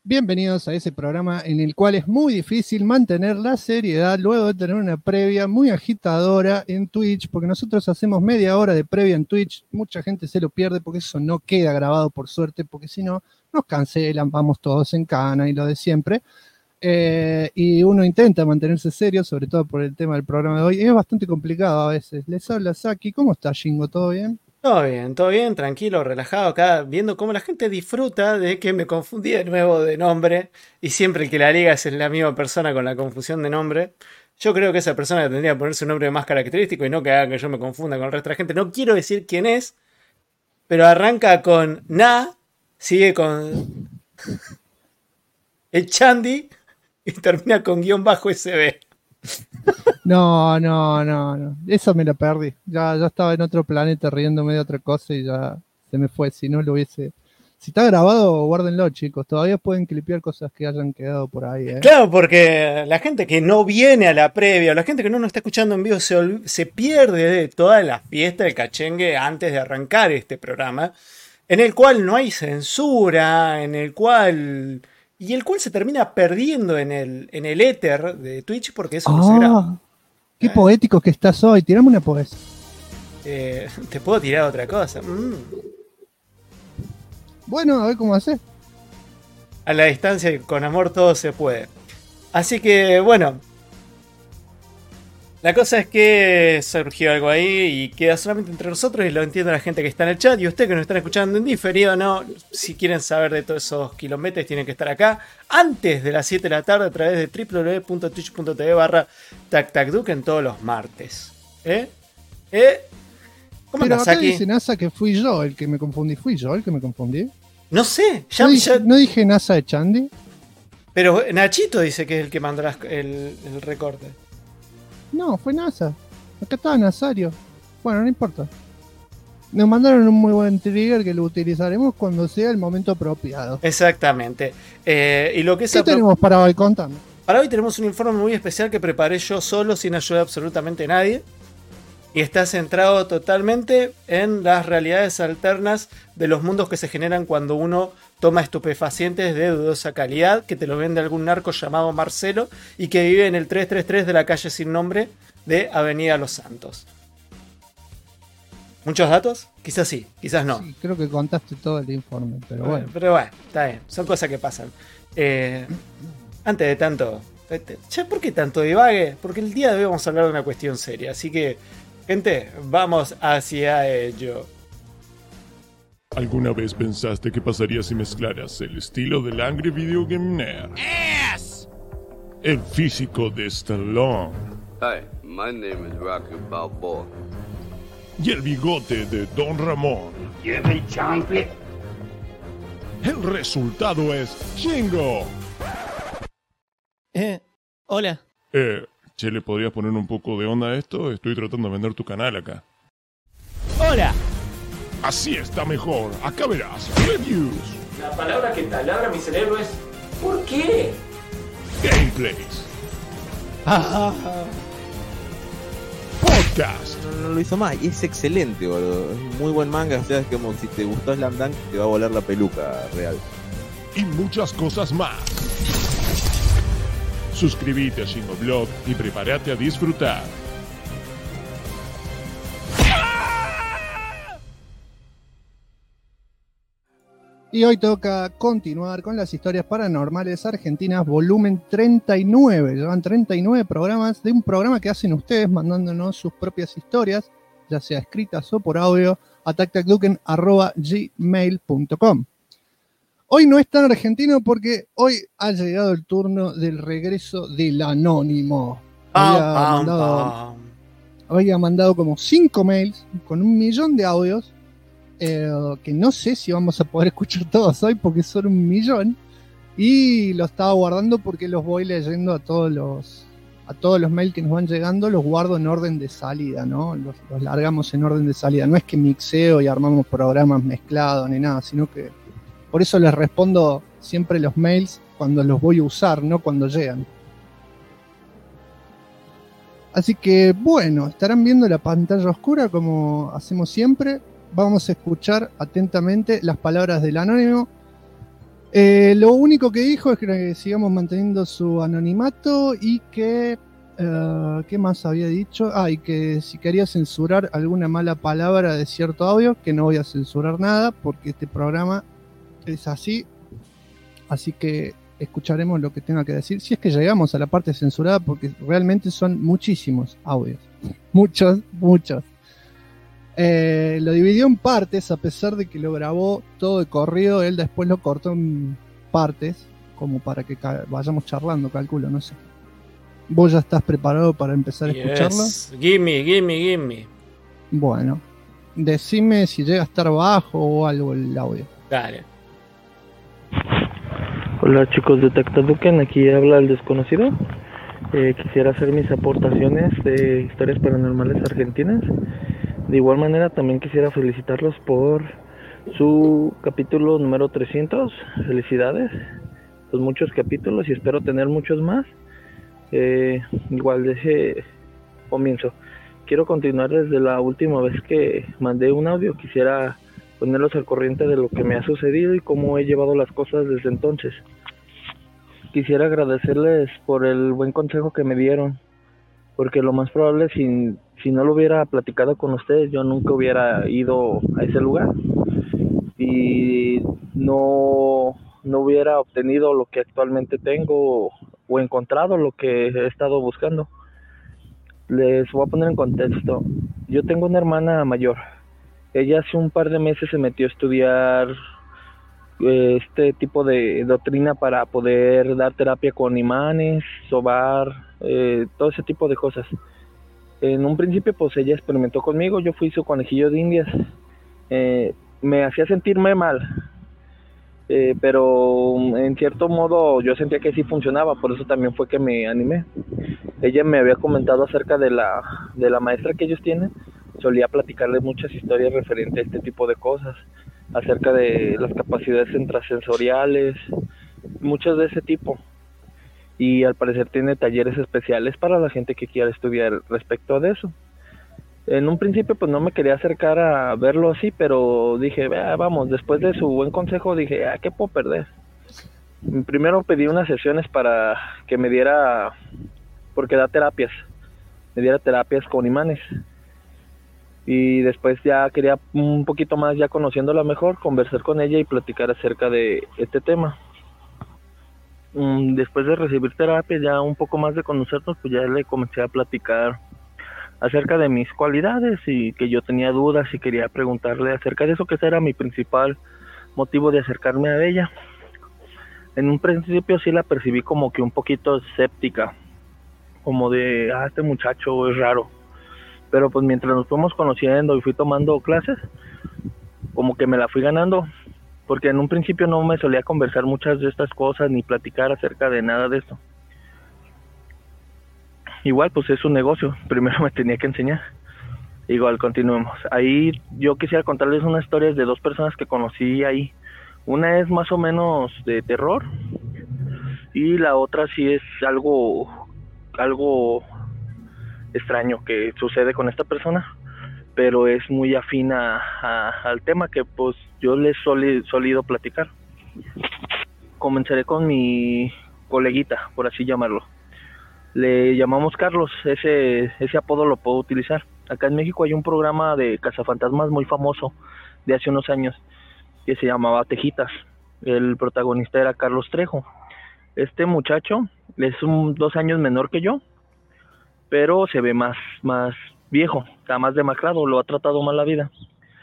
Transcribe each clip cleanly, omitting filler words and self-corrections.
Bienvenidos a ese programa en el cual es muy difícil mantener la seriedad luego de tener una previa muy agitadora en Twitch, porque nosotros hacemos media hora de previa en Twitch, mucha gente se lo pierde porque eso no queda grabado por suerte, porque si no nos cancelan, vamos todos en cana y lo de siempre. Y uno intenta mantenerse serio, sobre todo por el tema del programa de hoy, y es bastante complicado a veces. Les habla Saki, ¿cómo está Jingo? ¿Todo bien? Todo bien, tranquilo, relajado acá, viendo cómo la gente disfruta de que me confundí de nuevo de nombre y siempre el que la liga es la misma persona con la confusión de nombre. Yo creo que esa persona tendría que ponerse un nombre más característico y no que haga que yo me confunda con el resto de la gente. No quiero decir quién es, pero arranca con Na, sigue con el Chandi y termina con _SB. No. Eso me lo perdí. Ya estaba en otro planeta riéndome de otra cosa y ya se me fue. Si no lo hubiese. Si está grabado, guárdenlo, chicos. Todavía pueden clipear cosas que hayan quedado por ahí, ¿eh? Claro, porque la gente que no viene a la previa, o la gente que no nos está escuchando en vivo, se pierde de toda la fiesta del cachengue antes de arrancar este programa, en el cual no hay censura, y el cual se termina perdiendo en el éter de Twitch porque eso no se graba. ¡Ah! ¡Qué poético que estás hoy! Tirame una poesía. Te puedo tirar otra cosa. Bueno, a ver cómo haces. A la distancia y con amor todo se puede. Así que bueno, la cosa es que surgió algo ahí y queda solamente entre nosotros y lo entiende la gente que está en el chat y usted que nos están escuchando en diferido, no, si quieren saber de todos esos kilómetros tienen que estar acá antes de las 7 de la tarde a través de www.twitch.tv/tactacduke todos los martes. ¿Cómo Pero andas acá aquí? dice NASA que fui yo el que me confundí. ¿Fui yo el que me confundí? No sé, ¿No dije NASA de Chandy? Pero Nachito dice que es el que mandó el recorte. No, fue NASA. Acá estaba Nazario. Bueno, no importa. Nos mandaron un muy buen trigger que lo utilizaremos cuando sea el momento apropiado. Exactamente. Y lo que es ¿Qué tenemos para hoy? Contame. Para hoy tenemos un informe muy especial que preparé yo solo, sin ayuda de absolutamente nadie. Y está centrado totalmente en las realidades alternas de los mundos que se generan cuando uno toma estupefacientes de dudosa calidad, que te lo vende algún narco llamado Marcelo y que vive en el 333 de la calle sin nombre de Avenida Los Santos. ¿Muchos datos? Quizás sí, quizás no. Sí, creo que contaste todo el informe, pero bueno. Pero bueno, está bien, son cosas que pasan. Antes de tanto... ¿Por qué tanto divague? Porque el día de hoy vamos a hablar de una cuestión seria, así que... Gente, vamos hacia ello. ¿Alguna vez pensaste qué pasaría si mezclaras el estilo del Angry Video Game Nerd? Ass! El físico de Stallone. Hi, my name is Rocky Balboa. Y el bigote de Don Ramón. Give me chocolate. El resultado es Jingo. Hola. Che, ¿le podrías poner un poco de onda a esto? Estoy tratando de vender tu canal acá. Hola. Así está mejor. Acá verás. Reviews. La palabra que taladra mi cerebro es ¿por qué? Gameplays. Podcast. No lo hizo más y es excelente, boludo. Es un muy buen manga. O sea, es como si te gustó Slam Dunk, te va a volar la peluca real. Y muchas cosas más. Suscríbete a Shingoblog y prepárate a disfrutar. Y hoy toca continuar con las historias paranormales argentinas, volumen 39. Llevan 39 programas de un programa que hacen ustedes mandándonos sus propias historias, ya sea escritas o por audio, a tactacduken@gmail.com. Hoy no es tan argentino porque hoy ha llegado el turno del regreso del anónimo. Había mandado como 5 mails con 1.000.000 de audios que no sé si vamos a poder escuchar todos hoy porque son 1.000.000 y lo estaba guardando porque los voy leyendo a todos los mails que nos van llegando, los guardo en orden de salida, ¿no? Los largamos en orden de salida. No es que mixeo y armamos programas mezclados ni nada, sino que por eso les respondo siempre los mails cuando los voy a usar, no cuando llegan. Así que, bueno, estarán viendo la pantalla oscura como hacemos siempre. Vamos a escuchar atentamente las palabras del anónimo Lo único que dijo es que sigamos manteniendo su anonimato y que... ¿qué más había dicho? Y que si quería censurar alguna mala palabra de cierto audio, que no voy a censurar nada porque este programa es así. Así que escucharemos lo que tenga que decir. Si es que llegamos a la parte censurada, porque realmente son muchísimos audios. Muchos. Lo dividió en partes, a pesar de que lo grabó todo de corrido. Él después lo cortó en partes, como para que vayamos charlando, calculo, no sé. ¿Vos ya estás preparado para empezar a escucharlo? Gimme. Bueno, decime si llega a estar bajo o algo el audio. Dale. Hola chicos de Tectaduken, aquí habla el desconocido. Quisiera hacer mis aportaciones de historias paranormales argentinas. De igual manera también quisiera felicitarlos por su capítulo número 300. Felicidades, pues muchos capítulos y espero tener muchos más. Igual desde comienzo. Quiero continuar desde la última vez que mandé un audio. Quisiera ponerlos al corriente de lo que me ha sucedido y cómo he llevado las cosas desde entonces. Quisiera agradecerles por el buen consejo que me dieron, porque lo más probable, si no lo hubiera platicado con ustedes, yo nunca hubiera ido a ese lugar y no hubiera obtenido lo que actualmente tengo o encontrado lo que he estado buscando. Les voy a poner en contexto. Yo tengo una hermana mayor. Ella hace un par de meses se metió a estudiar este tipo de doctrina para poder dar terapia con imanes, sobar, todo ese tipo de cosas. En un principio pues ella experimentó conmigo, yo fui su conejillo de indias. Me hacía sentirme mal, pero en cierto modo yo sentía que sí funcionaba, por eso también fue que me animé. Ella me había comentado acerca de la maestra que ellos tienen, solía platicarles muchas historias referentes a este tipo de cosas, acerca de las capacidades intrasensoriales, muchas de ese tipo. Y al parecer tiene talleres especiales para la gente que quiera estudiar respecto a eso. En un principio pues no me quería acercar a verlo así, pero dije, vamos, después de su buen consejo dije, ¿qué puedo perder? Primero pedí unas sesiones para que me diera, porque da terapias, me diera terapias con imanes. Y después ya quería un poquito más, ya conociéndola mejor, conversar con ella y platicar acerca de este tema. Después de recibir terapia, ya un poco más de conocernos, pues ya le comencé a platicar acerca de mis cualidades y que yo tenía dudas y quería preguntarle acerca de eso, que ese era mi principal motivo de acercarme a ella. En un principio sí la percibí como que un poquito escéptica, como de, este muchacho es raro. Pero pues mientras nos fuimos conociendo y fui tomando clases, como que me la fui ganando, porque en un principio no me solía conversar muchas de estas cosas ni platicar acerca de nada de esto. Igual pues es un negocio, primero me tenía que enseñar. Igual continuemos. Ahí yo quisiera contarles unas historias de dos personas que conocí ahí. Una es más o menos de terror y la otra sí es algo extraño que sucede con esta persona, pero es muy afín al tema que pues yo les solido platicar. Comenzaré con mi coleguita, por así llamarlo. Le llamamos Carlos, ese apodo lo puedo utilizar. Acá en México hay un programa de cazafantasmas muy famoso de hace unos años que se llamaba Tejitas. El protagonista era Carlos Trejo. Este muchacho es 2 años menor que yo, pero se ve más viejo, está más demacrado, lo ha tratado mal la vida.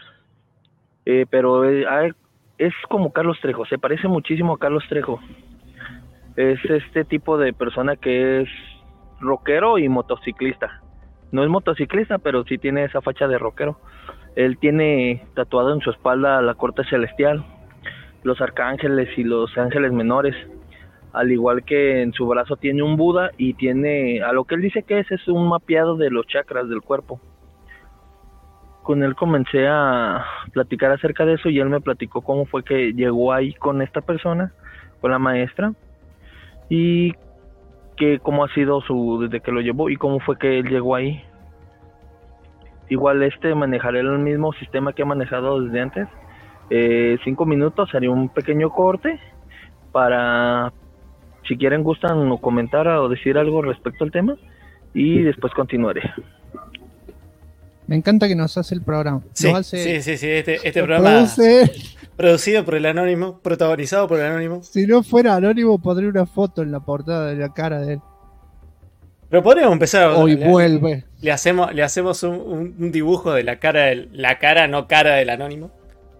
Pero es como Carlos Trejo, se parece muchísimo a Carlos Trejo. Es este tipo de persona que es rockero y motociclista. No es motociclista, pero sí tiene esa facha de rockero. Él tiene tatuado en su espalda la corte celestial, los arcángeles y los ángeles menores. Al igual que en su brazo tiene un Buda y tiene, a lo que él dice que es un mapeado de los chakras del cuerpo. Con él comencé a platicar acerca de eso y él me platicó cómo fue que llegó ahí con esta persona, con la maestra, y que cómo ha sido desde que lo llevó y cómo fue que él llegó ahí. Igual manejaré el mismo sistema que he manejado desde antes. 5 minutos, haré un pequeño corte para si quieren gustan o comentar o decir algo respecto al tema y después continuaré. Me encanta que nos hace el programa. Sí, Nos hace, sí. Este nos programa produce. producido por el Anónimo, protagonizado por el Anónimo. Si no fuera anónimo, pondría una foto en la portada de la cara de él. Pero podríamos empezar. Hoy vuelve. Le hacemos un dibujo de la cara, no cara del Anónimo.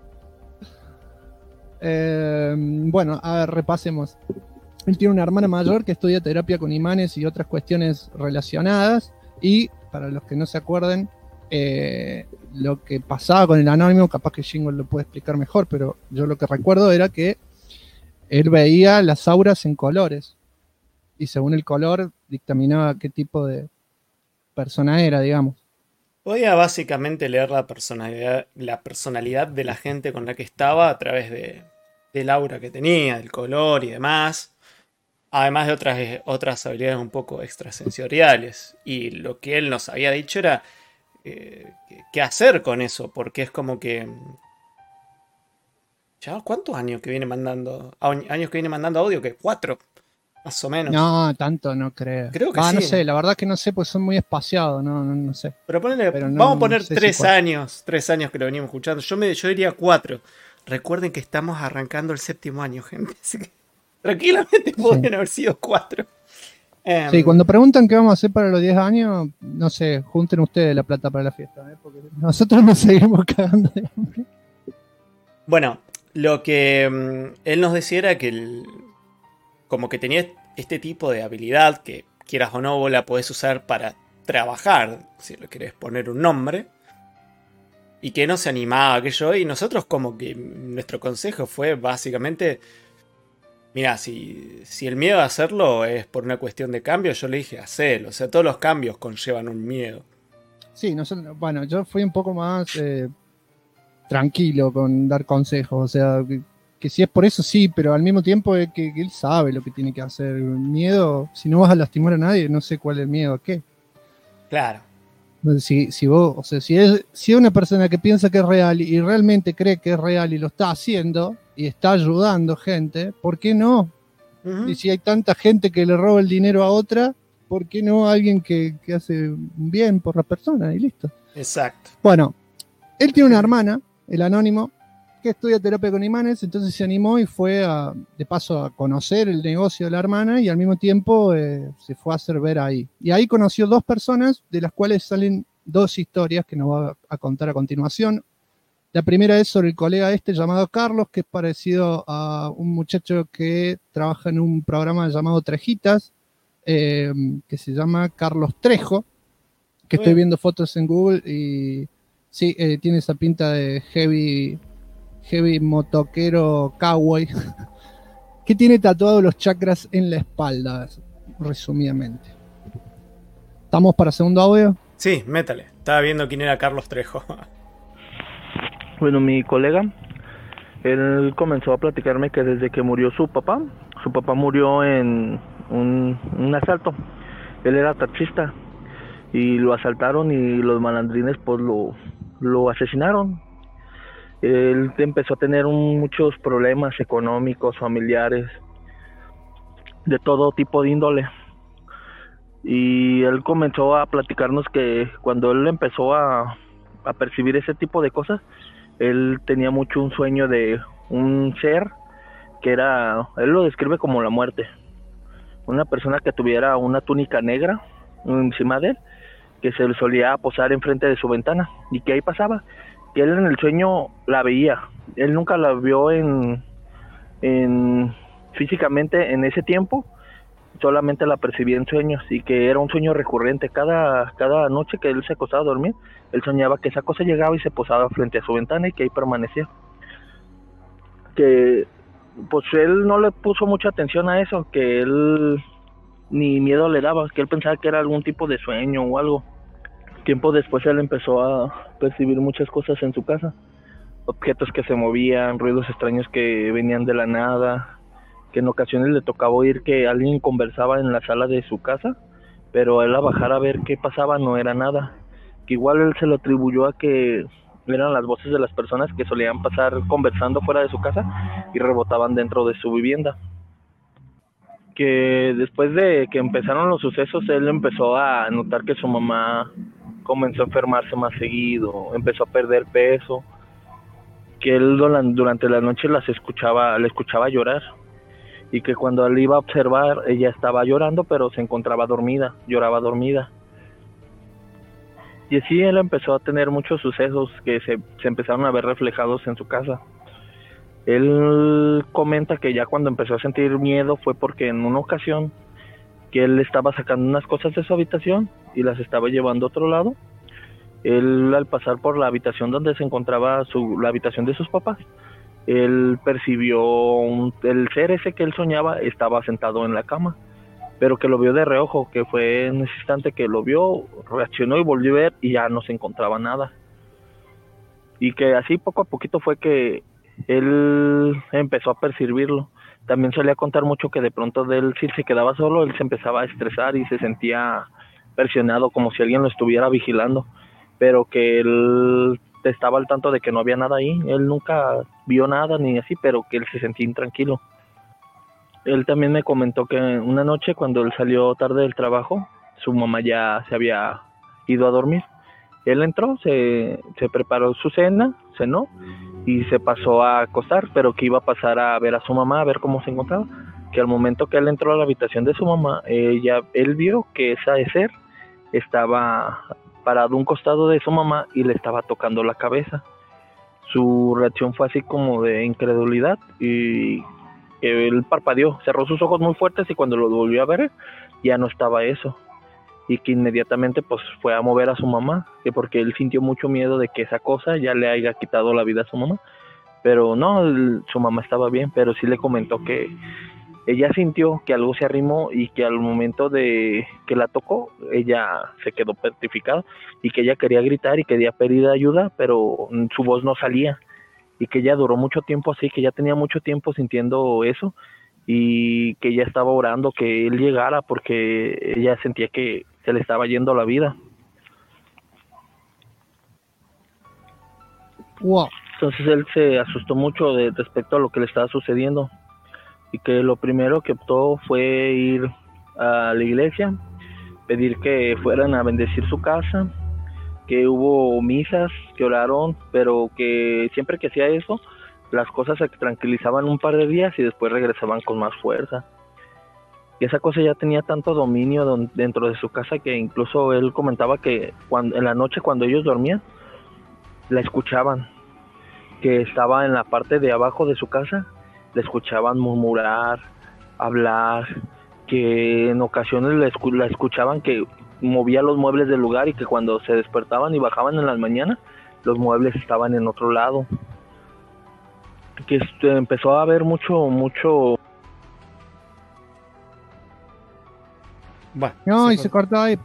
Bueno, a ver, repasemos. Él tiene una hermana mayor que estudia terapia con imanes y otras cuestiones relacionadas. Y, para los que no se acuerden, lo que pasaba con el Anónimo, capaz que Jingle lo puede explicar mejor, pero yo lo que recuerdo era que él veía las auras en colores. Y según el color, dictaminaba qué tipo de persona era, digamos. Podía básicamente leer la personalidad de la gente con la que estaba a través del aura que tenía, del color y demás. Además de otras habilidades un poco extrasensoriales. Y lo que él nos había dicho era qué hacer con eso, porque es como que... ¿Ya cuántos años que viene mandando? Años que viene mandando audio, que 4, más o menos. No, tanto no creo. Creo que sí. No sé, la verdad que no sé, pues son muy espaciados, no sé. Pero ponele, Pero no- vamos a poner no sé 3 si puede. años, 3 años que lo venimos escuchando. Yo diría 4. Recuerden que estamos arrancando el 7º año, gente. Así que tranquilamente podrían haber sido 4. Sí, cuando preguntan qué vamos a hacer para los 10 años, no sé, junten ustedes la plata para la fiesta, porque nosotros nos seguimos cagando de hambre. Bueno, lo que él nos decía era que como que tenía este tipo de habilidad que, quieras o no, vos la podés usar para trabajar, si le querés poner un nombre, y que no se animaba a aquello. Y nosotros como que nuestro consejo fue básicamente, mira, si el miedo a hacerlo es por una cuestión de cambio, yo le dije, hacelo. O sea, todos los cambios conllevan un miedo. Sí, bueno, yo fui un poco más tranquilo con dar consejos, o sea, que si es por eso sí, pero al mismo tiempo es que él sabe lo que tiene que hacer. El miedo, si no vas a lastimar a nadie, no sé cuál es el miedo a qué. Claro. Si vos, o sea, si es una persona que piensa que es real y realmente cree que es real y lo está haciendo y está ayudando gente, ¿por qué no? Ujú. Y si hay tanta gente que le roba el dinero a otra, ¿por qué no alguien que hace un bien por la persona? Y listo. Exacto. Bueno, él tiene una hermana, el Anónimo, que estudia terapia con imanes, entonces se animó y fue de paso a conocer el negocio de la hermana y al mismo tiempo se fue a hacer ver ahí. Y ahí conoció 2 personas, de las cuales salen 2 historias que nos va a contar a continuación. La primera es sobre el colega llamado Carlos, que es parecido a un muchacho que trabaja en un programa llamado Trejitas, que se llama Carlos Trejo, que estoy viendo fotos en Google y sí, tiene esa pinta de heavy motoquero cowboy, que tiene tatuados los chakras en la espalda, resumidamente. ¿Estamos para segundo audio? Sí, métale. Estaba viendo quién era Carlos Trejo. Bueno, mi colega, él comenzó a platicarme que desde que murió su papá murió en un asalto. Él era taxista y lo asaltaron y los malandrines pues lo asesinaron. Él empezó a tener muchos problemas económicos, familiares, de todo tipo de índole. Y él comenzó a platicarnos que cuando él empezó a percibir ese tipo de cosas, él tenía mucho un sueño de un ser que él lo describe como la muerte. Una persona que tuviera una túnica negra encima de él, que se le solía posar enfrente de su ventana y que ahí pasaba. Que él en el sueño la veía. Él nunca la vio físicamente en ese tiempo, solamente la percibía en sueños y que era un sueño recurrente. Cada noche que él se acostaba a dormir, él soñaba que esa cosa llegaba y se posaba frente a su ventana y que ahí permanecía. Que pues él no le puso mucha atención a eso, que él ni miedo le daba, que él pensaba que era algún tipo de sueño o algo. Tiempo después él empezó a percibir muchas cosas en su casa, objetos que se movían, ruidos extraños que venían de la nada, que en ocasiones le tocaba oír que alguien conversaba en la sala de su casa, pero él a bajar a ver qué pasaba no era nada, que igual él se lo atribuyó a que eran las voces de las personas que solían pasar conversando fuera de su casa y rebotaban dentro de su vivienda. que después de que empezaron los sucesos, él empezó a notar que su mamá comenzó a enfermarse más seguido, empezó a perder peso, que él durante la noche la escuchaba llorar, y que cuando él iba a observar, ella estaba llorando, pero se encontraba dormida, lloraba dormida. Y así él empezó a tener muchos sucesos que se empezaron a ver reflejados en su casa. Él comenta que ya cuando empezó a sentir miedo fue porque en una ocasión que él estaba sacando unas cosas de su habitación y las estaba llevando a otro lado. Él, al pasar por la habitación donde se encontraba la habitación de sus papás, él percibió el ser ese que él soñaba estaba sentado en la cama, pero que lo vio de reojo, que fue en ese instante que lo vio, reaccionó y volvió a ver y ya no se encontraba nada. Y que así poco a poquito fue que él empezó a percibirlo. También solía contar mucho que de pronto de él, si se quedaba solo, él se empezaba a estresar y se sentía presionado como si alguien lo estuviera vigilando, pero que él estaba al tanto de que no había nada ahí. Él nunca vio nada ni así, pero que él se sentía intranquilo. Él también me comentó que una noche cuando él salió tarde del trabajo, su mamá ya se había ido a dormir. Él entró, se preparó su cena, cenó y se pasó a acostar, pero que iba a pasar a ver a su mamá, a ver cómo se encontraba. Que al momento que él entró a la habitación de su mamá, él vio que ese ser estaba parado a un costado de su mamá y le estaba tocando la cabeza. Su reacción fue así como de incredulidad y él parpadeó, cerró sus ojos muy fuertes y cuando lo volvió a ver ya no estaba eso. Y que inmediatamente pues fue a mover a su mamá, que porque él sintió mucho miedo de que esa cosa ya le haya quitado la vida a su mamá. Pero no, su mamá estaba bien, pero sí le comentó que ella sintió que algo se arrimó y que al momento de que la tocó, ella se quedó petrificada y que ella quería gritar y quería pedir ayuda, pero su voz no salía. Y que ella duró mucho tiempo así, que ya tenía mucho tiempo sintiendo eso y que ella estaba orando que él llegara porque ella sentía que se le estaba yendo la vida. Wow. Entonces él se asustó mucho respecto a lo que le estaba sucediendo y que lo primero que optó fue ir a la iglesia, pedir que fueran a bendecir su casa, que hubo misas, que oraron, pero que siempre que hacía eso, las cosas se tranquilizaban un par de días y después regresaban con más fuerza. Y esa cosa ya tenía tanto dominio dentro de su casa que incluso él comentaba que en la noche cuando ellos dormían, la escuchaban, que estaba en la parte de abajo de su casa, la escuchaban murmurar, hablar, que en ocasiones la escuchaban que movía los muebles del lugar y que cuando se despertaban y bajaban en las mañanas, los muebles estaban en otro lado. Que empezó a haber mucho. Bueno, No, y se cortó ahí,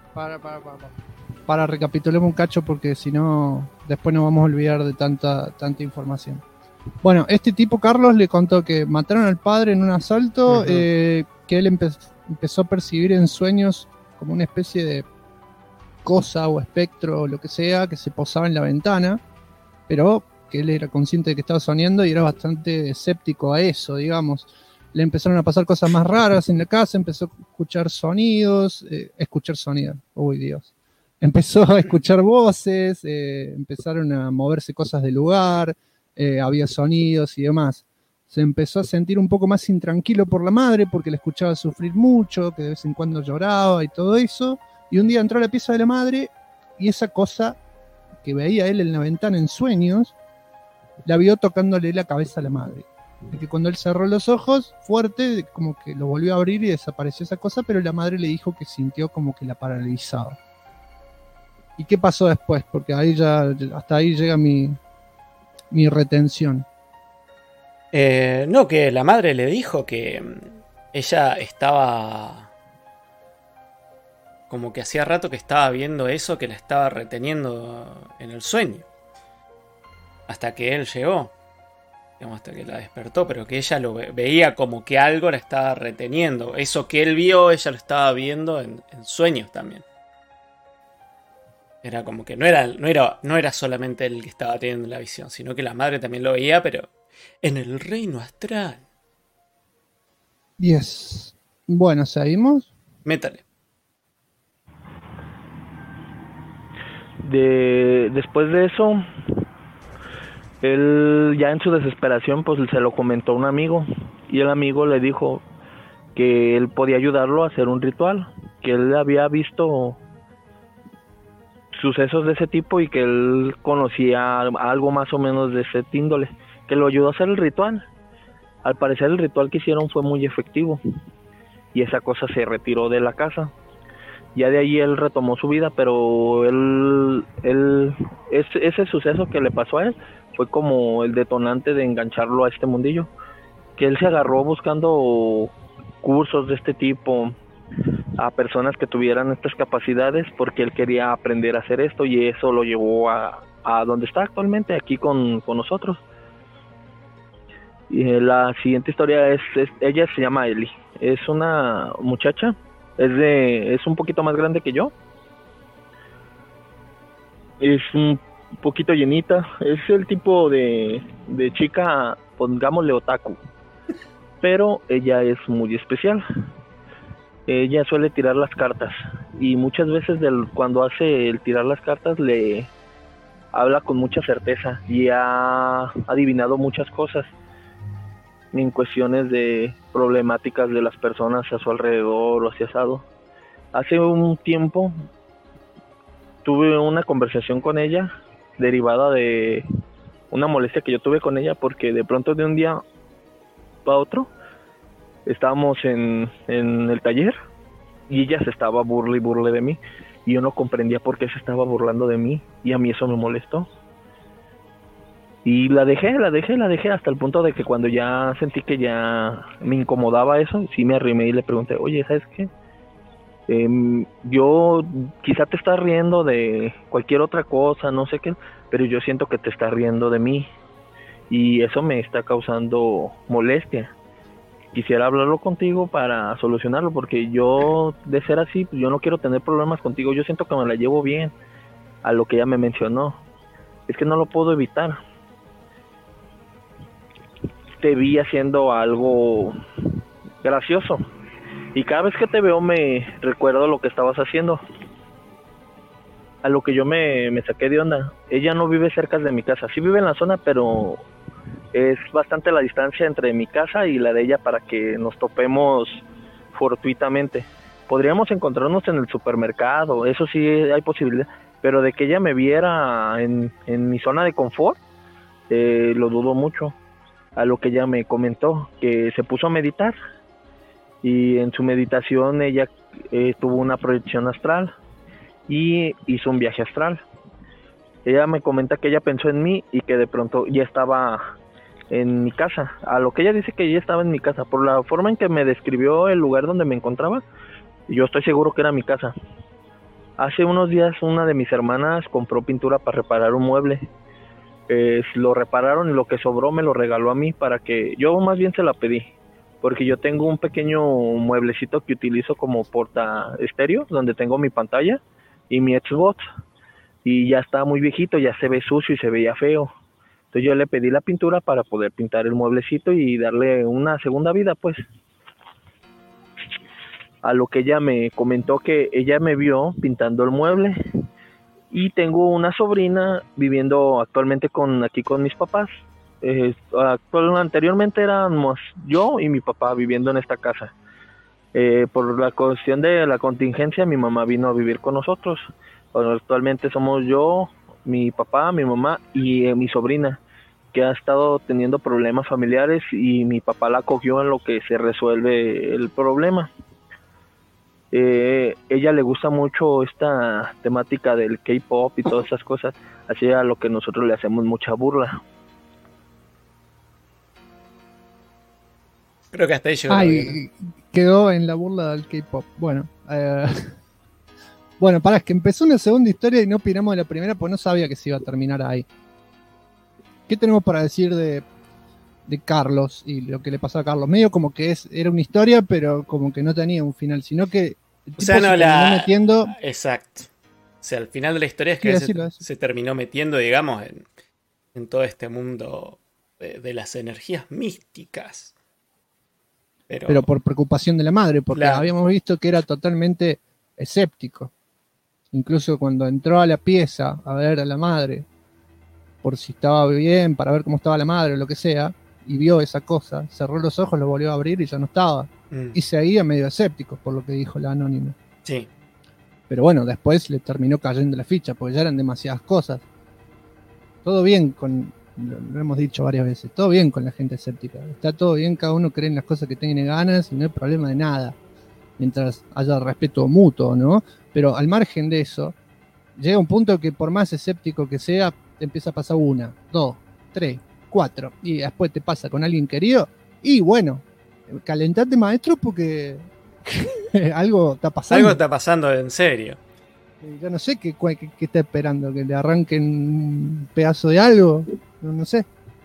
para recapitulemos un cacho porque si no, después nos vamos a olvidar de tanta información. Bueno, este tipo, Carlos, le contó que mataron al padre en un asalto, que él empezó a percibir en sueños como una especie de cosa o espectro o lo que sea que se posaba en la ventana, pero que él era consciente de que estaba soñando y era bastante escéptico a eso, digamos. Le empezaron a pasar cosas más raras en la casa, empezó a escuchar sonidos, uy Dios. Empezó a escuchar voces, empezaron a moverse cosas del lugar, había sonidos y demás. Se empezó a sentir un poco más intranquilo por la madre porque la escuchaba sufrir mucho, que de vez en cuando lloraba y todo eso. Y un día entró a la pieza de la madre y esa cosa que veía él en la ventana en sueños, la vio tocándole la cabeza a la madre. Y que cuando él cerró los ojos, fuerte, como que lo volvió a abrir y desapareció esa cosa, pero la madre le dijo que sintió como que la paralizaba. ¿Y qué pasó después? Porque ahí ya, hasta ahí llega mi retención. No, que la madre le dijo que ella estaba como que hacía rato que estaba viendo eso, que la estaba reteniendo en el sueño. Hasta que él llegó, digamos, hasta que la despertó, pero que ella lo veía como que algo la estaba reteniendo. Eso que él vio, ella lo estaba viendo en sueños también. Era como que no era solamente él que estaba teniendo la visión, sino que la madre también lo veía, pero en el reino astral. Yes. Bueno, seguimos. Métale. Después de eso, él ya en su desesperación pues se lo comentó a un amigo y el amigo le dijo que él podía ayudarlo a hacer un ritual, que él había visto sucesos de ese tipo y que él conocía algo más o menos de ese índole, que lo ayudó a hacer el ritual. Al parecer el ritual que hicieron fue muy efectivo y esa cosa se retiró de la casa. Ya de ahí él retomó su vida, pero ese suceso que le pasó a él fue como el detonante de engancharlo a este mundillo, que él se agarró buscando cursos de este tipo a personas que tuvieran estas capacidades porque él quería aprender a hacer esto y eso lo llevó a donde está actualmente, aquí con nosotros. Y la siguiente historia ella se llama Eli, es una muchacha, es un poquito más grande que yo, es un poquito llenita, es el tipo de chica, pongámosle otaku, pero ella es muy especial. Ella suele tirar las cartas y muchas veces cuando hace el tirar las cartas le habla con mucha certeza y ha adivinado muchas cosas en cuestiones de problemáticas de las personas a su alrededor o hacia asado. Hace un tiempo tuve una conversación con ella derivada de una molestia que yo tuve con ella porque de pronto de un día para otro estábamos en el taller y ella se estaba burle y burle de mí y yo no comprendía por qué se estaba burlando de mí y a mí eso me molestó. Y la dejé hasta el punto de que cuando ya sentí que ya me incomodaba eso, sí me arrimé y le pregunté, oye, ¿sabes qué? Yo quizá te estás riendo de cualquier otra cosa, no sé qué, pero yo siento que te estás riendo de mí y eso me está causando molestia. Quisiera hablarlo contigo para solucionarlo porque yo, de ser así, pues yo no quiero tener problemas contigo, yo siento que me la llevo bien. A lo que ella me mencionó, es que no lo puedo evitar. Te vi haciendo algo gracioso y cada vez que te veo me recuerdo lo que estabas haciendo. A lo que yo me saqué de onda. Ella no vive cerca de mi casa, sí vive en la zona, pero es bastante la distancia entre mi casa y la de ella para que nos topemos fortuitamente. Podríamos encontrarnos en el supermercado, eso sí hay posibilidad, pero de que ella me viera en mi zona de confort, lo dudo mucho. A lo que ella me comentó, que se puso a meditar y en su meditación ella tuvo una proyección astral y hizo un viaje astral. Ella me comenta que ella pensó en mí y que de pronto ya estaba en mi casa. A lo que ella dice que ya estaba en mi casa, por la forma en que me describió el lugar donde me encontraba, yo estoy seguro que era mi casa. Hace unos días una de mis hermanas compró pintura para reparar un mueble. Lo repararon y lo que sobró me lo regaló a mí para que yo más bien se la pedí porque yo tengo un pequeño mueblecito que utilizo como porta estéreo donde tengo mi pantalla y mi Xbox y ya está muy viejito, ya se ve sucio y se veía feo, entonces yo le pedí la pintura para poder pintar el mueblecito y darle una segunda vida pues. A lo que ella me comentó que ella me vio pintando el mueble. Y tengo una sobrina viviendo actualmente aquí con mis papás. Anteriormente éramos yo y mi papá viviendo en esta casa. Por la cuestión de la contingencia, mi mamá vino a vivir con nosotros. Bueno, actualmente somos yo, mi papá, mi mamá y mi sobrina, que ha estado teniendo problemas familiares y mi papá la acogió en lo que se resuelve el problema. Ella le gusta mucho esta temática del K-pop y todas esas cosas, así a lo que nosotros le hacemos mucha burla. Creo que hasta ahí llegó. Ay, quedó en la burla del K-pop. Bueno, bueno, pará, es que empezó una segunda historia y no opinamos de la primera, pues no sabía que se iba a terminar ahí. ¿Qué tenemos para decir de Carlos y lo que le pasó a Carlos? Medio como que era una historia, pero como que no tenía un final, sino que el tipo se terminó metiendo. Exacto. O sea, al final de la historia es que se terminó metiendo, digamos, en todo este mundo de las energías místicas. pero por preocupación de la madre, porque Claro. habíamos visto que era totalmente escéptico. Incluso cuando entró a la pieza a ver a la madre, por si estaba bien, para ver cómo estaba la madre o lo que sea, y vio esa cosa, cerró los ojos, lo volvió a abrir y ya no estaba. Y seguía medio escéptico, por lo que dijo la anónima. Sí. Pero bueno, después le terminó cayendo la ficha, porque ya eran demasiadas cosas. Todo bien con, lo hemos dicho varias veces, todo bien con la gente escéptica. Está todo bien, cada uno cree en las cosas que tiene ganas y no hay problema de nada. Mientras haya respeto mutuo, ¿no? Pero al margen de eso, llega un punto que por más escéptico que sea, te empieza a pasar 1, 2, 3, 4, y después te pasa con alguien querido, y bueno, calentate maestro porque algo está pasando. Algo está pasando en serio. Yo no sé qué está esperando, que le arranquen un pedazo de algo, no sé.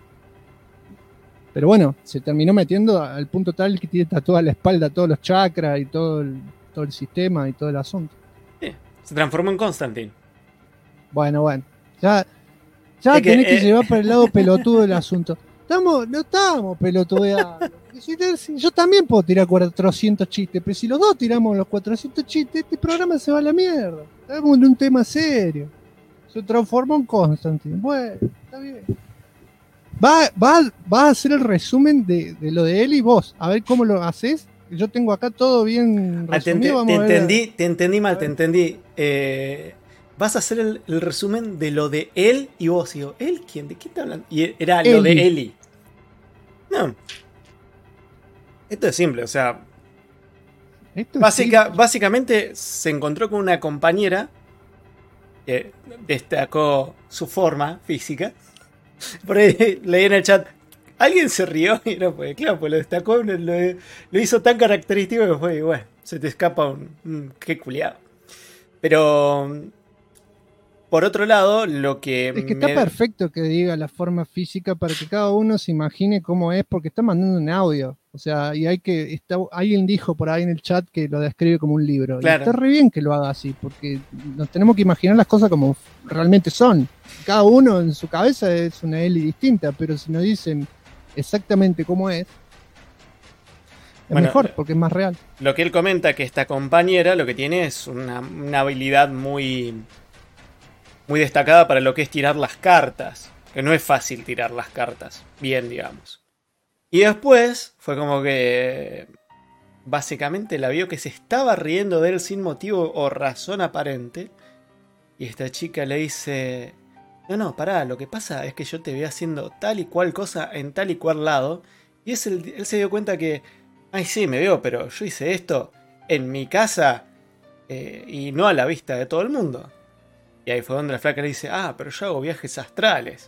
Pero bueno, se terminó metiendo al punto tal que tiene tatuada la espalda todos los chakras y todo el sistema y todo el asunto. Sí, se transformó en Constantine. Bueno, ya Es que, tenés que llevar para el lado pelotudo del asunto. No estamos pelotudeando. Si yo también puedo tirar 400 chistes, pero si los dos tiramos los 400 chistes, este programa se va a la mierda. Estamos en un tema serio. Se transformó en Constantine. Bueno, está bien. Va a hacer el resumen de lo de él y vos. A ver cómo lo haces. Yo tengo acá todo bien resumido. Te entendí mal, te entendí. Vas a hacer el resumen de lo de él y vos. Digo, ¿él quién? ¿De qué está hablando? Y era lo de Eli. No. Esto es simple, o sea. Básicamente se encontró con una compañera que destacó su forma física. Por ahí leí en el chat. Alguien se rió y no fue. Claro, pues lo destacó, lo hizo tan característico que fue, bueno, se te escapa un qué culiado. Pero por otro lado, lo que es que está perfecto que diga la forma física para que cada uno se imagine cómo es, porque está mandando un audio. O sea, y alguien dijo por ahí en el chat que lo describe como un libro. Claro. Y está re bien que lo haga así, porque nos tenemos que imaginar las cosas como realmente son. Cada uno en su cabeza es una Eli distinta, pero si nos dicen exactamente cómo es mejor, porque es más real. Lo que él comenta que esta compañera lo que tiene es una habilidad muy destacada para lo que es tirar las cartas. Que no es fácil tirar las cartas. Bien, digamos. Y después fue como que básicamente la vio que se estaba riendo de él sin motivo o razón aparente. Y esta chica le dice: no, pará, lo que pasa es que yo te veo haciendo tal y cual cosa en tal y cual lado. Y él se dio cuenta que, ay sí, me veo, pero yo hice esto en mi casa y no a la vista de todo el mundo. Y ahí fue donde la flaca le dice: pero yo hago viajes astrales.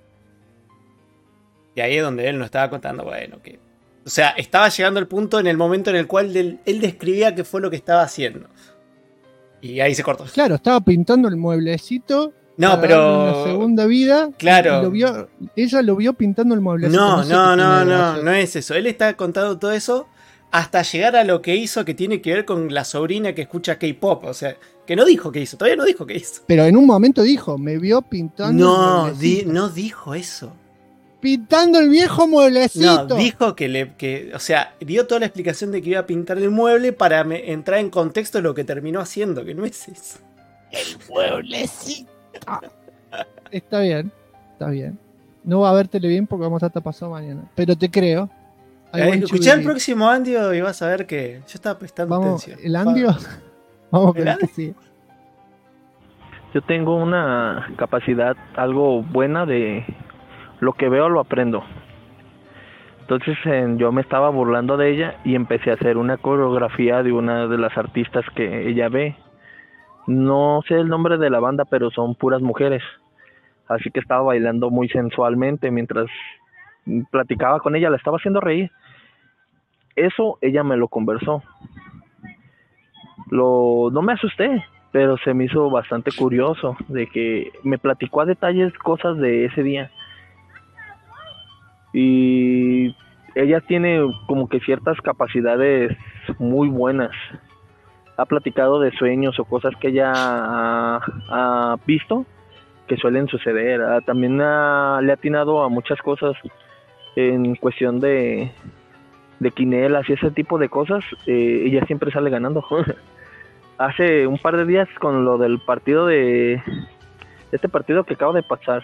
Y ahí es donde él nos estaba contando, bueno, que... O sea, estaba llegando el punto en el momento en el cual él describía qué fue lo que estaba haciendo. Y ahí se cortó. Claro, estaba pintando el mueblecito. No, pero... Una segunda vida. Claro. Ella lo vio pintando el mueblecito. No es eso. Él está contando todo eso hasta llegar a lo que hizo que tiene que ver con la sobrina que escucha K-pop. O sea, que no dijo que hizo. Todavía no dijo que hizo. Pero en un momento dijo, me vio pintando el mueblecito. No dijo eso. Pintando el viejo mueblecito. No, dijo o sea, dio toda la explicación de que iba a pintar el mueble para entrar en contexto de lo que terminó haciendo, que no es eso. El mueblecito. Está bien. No va a vértele bien porque vamos a estar pasado mañana. Pero te creo. Escuchá el próximo Andio y vas a ver que yo estaba prestando atención. ¿El Andio? Vamos con el que sigue. Yo tengo una capacidad algo buena de... Lo que veo lo aprendo. Entonces yo me estaba burlando de ella y empecé a hacer una coreografía de una de las artistas que ella ve. No sé el nombre de la banda, pero son puras mujeres. Así que estaba bailando muy sensualmente mientras platicaba con ella, la estaba haciendo reír. Eso ella me lo conversó. No me asusté, pero se me hizo bastante curioso de que me platicó a detalles cosas de ese día. Y ella tiene como que ciertas capacidades muy buenas. Ha platicado de sueños o cosas que ella ha visto que suelen suceder. También le ha atinado a muchas cosas en cuestión de de quinelas y ese tipo de cosas, ella siempre sale ganando. Hace un par de días con lo del partido de este partido que acaba de pasar,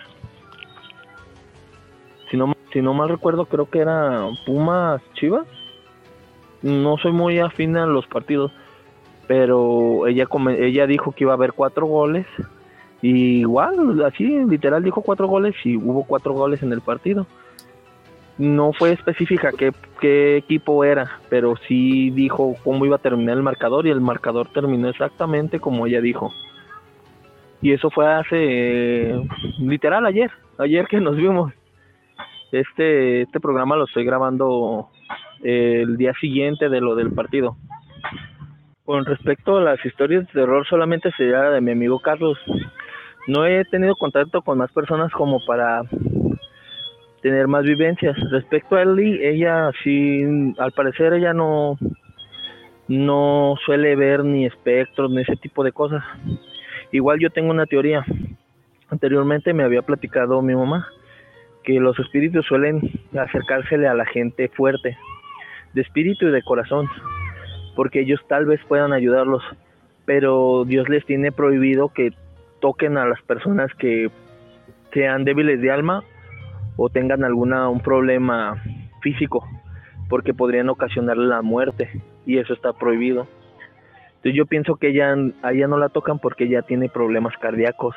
si no mal recuerdo, creo que era Pumas Chivas. No soy muy afín a los partidos, pero ella dijo que iba a haber 4 goles. Y igual, así literal dijo 4 goles y hubo 4 goles en el partido. No fue específica qué equipo era, pero sí dijo cómo iba a terminar el marcador, y el marcador terminó exactamente como ella dijo. Y eso fue hace literal ayer que nos vimos. Este programa lo estoy grabando el día siguiente de lo del partido. Con respecto a las historias de terror, solamente sería la de mi amigo Carlos. No he tenido contacto con más personas como para tener más vivencias. Respecto a Ellie, ella sí, al parecer ella no suele ver ni espectros ni ese tipo de cosas. Igual yo tengo una teoría. Anteriormente me había platicado mi mamá que los espíritus suelen acercársele a la gente fuerte, de espíritu y de corazón, porque ellos tal vez puedan ayudarlos, pero Dios les tiene prohibido que toquen a las personas que sean débiles de alma o tengan un problema físico, porque podrían ocasionarle la muerte, y eso está prohibido. Entonces yo pienso que a ella no la tocan porque ella tiene problemas cardíacos.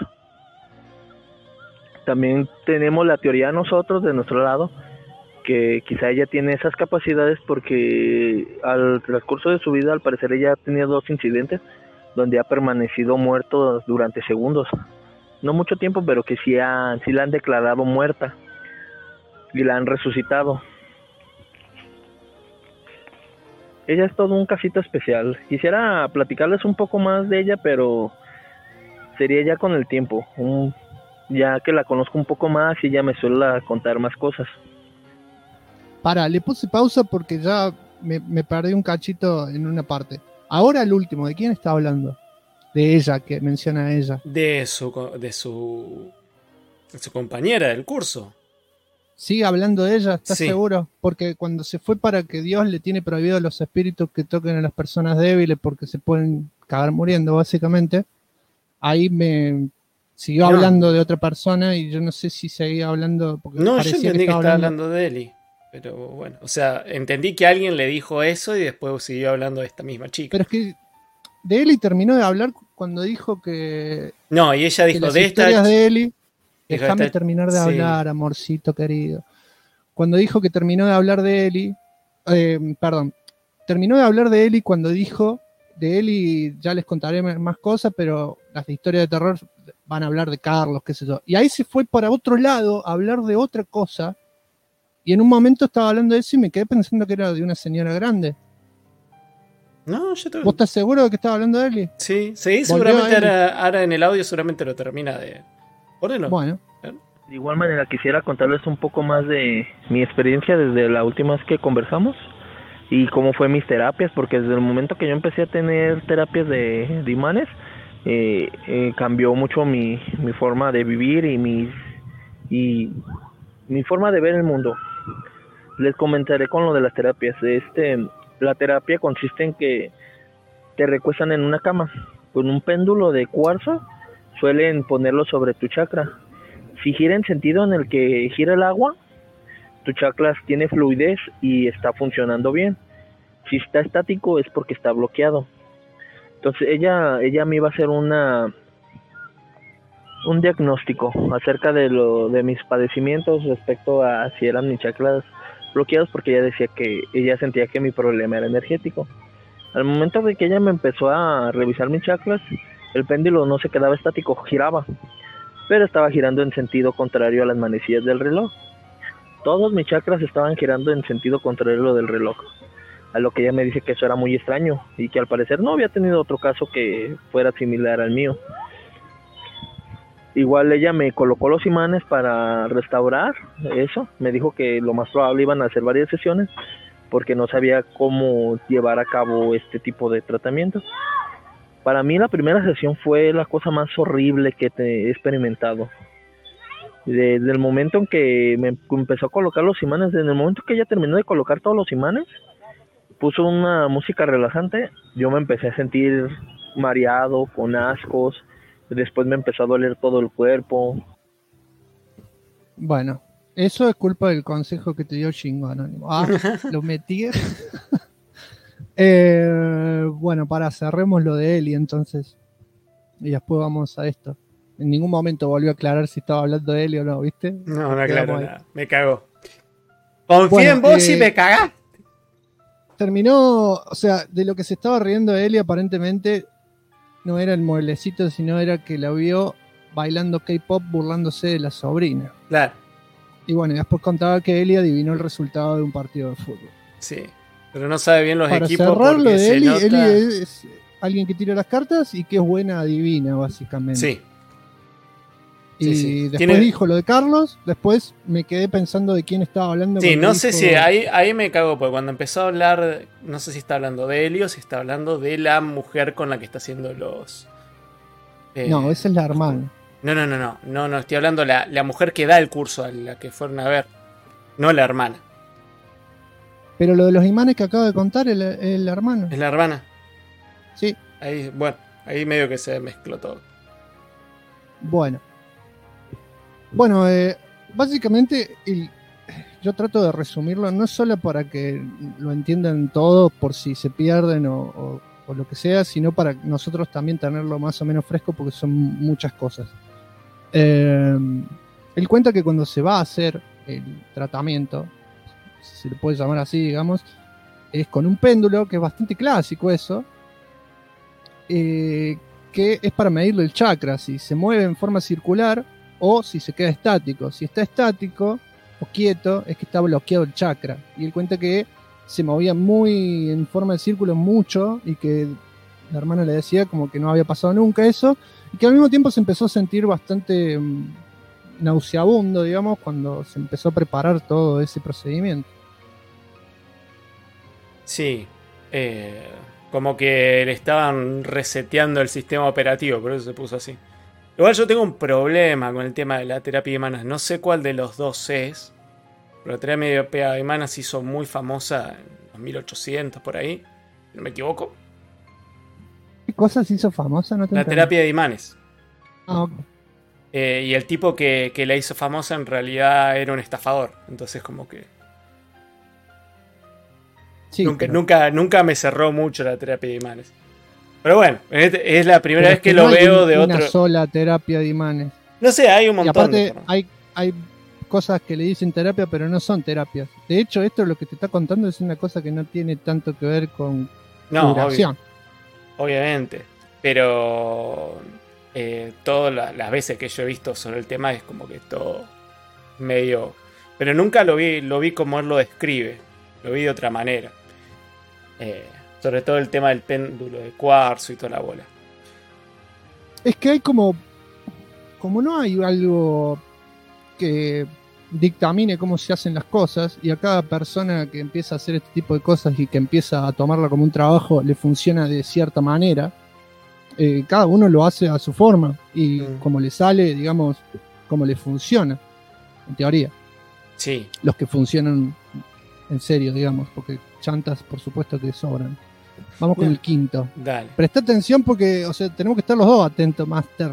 También tenemos la teoría nosotros de nuestro lado que quizá ella tiene esas capacidades porque al transcurso de su vida, al parecer, ella ha tenido 2 incidentes donde ha permanecido muerto durante segundos. No mucho tiempo, pero que sí la han declarado muerta y la han resucitado. Ella es todo un casito especial. Quisiera platicarles un poco más de ella, pero sería ya con el tiempo. Ya que la conozco un poco más y ya me suele contar más cosas. Le puse pausa porque ya me perdí un cachito en una parte. Ahora el último, ¿de quién está hablando? De ella, que menciona a ella. De su compañera del curso. ¿Sigue hablando de ella? ¿Estás Sí. seguro? Porque cuando se fue para que Dios le tiene prohibido a los espíritus que toquen a las personas débiles porque se pueden cagar muriendo, básicamente, ahí me siguió hablando de otra persona y yo no sé si seguía hablando. Porque No, yo parecía entendí que estaba hablando de Ellie. Pero bueno, o sea, entendí que alguien le dijo eso y después siguió hablando de esta misma chica. Pero es que de Ellie terminó de hablar cuando dijo que... No, y ella dijo las de esta... historias de Ellie... dijo Déjame esta- terminar de sí. hablar, amorcito querido. Cuando dijo que terminó de hablar de Ellie... terminó de hablar de Ellie cuando dijo... De Ellie ya les contaré más cosas, pero las de historias de terror van a hablar de Carlos, qué sé yo. Y ahí se fue para otro lado a hablar de otra cosa. Y en un momento estaba hablando de eso y me quedé pensando que era de una señora grande. No, yo ¿Vos estás seguro de que estaba hablando de Ellie? Sí, Volvió seguramente Ellie. ahora en el audio seguramente lo termina de... Ponelo. Bueno. De igual manera quisiera contarles un poco más de mi experiencia desde la última vez que conversamos y cómo fue mis terapias, porque desde el momento que yo empecé a tener terapias de imanes, cambió mucho mi forma de vivir y mi forma de ver el mundo. Les comentaré con lo de las terapias. La terapia consiste en que te recuestan en una cama con un péndulo de cuarzo, suelen ponerlo sobre tu chakra. Si gira en sentido en el que gira el agua, tu chakra tiene fluidez y está funcionando bien. Si está estático es porque está bloqueado. Entonces ella me iba a hacer un diagnóstico acerca de mis padecimientos respecto a si eran mis chakras bloqueados, porque ella decía que ella sentía que mi problema era energético. Al momento de que ella me empezó a revisar mis chakras, el péndulo no se quedaba estático, giraba, pero estaba girando en sentido contrario a las manecillas del reloj. Todos mis chakras estaban girando en sentido contrario a lo del reloj, a lo que ella me dice que eso era muy extraño y que al parecer no había tenido otro caso que fuera similar al mío. Igual ella me colocó los imanes para restaurar eso. Me dijo que lo más probable iban a hacer varias sesiones porque no sabía cómo llevar a cabo este tipo de tratamiento. Para mí la primera sesión fue la cosa más horrible que he experimentado. Desde el momento en que me empezó a colocar los imanes, desde el momento que ella terminó de colocar todos los imanes, puso una música relajante, yo me empecé a sentir mareado, con ascos, después me empezó a doler todo el cuerpo. Bueno, eso es culpa del consejo que te dio Shingo Anónimo. Ah, lo metí. Bueno, cerremos lo de Eli entonces. Y después vamos a esto. En ningún momento volvió a aclarar si estaba hablando de Eli o no, ¿viste? No Quedamos aclaro ahí. nada. Me cagó. Confía Bueno, en vos y me cagás. Terminó, o sea, de lo que se estaba riendo Eli aparentemente no era el mueblecito, sino era que la vio bailando K-pop burlándose de la sobrina. Claro, Y bueno, y después contaba que Eli adivinó el resultado de un partido de fútbol. sí. Pero no sabe bien los Para equipos cerrar lo porque de se Eli, nota... Eli es alguien que tira las cartas y que es buena adivina, básicamente. Sí. Y Sí, sí. después Tiene- dijo lo de Carlos, después me quedé pensando de quién estaba hablando. Sí, cuando no sé dijo- si ahí me cago, porque cuando empezó a hablar, no sé si está hablando de Eli o si está hablando de la mujer con la que está haciendo los... No, esa es la hermana. No, estoy hablando la mujer que da el curso a la que fueron a ver, no la hermana. Pero lo de los imanes que acabo de contar es la hermana. Es la hermana. Sí, Ahí, bueno, ahí medio que se mezcló todo. bueno. Bueno, básicamente yo trato de resumirlo no solo para que lo entiendan todos por si se pierden o lo que sea, sino para nosotros también tenerlo más o menos fresco porque son muchas cosas. Él cuenta que cuando se va a hacer el tratamiento, si se le puede llamar así, digamos, es con un péndulo, que es bastante clásico eso, que es para medirle el chakra, si se mueve en forma circular o si se queda estático. Si está estático o quieto, es que está bloqueado el chakra. Y él cuenta que se movía muy en forma de círculo mucho y que la hermana le decía como que no había pasado nunca eso y que al mismo tiempo se empezó a sentir bastante nauseabundo, digamos, cuando se empezó a preparar todo ese procedimiento. Sí, como que le estaban reseteando el sistema operativo, por eso se puso así. Igual yo tengo un problema con el tema de la terapia de imanes. No sé cuál de los dos es. Pero la terapia de imanes se hizo muy famosa en los 1800 por ahí. ¿No me equivoco? ¿Qué cosa se hizo famosa? No te La entendí. terapia de imanes. Ah, ok. Y el tipo que la hizo famosa en realidad era un estafador. Entonces como que Sí, nunca me cerró mucho la terapia de imanes. Pero bueno, es la primera pero vez que no lo hay veo de una otro... sola terapia de imanes. No sé, hay un Y montón de aparte formas. hay cosas que le dicen terapia, pero no son terapias. De hecho, esto lo que te está contando es una cosa que no tiene tanto que ver con No, curación. obviamente. Pero todas las veces que yo he visto sobre el tema es como que todo medio... Pero nunca lo vi como él lo describe. Lo vi de otra manera. Sobre todo el tema del péndulo de cuarzo y toda la bola. Es que hay como no hay algo que dictamine cómo se hacen las cosas, y a cada persona que empieza a hacer este tipo de cosas y que empieza a tomarla como un trabajo le funciona de cierta manera. Cada uno lo hace a su forma y como le sale, digamos, como le funciona, en teoría. Sí. Los que funcionan en serio, digamos, porque chantas por supuesto que sobran. Vamos con Bien. el quinto. Dale. Presta atención porque, o sea, tenemos que estar los dos atentos, Master.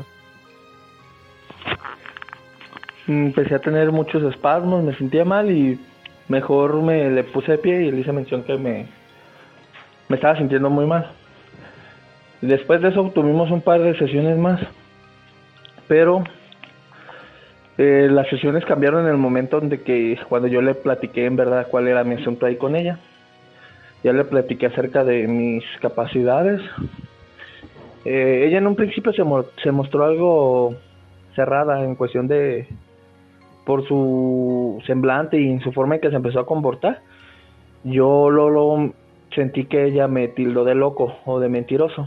Empecé a tener muchos espasmos, me sentía mal y mejor me le puse de pie y le hice mención que me estaba sintiendo muy mal. Después de eso tuvimos un par de sesiones más, pero las sesiones cambiaron en el momento donde cuando yo le platiqué en verdad cuál era mi asunto ahí con ella. Ya le platiqué acerca de mis capacidades. Ella en un principio se mostró algo cerrada en cuestión de por su semblante y en su forma en que se empezó a comportar. Yo lo sentí que ella me tildó de loco o de mentiroso.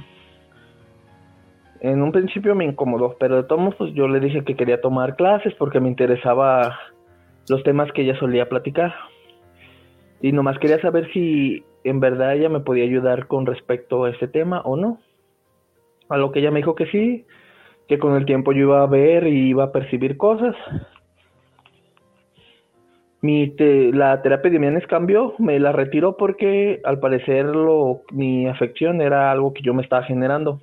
En un principio me incomodó, pero de todos modos pues yo le dije que quería tomar clases porque me interesaba los temas que ella solía platicar. Y nomás quería saber si en verdad ella me podía ayudar con respecto a este tema o no. A lo que ella me dijo que sí, que con el tiempo yo iba a ver y iba a percibir cosas La terapia de Mianes cambió, me la retiró porque al parecer mi afección era algo que yo me estaba generando.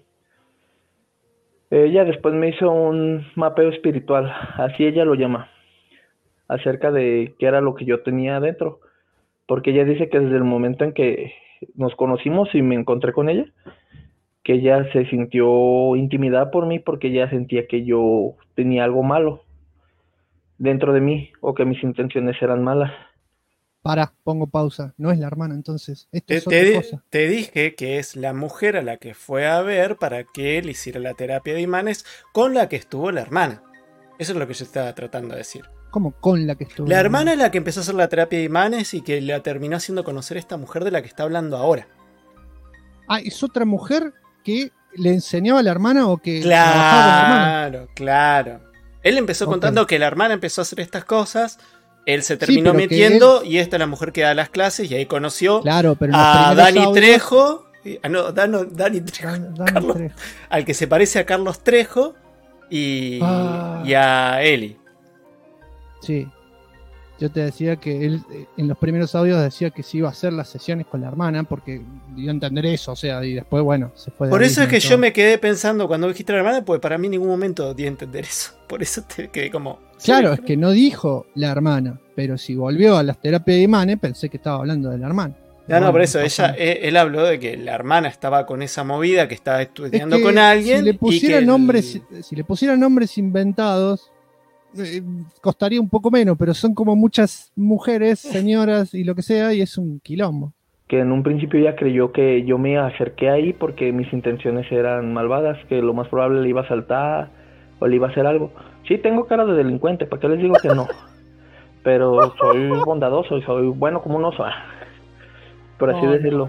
Ella después me hizo un mapeo espiritual, así ella lo llama, acerca de qué era lo que yo tenía adentro, porque ella dice que desde el momento en que nos conocimos y me encontré con ella, que ella se sintió intimidada por mí porque ella sentía que yo tenía algo malo dentro de mí o que mis intenciones eran malas. Pongo pausa. No es la hermana, entonces. Esto Te, es otra te- cosa. te dije que es la mujer a la que fue a ver para que él hiciera la terapia de imanes con la que estuvo la hermana. Eso es lo que yo estaba tratando de decir. ¿Cómo con la que estuvo? La hermana es la que empezó a hacer la terapia de imanes y que la terminó haciendo conocer esta mujer de la que está hablando ahora. Ah, es otra mujer que le enseñaba a la hermana o que trabajaba con la hermana. Claro. Él empezó Ok. contando que la hermana empezó a hacer estas cosas. Él se terminó pero que metiendo y esta es la mujer que da las clases y ahí conoció Claro, pero en los a primeros Dani audios- Trejo. Dani Trejo. Dani Carlos- Trejo. al que se parece a Carlos Trejo y a Eli. Sí. Yo te decía que él en los primeros audios decía que se iba a hacer las sesiones con la hermana porque dio a entender eso, o sea, y después, bueno, se fue de Por eso es abismo que y yo todo. me quedé pensando cuando dijiste a la hermana, pues para mí en ningún momento di a entender eso. Por eso te quedé como... Claro, sí, es que no dijo la hermana, pero si volvió a las terapias de imanes, pensé que estaba hablando de la hermana. No, Bueno, por eso pasa. él habló de que la hermana estaba con esa movida, que estaba estudiando Es que con alguien. Si le y pusiera que nombres, si le pusiera nombres inventados, costaría un poco menos, pero son como muchas mujeres, señoras y lo que sea, y es un quilombo. Que en un principio ella creyó que yo me acerqué ahí porque mis intenciones eran malvadas, que lo más probable le iba a saltar o le iba a hacer algo. Sí, tengo cara de delincuente, ¿para qué les digo que no? Pero soy bondadoso y soy bueno como un oso, por así Oh, decirlo.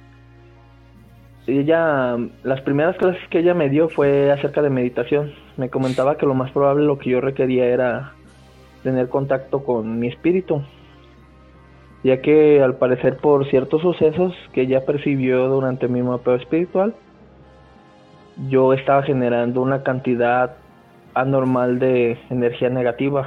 Ella, las primeras clases que ella me dio fue acerca de meditación. Me comentaba que lo más probable lo que yo requería era tener contacto con mi espíritu, ya que al parecer por ciertos sucesos que ella percibió durante mi mapeo espiritual, yo estaba generando una cantidad anormal de energía negativa.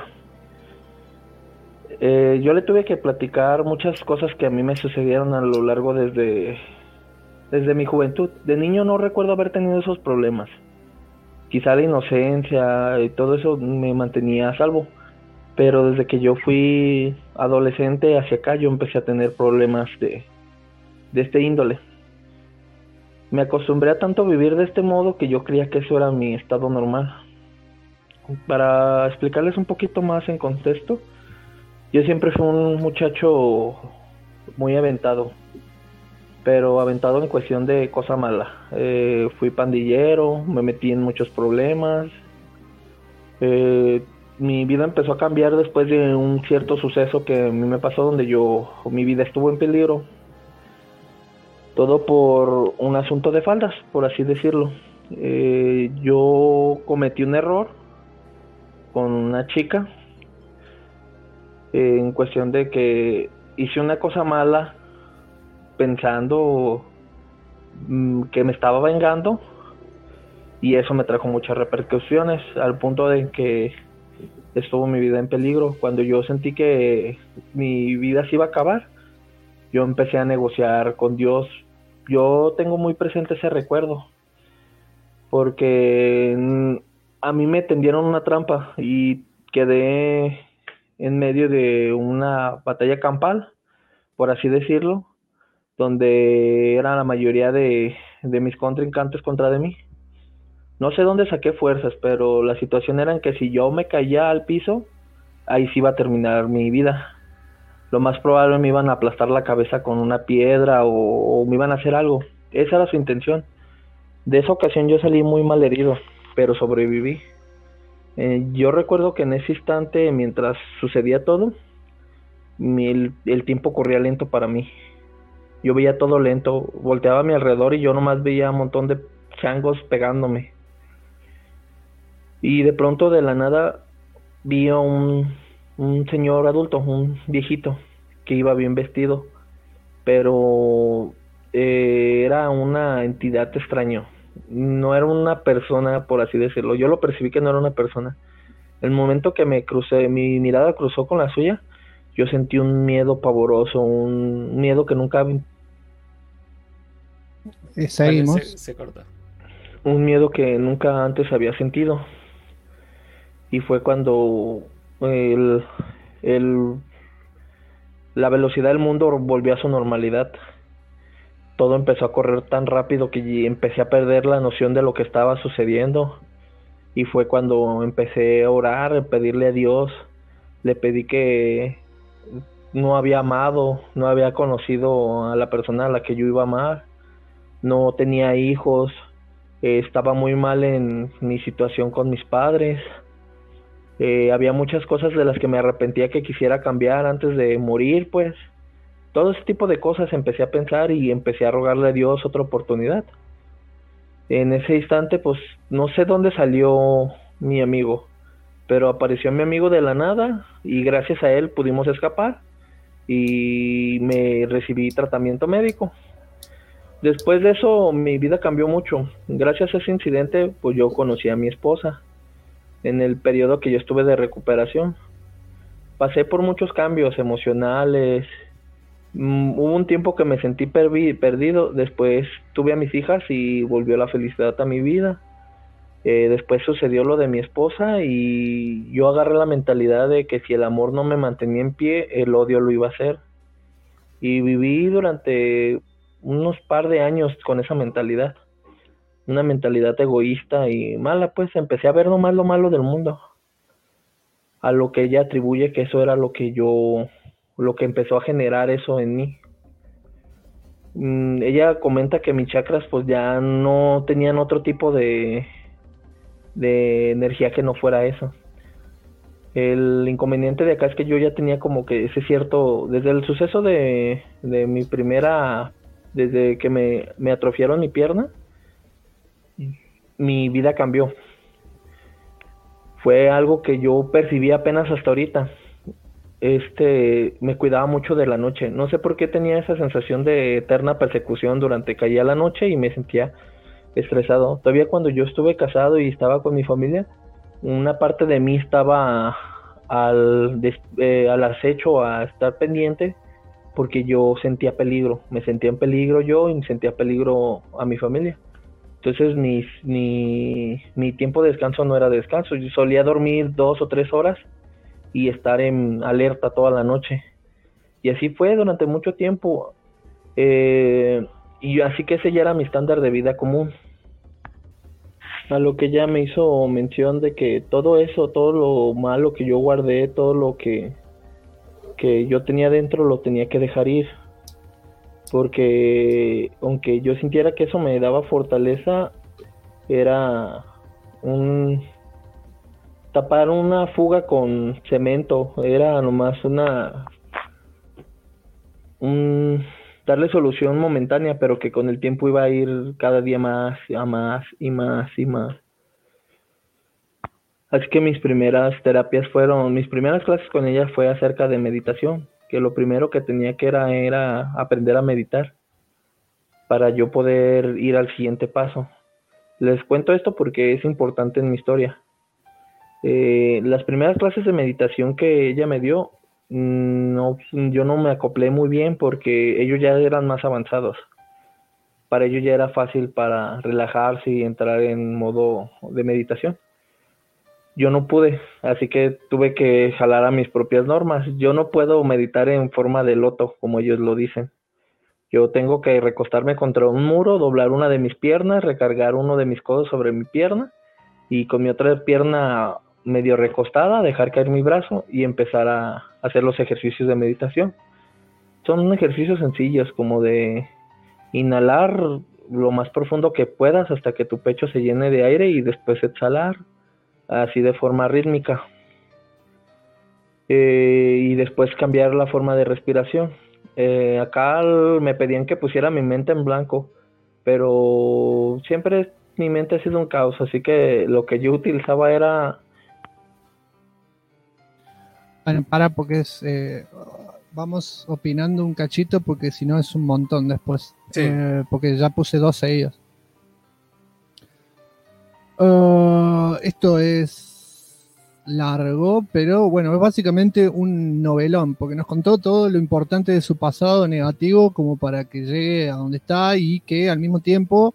Yo le tuve que platicar muchas cosas que a mí me sucedieron a lo largo desde mi juventud. De niño no recuerdo haber tenido esos problemas. Quizá la inocencia y todo eso me mantenía a salvo. Pero desde que yo fui adolescente hacia acá, yo empecé a tener problemas de este índole. Me acostumbré a tanto vivir de este modo que yo creía que eso era mi estado normal. Para explicarles un poquito más en contexto, yo siempre fui un muchacho muy aventado, pero aventado en cuestión de cosa mala. Fui pandillero, me metí en muchos problemas. Mi vida empezó a cambiar después de un cierto suceso que a mí me pasó donde mi vida estuvo en peligro. Todo por un asunto de faldas, por así decirlo. Yo cometí un error con una chica en cuestión de que hice una cosa mala pensando que me estaba vengando, y eso me trajo muchas repercusiones al punto de que estuvo mi vida en peligro. Cuando yo sentí que mi vida se iba a acabar, yo empecé a negociar con Dios. Yo tengo muy presente ese recuerdo porque a mí me tendieron una trampa y quedé en medio de una batalla campal, por así decirlo, donde era la mayoría de mis contrincantes contra de mí. No sé dónde saqué fuerzas, pero la situación era en que si yo me caía al piso, ahí sí iba a terminar mi vida. Lo más probable me iban a aplastar la cabeza con una piedra o me iban a hacer algo. Esa era su intención. De esa ocasión yo salí muy mal herido, pero sobreviví. Yo recuerdo que en ese instante, mientras sucedía todo, el tiempo corría lento para mí. Yo veía todo lento, volteaba a mi alrededor y yo nomás veía un montón de changos pegándome. Y de pronto, de la nada, vi a un señor adulto, un viejito, que iba bien vestido, pero era una entidad extraña. No era una persona, por así decirlo. Yo lo percibí que no era una persona. El momento que mi mirada cruzó con la suya, yo sentí un miedo pavoroso, un miedo que nunca, Seguimos. Vale, se cortó. un miedo que nunca antes había sentido. Y fue cuando el, el- la velocidad del mundo volvió a su normalidad. Todo empezó a correr tan rápido que empecé a perder la noción de lo que estaba sucediendo. Y fue cuando empecé a orar, a pedirle a Dios. Le pedí que no había amado, no había conocido a la persona a la que yo iba a amar. No tenía hijos. Estaba muy mal en mi situación con mis padres. Había muchas cosas de las que me arrepentía que quisiera cambiar antes de morir, pues. Todo ese tipo de cosas empecé a pensar y empecé a rogarle a Dios otra oportunidad. En ese instante, pues, no sé dónde salió mi amigo, pero apareció mi amigo de la nada y gracias a él pudimos escapar y me recibí tratamiento médico. Después de eso, mi vida cambió mucho. Gracias a ese incidente, pues yo conocí a mi esposa en el periodo que yo estuve de recuperación. Pasé por muchos cambios emocionales. Hubo un tiempo que me sentí perdido. Después tuve a mis hijas y volvió la felicidad a mi vida. Después sucedió lo de mi esposa y yo agarré la mentalidad de que si el amor no me mantenía en pie, el odio lo iba a hacer. Y viví durante unos par de años con esa mentalidad. Una mentalidad egoísta y mala, pues empecé a ver nomás lo malo del mundo. A lo que ella atribuye que eso era lo que empezó a generar eso en mí. Ella comenta que mis chakras pues ya no tenían otro tipo de energía que no fuera eso. El inconveniente de acá es que yo ya tenía como que ese cierto, desde el suceso de mi primera, desde que me atrofiaron mi pierna, mi vida cambió. Fue algo que yo percibí apenas hasta ahorita. Me cuidaba mucho de la noche. No sé por qué tenía esa sensación de eterna persecución durante caía la noche y me sentía estresado. Todavía cuando yo estuve casado y estaba con mi familia, una parte de mí estaba al acecho, a estar pendiente, porque yo sentía peligro. Me sentía en peligro yo y sentía peligro a mi familia. Entonces mi tiempo de descanso no era descanso. Yo solía dormir 2 o 3 horas y estar en alerta toda la noche. Y así fue durante mucho tiempo. Y así que ese ya era mi estándar de vida común. A lo que ella me hizo mención de que todo eso, todo lo malo que yo guardé, todo lo que yo tenía dentro lo tenía que dejar ir. Porque aunque yo sintiera que eso me daba fortaleza, era tapar una fuga con cemento, era nomás darle solución momentánea, pero que con el tiempo iba a ir cada día más, a más y más y más. Así que mis primeras clases con ella fue acerca de meditación, que lo primero que tenía que era aprender a meditar para yo poder ir al siguiente paso. Les cuento esto porque es importante en mi historia. Las primeras clases de meditación que ella me dio, yo no me acoplé muy bien porque ellos ya eran más avanzados. Para ellos ya era fácil para relajarse y entrar en modo de meditación. Yo no pude, así que tuve que jalar a mis propias normas. Yo no puedo meditar en forma de loto, como ellos lo dicen. Yo tengo que recostarme contra un muro, doblar una de mis piernas, recargar uno de mis codos sobre mi pierna y con mi otra pierna medio recostada, dejar caer mi brazo y empezar a hacer los ejercicios de meditación. Son ejercicios sencillos, como de inhalar lo más profundo que puedas hasta que tu pecho se llene de aire y después exhalar, así de forma rítmica. Y después cambiar la forma de respiración. Acá me pedían que pusiera mi mente en blanco, pero siempre mi mente ha sido un caos, así que lo que yo utilizaba era... Bueno, para porque vamos opinando un cachito porque si no es un montón después. Sí. Porque ya puse 2 seguidos. Esto es largo, pero bueno, es básicamente un novelón, porque nos contó todo lo importante de su pasado negativo como para que llegue a donde está y que al mismo tiempo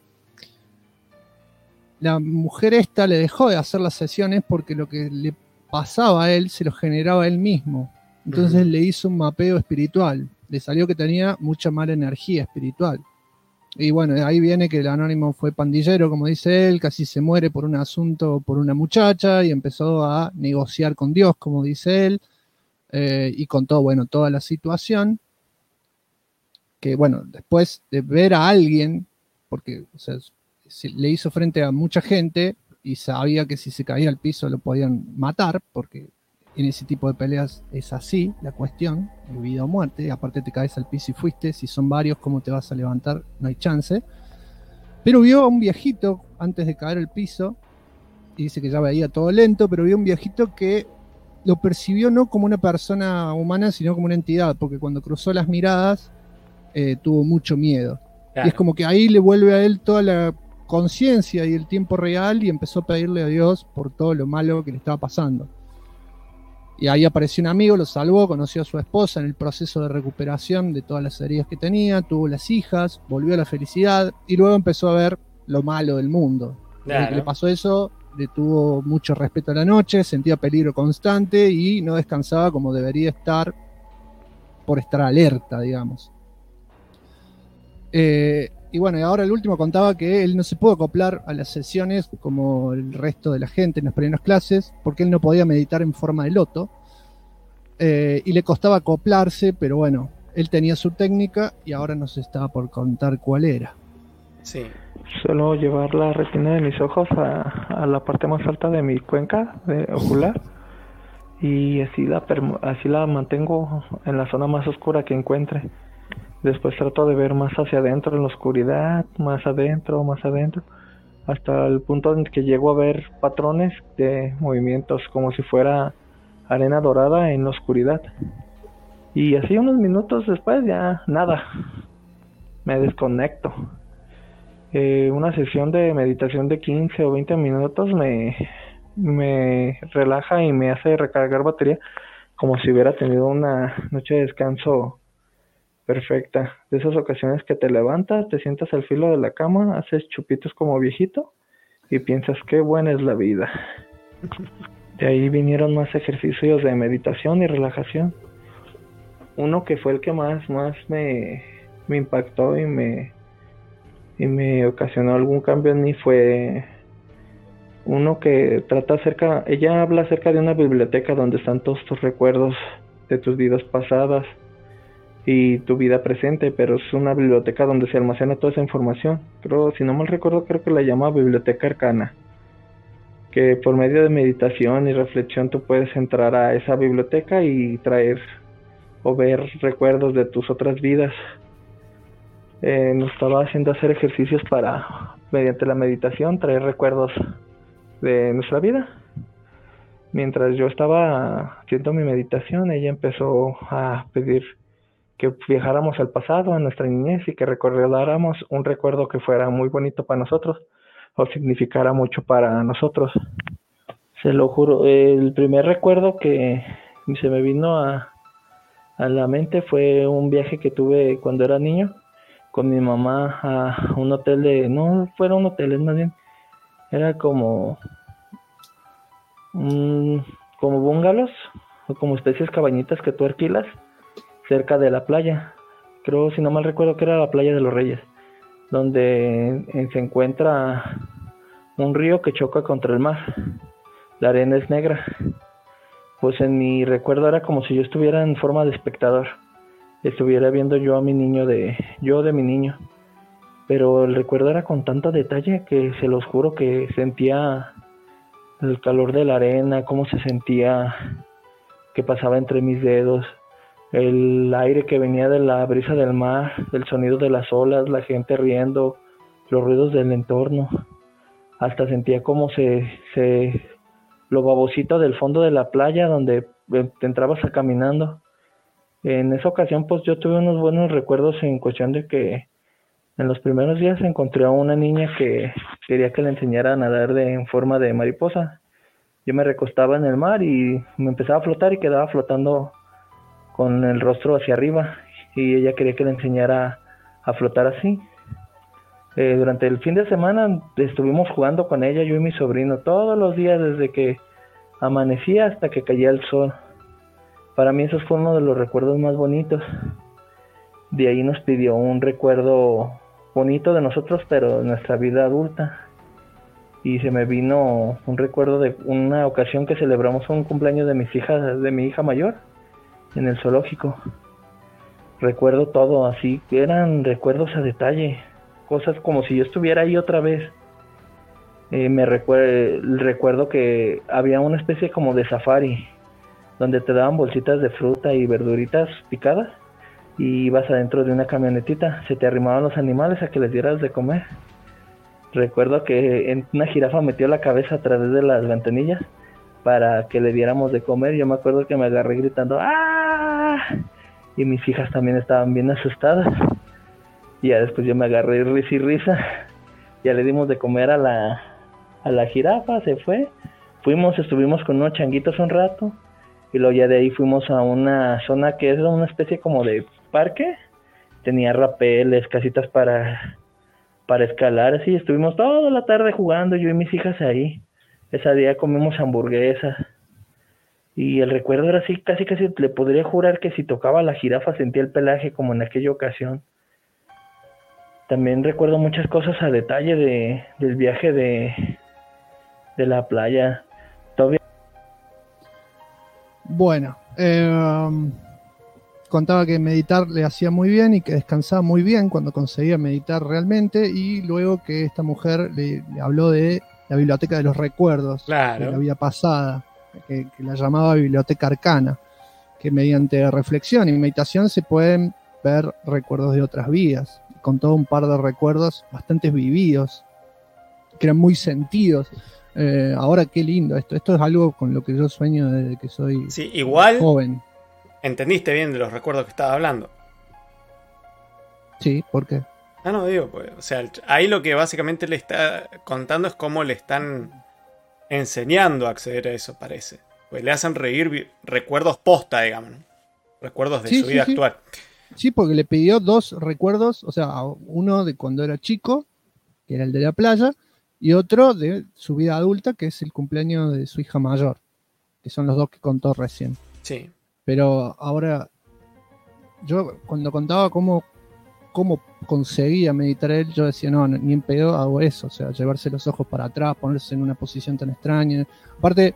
la mujer esta le dejó de hacer las sesiones porque lo que le pasaba a él se lo generaba él mismo. Entonces le hizo un mapeo espiritual. Le salió que tenía mucha mala energía espiritual. Y bueno, de ahí viene que el anónimo fue pandillero, como dice él, casi se muere por un asunto, por una muchacha, y empezó a negociar con Dios, como dice él, y contó, bueno, toda la situación. Que bueno, después de ver a alguien, porque o sea, le hizo frente a mucha gente y sabía que si se caía al piso lo podían matar, porque en ese tipo de peleas es así la cuestión, de vida o muerte. Aparte te caes al piso y fuiste, si son varios, ¿cómo te vas a levantar? No hay chance. Pero vio a un viejito antes de caer al piso, y dice que ya veía todo lento, pero vio a un viejito que lo percibió no como una persona humana, sino como una entidad, porque cuando cruzó las miradas tuvo mucho miedo. Claro. Y es como que ahí le vuelve a él toda la conciencia y el tiempo real, y empezó a pedirle a Dios por todo lo malo que le estaba pasando. Y ahí apareció un amigo, lo salvó, conoció a su esposa en el proceso de recuperación de todas las heridas que tenía, tuvo las hijas, volvió a la felicidad, y luego empezó a ver lo malo del mundo. Claro. Desde que le pasó eso, le tuvo mucho respeto a la noche, sentía peligro constante y no descansaba como debería estar por estar alerta, digamos. Y bueno, y ahora el último contaba que él no se pudo acoplar a las sesiones como el resto de la gente en las primeras clases, porque él no podía meditar en forma de loto, y le costaba acoplarse, pero bueno, él tenía su técnica y ahora nos estaba por contar cuál era. Sí. Solo llevar la retina de mis ojos a la parte más alta de mi cuenca ocular, y así la mantengo en la zona más oscura que encuentre. Después trato de ver más hacia adentro en la oscuridad, más adentro, hasta el punto en que llego a ver patrones de movimientos como si fuera arena dorada en la oscuridad. Y así unos minutos después ya nada, me desconecto. Una sesión de meditación de 15 o 20 minutos me relaja y me hace recargar batería como si hubiera tenido una noche de descanso perfecta. De esas ocasiones que te levantas, te sientas al filo de la cama, haces chupitos como viejito y piensas qué buena es la vida. De ahí vinieron más ejercicios de meditación y relajación. Uno que fue el que más me impactó y me ocasionó algún cambio en mí fue uno que ella habla acerca de una biblioteca donde están todos tus recuerdos de tus vidas pasadas y tu vida presente, pero es una biblioteca donde se almacena toda esa información. Si no mal recuerdo, creo que la llama Biblioteca Arcana, que por medio de meditación y reflexión tú puedes entrar a esa biblioteca y traer o ver recuerdos de tus otras vidas. Nos estaba haciendo hacer ejercicios para, mediante la meditación, traer recuerdos de nuestra vida. Mientras yo estaba haciendo mi meditación, ella empezó a pedir que viajáramos al pasado, a nuestra niñez, y que recordáramos un recuerdo que fuera muy bonito para nosotros o significara mucho para nosotros. Se lo juro, el primer recuerdo que se me vino a la mente fue un viaje que tuve cuando era niño con mi mamá a un hotel no fuera un hotel, es más bien, era como bungalows, o como especies cabañitas que tú alquilas cerca de la playa. Creo, si no mal recuerdo, que era la playa de los Reyes, donde se encuentra un río que choca contra el mar. La arena es negra. Pues en mi recuerdo era como si yo estuviera en forma de espectador, estuviera viendo yo a mi niño de mi niño. Pero el recuerdo era con tanto detalle que se los juro que sentía el calor de la arena, cómo se sentía, que pasaba entre mis dedos, el aire que venía de la brisa del mar, el sonido de las olas, la gente riendo, los ruidos del entorno. Hasta sentía como lo babosito del fondo de la playa donde te entrabas caminando. En esa ocasión pues yo tuve unos buenos recuerdos en cuestión de que en los primeros días encontré a una niña que quería que le enseñara a nadar en forma de mariposa. Yo me recostaba en el mar y me empezaba a flotar y quedaba flotando con el rostro hacia arriba, y ella quería que le enseñara a flotar así. Durante el fin de semana estuvimos jugando con ella, yo y mi sobrino, todos los días desde que amanecía hasta que caía el sol. Para mí eso fue uno de los recuerdos más bonitos. De ahí nos pidió un recuerdo bonito de nosotros, pero de nuestra vida adulta. Y se me vino un recuerdo de una ocasión que celebramos un cumpleaños de mi hija mayor en el zoológico. Recuerdo todo así, eran recuerdos a detalle, cosas como si yo estuviera ahí otra vez. Recuerdo que había una especie como de safari, donde te daban bolsitas de fruta y verduritas picadas, y ibas adentro de una camionetita, se te arrimaban los animales a que les dieras de comer. Recuerdo que una jirafa metió la cabeza a través de las ventanillas para que le diéramos de comer. Yo me acuerdo que me agarré gritando ¡ah! Y mis hijas también estaban bien asustadas. Y ya después yo me agarré risa y risa. Ya le dimos de comer a la jirafa, se fue. Estuvimos con unos changuitos un rato. Y luego ya de ahí fuimos a una zona que es una especie como de parque. Tenía rapeles, casitas para escalar, así. Estuvimos toda la tarde jugando, yo y mis hijas ahí. Ese día comimos hamburguesas. Y el recuerdo era así, casi le podría jurar que si tocaba la jirafa sentía el pelaje como en aquella ocasión. También recuerdo muchas cosas a detalle del viaje de la playa. Todavía... Bueno, contaba que meditar le hacía muy bien y que descansaba muy bien cuando conseguía meditar realmente, y luego que esta mujer le habló de la biblioteca de los recuerdos, Claro, de la vida pasada, que la llamaba biblioteca arcana, que mediante reflexión y meditación se pueden ver recuerdos de otras vidas. Contó un par de recuerdos bastante vividos, que eran muy sentidos. Ahora qué lindo esto es algo con lo que yo sueño desde que soy sí, igual joven. entendiste bien de los recuerdos que estaba hablando. Sí, ¿por qué? Ah, no, digo, pues, o sea, ahí lo que básicamente le está contando es cómo le están enseñando a acceder a eso, parece. Pues le hacen revivir recuerdos posta, digamos, ¿no? Recuerdos de Sí, su vida sí. actual. Sí, porque le pidió 2 recuerdos, o sea, uno de cuando era chico, que era el de la playa, y otro de su vida adulta, que es el cumpleaños de su hija mayor, que son los 2 que contó recién. Sí. Pero ahora, yo cuando contaba cómo conseguía meditar él, yo decía, no, ni en pedo hago eso, o sea, llevarse los ojos para atrás, ponerse en una posición tan extraña. Aparte,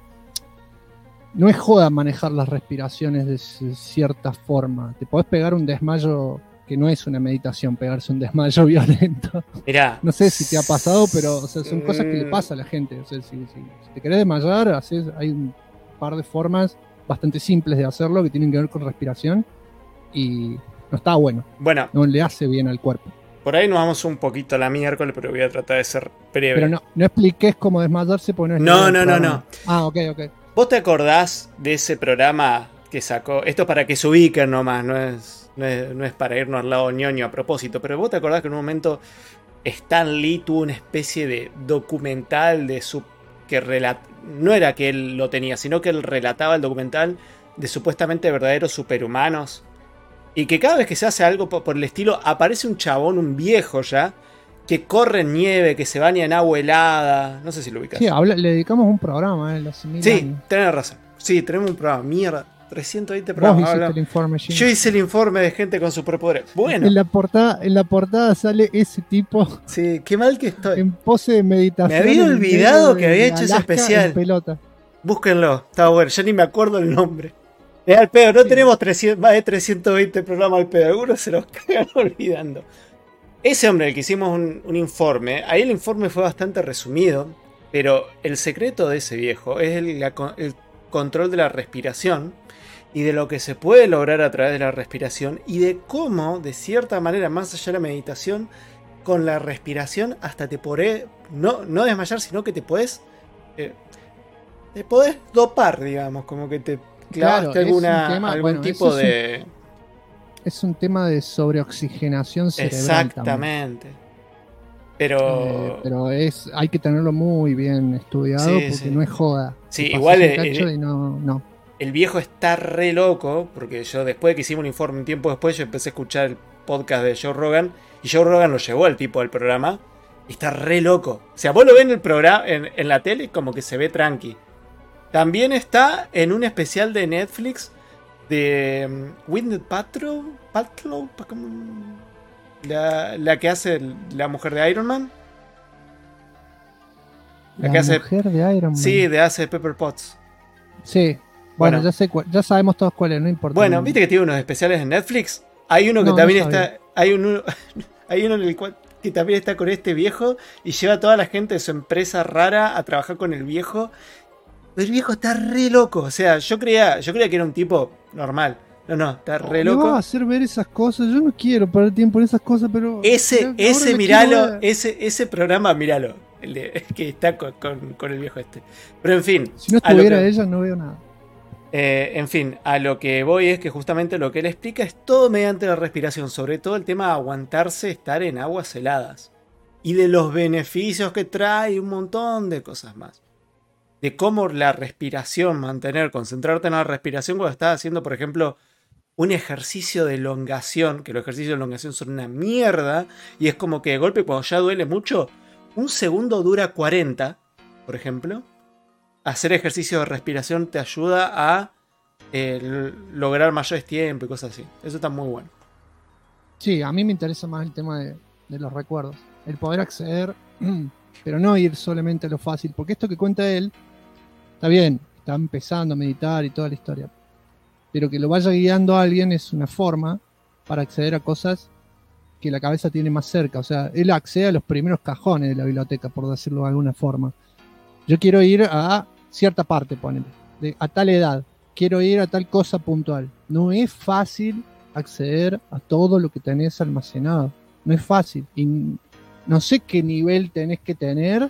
no es joda manejar las respiraciones de cierta forma. Te podés pegar un desmayo, que no es una meditación, pegarse un desmayo violento. Mirá. No sé si te ha pasado, pero o sea, son cosas que le pasa a la gente. O sea, si te querés desmayar, hay un par de formas bastante simples de hacerlo que tienen que ver con respiración, y no está bueno. Bueno, No le hace bien al cuerpo. por ahí nos vamos un poquito a la miércoles, pero voy a tratar de ser breve. Pero no expliques cómo desmayarse, porque no es No, el no, no, programa. no. Ah, ok. ¿Vos te acordás de ese programa que sacó? Esto es para que se ubiquen nomás, no es para irnos al lado ñoño a propósito, pero vos te acordás que en un momento Stan Lee tuvo una especie de documental de su... no era que él lo tenía, sino que él relataba el documental de supuestamente verdaderos superhumanos. Y que cada vez que se hace algo por el estilo, aparece un chabón, un viejo ya, que corre en nieve, que se baña en agua helada. No sé si lo ubicas. Sí, le dedicamos un programa, los 1000 Sí, años. tenés razón. Sí, tenemos un programa. Mierda, 320 Vos programas. hiciste habla- el informe, Jim. Yo hice el informe de gente con superpoderes. Bueno, En la portada sale ese tipo sí, qué mal que estoy. en pose de meditación. Me había en el olvidado medio que había de hecho ese Alaska especial. en pelota. Búsquenlo, está bueno. Ya ni me acuerdo el nombre. Al pedo, no tenemos más de 320 programas al pedo. Algunos se los cagan olvidando. Ese hombre, el que hicimos un informe, ahí el informe fue bastante resumido, pero el secreto de ese viejo es el control de la respiración y de lo que se puede lograr a través de la respiración y de cómo, de cierta manera, más allá de la meditación, con la respiración hasta te podés, no desmayar, sino que te podés dopar, digamos, como que te clavaste Claro, es un tema, algún bueno, tipo eso de... Es un tema de sobreoxigenación cerebral. Exactamente. Pero hay que tenerlo muy bien estudiado Sí, porque sí. no es joda. Sí, Te pasas igual un cacho y no. el viejo está re loco, porque yo después de que hicimos un informe un tiempo después, yo empecé a escuchar el podcast de Joe Rogan, y Joe Rogan lo llevó al tipo del programa, y está re loco. O sea, vos lo ves en el programa, en la tele, como que se ve tranqui. También está en un especial de Netflix de Gwyneth Paltrow, la que hace la mujer de Iron Man. La que hace, mujer de Iron Man. sí, hace Pepper Potts. Sí. Bueno, ya sabemos todos cuál es, no importa. Bueno, viste que tiene unos especiales en Netflix. Hay uno que también está. Hay uno en el cual que también está con este viejo y lleva a toda la gente de su empresa rara a trabajar con el viejo. El viejo está re loco. O sea, yo creía que era un tipo normal. No, está re loco. Me va a hacer ver esas cosas. Yo no quiero perder tiempo en esas cosas, pero. Ese miralo, ese programa, miralo. El que está con el viejo este. Pero en fin. Si no estuviera ella, no veo nada. En fin, a lo que voy es que justamente lo que él explica es todo mediante la respiración, sobre todo el tema de aguantarse estar en aguas heladas y de los beneficios que trae, un montón de cosas más. De cómo la respiración, concentrarte en la respiración cuando estás haciendo, por ejemplo, un ejercicio de elongación, que los ejercicios de elongación son una mierda, y es como que de golpe cuando ya duele mucho, un segundo dura 40, por ejemplo. Hacer ejercicio de respiración te ayuda a lograr mayores tiempos y cosas así. Eso está muy bueno. Sí, a mí me interesa más el tema de los recuerdos. El poder acceder, pero no ir solamente a lo fácil. Porque esto que cuenta él, está bien, está empezando a meditar y toda la historia. Pero que lo vaya guiando a alguien es una forma para acceder a cosas que la cabeza tiene más cerca. O sea, él accede a los primeros cajones de la biblioteca, por decirlo de alguna forma. Yo quiero ir a cierta parte, ponele, a tal edad, quiero ir a tal cosa puntual. No es fácil acceder a todo lo que tenés almacenado, no es fácil, y no sé qué nivel tenés que tener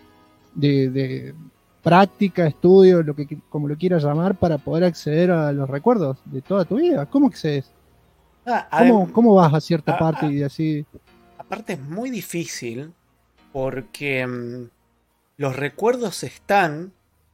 de práctica, estudio, como lo quieras llamar, para poder acceder a los recuerdos de toda tu vida. ¿Cómo accedes? ¿Cómo vas a cierta parte y así? Aparte es muy difícil porque los recuerdos están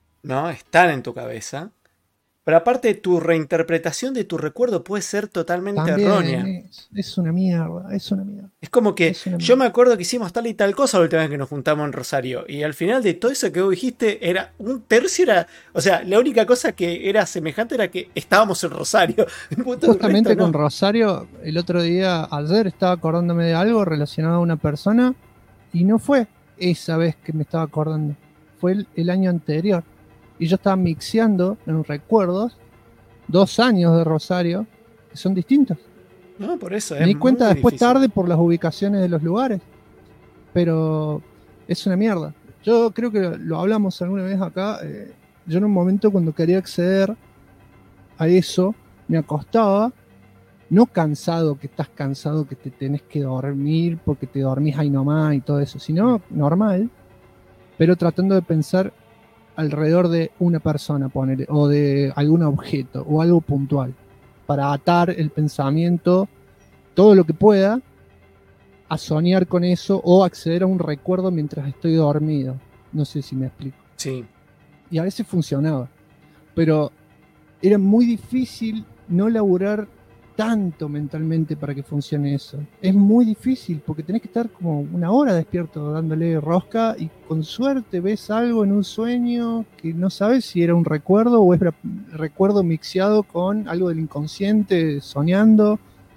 en tu cabeza, pero aparte tu reinterpretación de tu recuerdo puede ser totalmente errónea. Es una mierda. Es como que yo me acuerdo que hicimos tal y tal cosa la última vez que nos juntamos en Rosario, y al final de todo eso que vos dijiste era un tercio, o sea, la única cosa que era semejante era que estábamos en Rosario. Justamente con Rosario, el otro día, ayer estaba acordándome de algo relacionado a una persona y no fue esa vez que me estaba acordando, fue el año anterior. Y yo estaba mixeando en recuerdos 2 años de Rosario que son distintos. No, por eso me di cuenta después tarde por las ubicaciones de los lugares. Pero es una mierda. Yo creo que lo hablamos alguna vez acá. Yo en un momento cuando quería acceder a eso, me acostaba, no cansado, que estás cansado, que te tenés que dormir porque te dormís ahí nomás y todo eso, sino normal, pero tratando de pensar alrededor de una persona, ponele, o de algún objeto, o algo puntual, para atar el pensamiento, todo lo que pueda, a soñar con eso, o acceder a un recuerdo mientras estoy dormido. No sé si me explico. Sí. Y a veces funcionaba, pero era muy difícil no laburar tanto mentalmente para que funcione eso. Es muy difícil porque tenés que estar como 1 hora despierto dándole rosca y con suerte ves algo en un sueño que no sabes si era un recuerdo o es recuerdo mixeado con algo del inconsciente, soñando.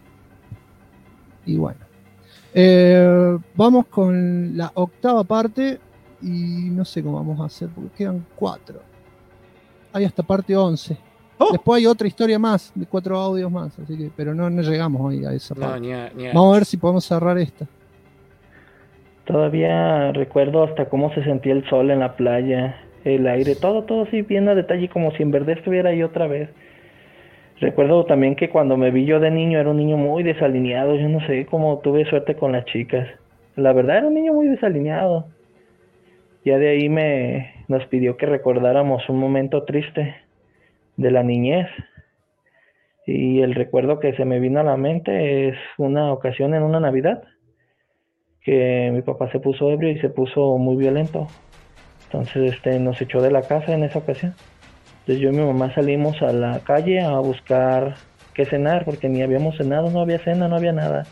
Y bueno. Vamos con la 8ª parte y no sé cómo vamos a hacer porque quedan 4. Hay hasta parte 11. Después hay otra historia más, de 4 audios más, así que, pero no llegamos hoy a esa parte. Vamos a ver si podemos cerrar esta. Todavía recuerdo hasta cómo se sentía el sol en la playa, el aire, todo así bien a detalle, como si en verdad estuviera ahí otra vez. Recuerdo también que cuando me vi yo de niño era un niño muy desalineado, yo no sé cómo tuve suerte con las chicas. La verdad era un niño muy desalineado. Ya de ahí nos pidió que recordáramos un momento triste de la niñez, y el recuerdo que se me vino a la mente es una ocasión en una Navidad que mi papá se puso ebrio y se puso muy violento. Entonces nos echó de la casa en esa ocasión. Entonces yo y mi mamá salimos a la calle a buscar qué cenar, porque ni habíamos cenado, no había cena, no había nada.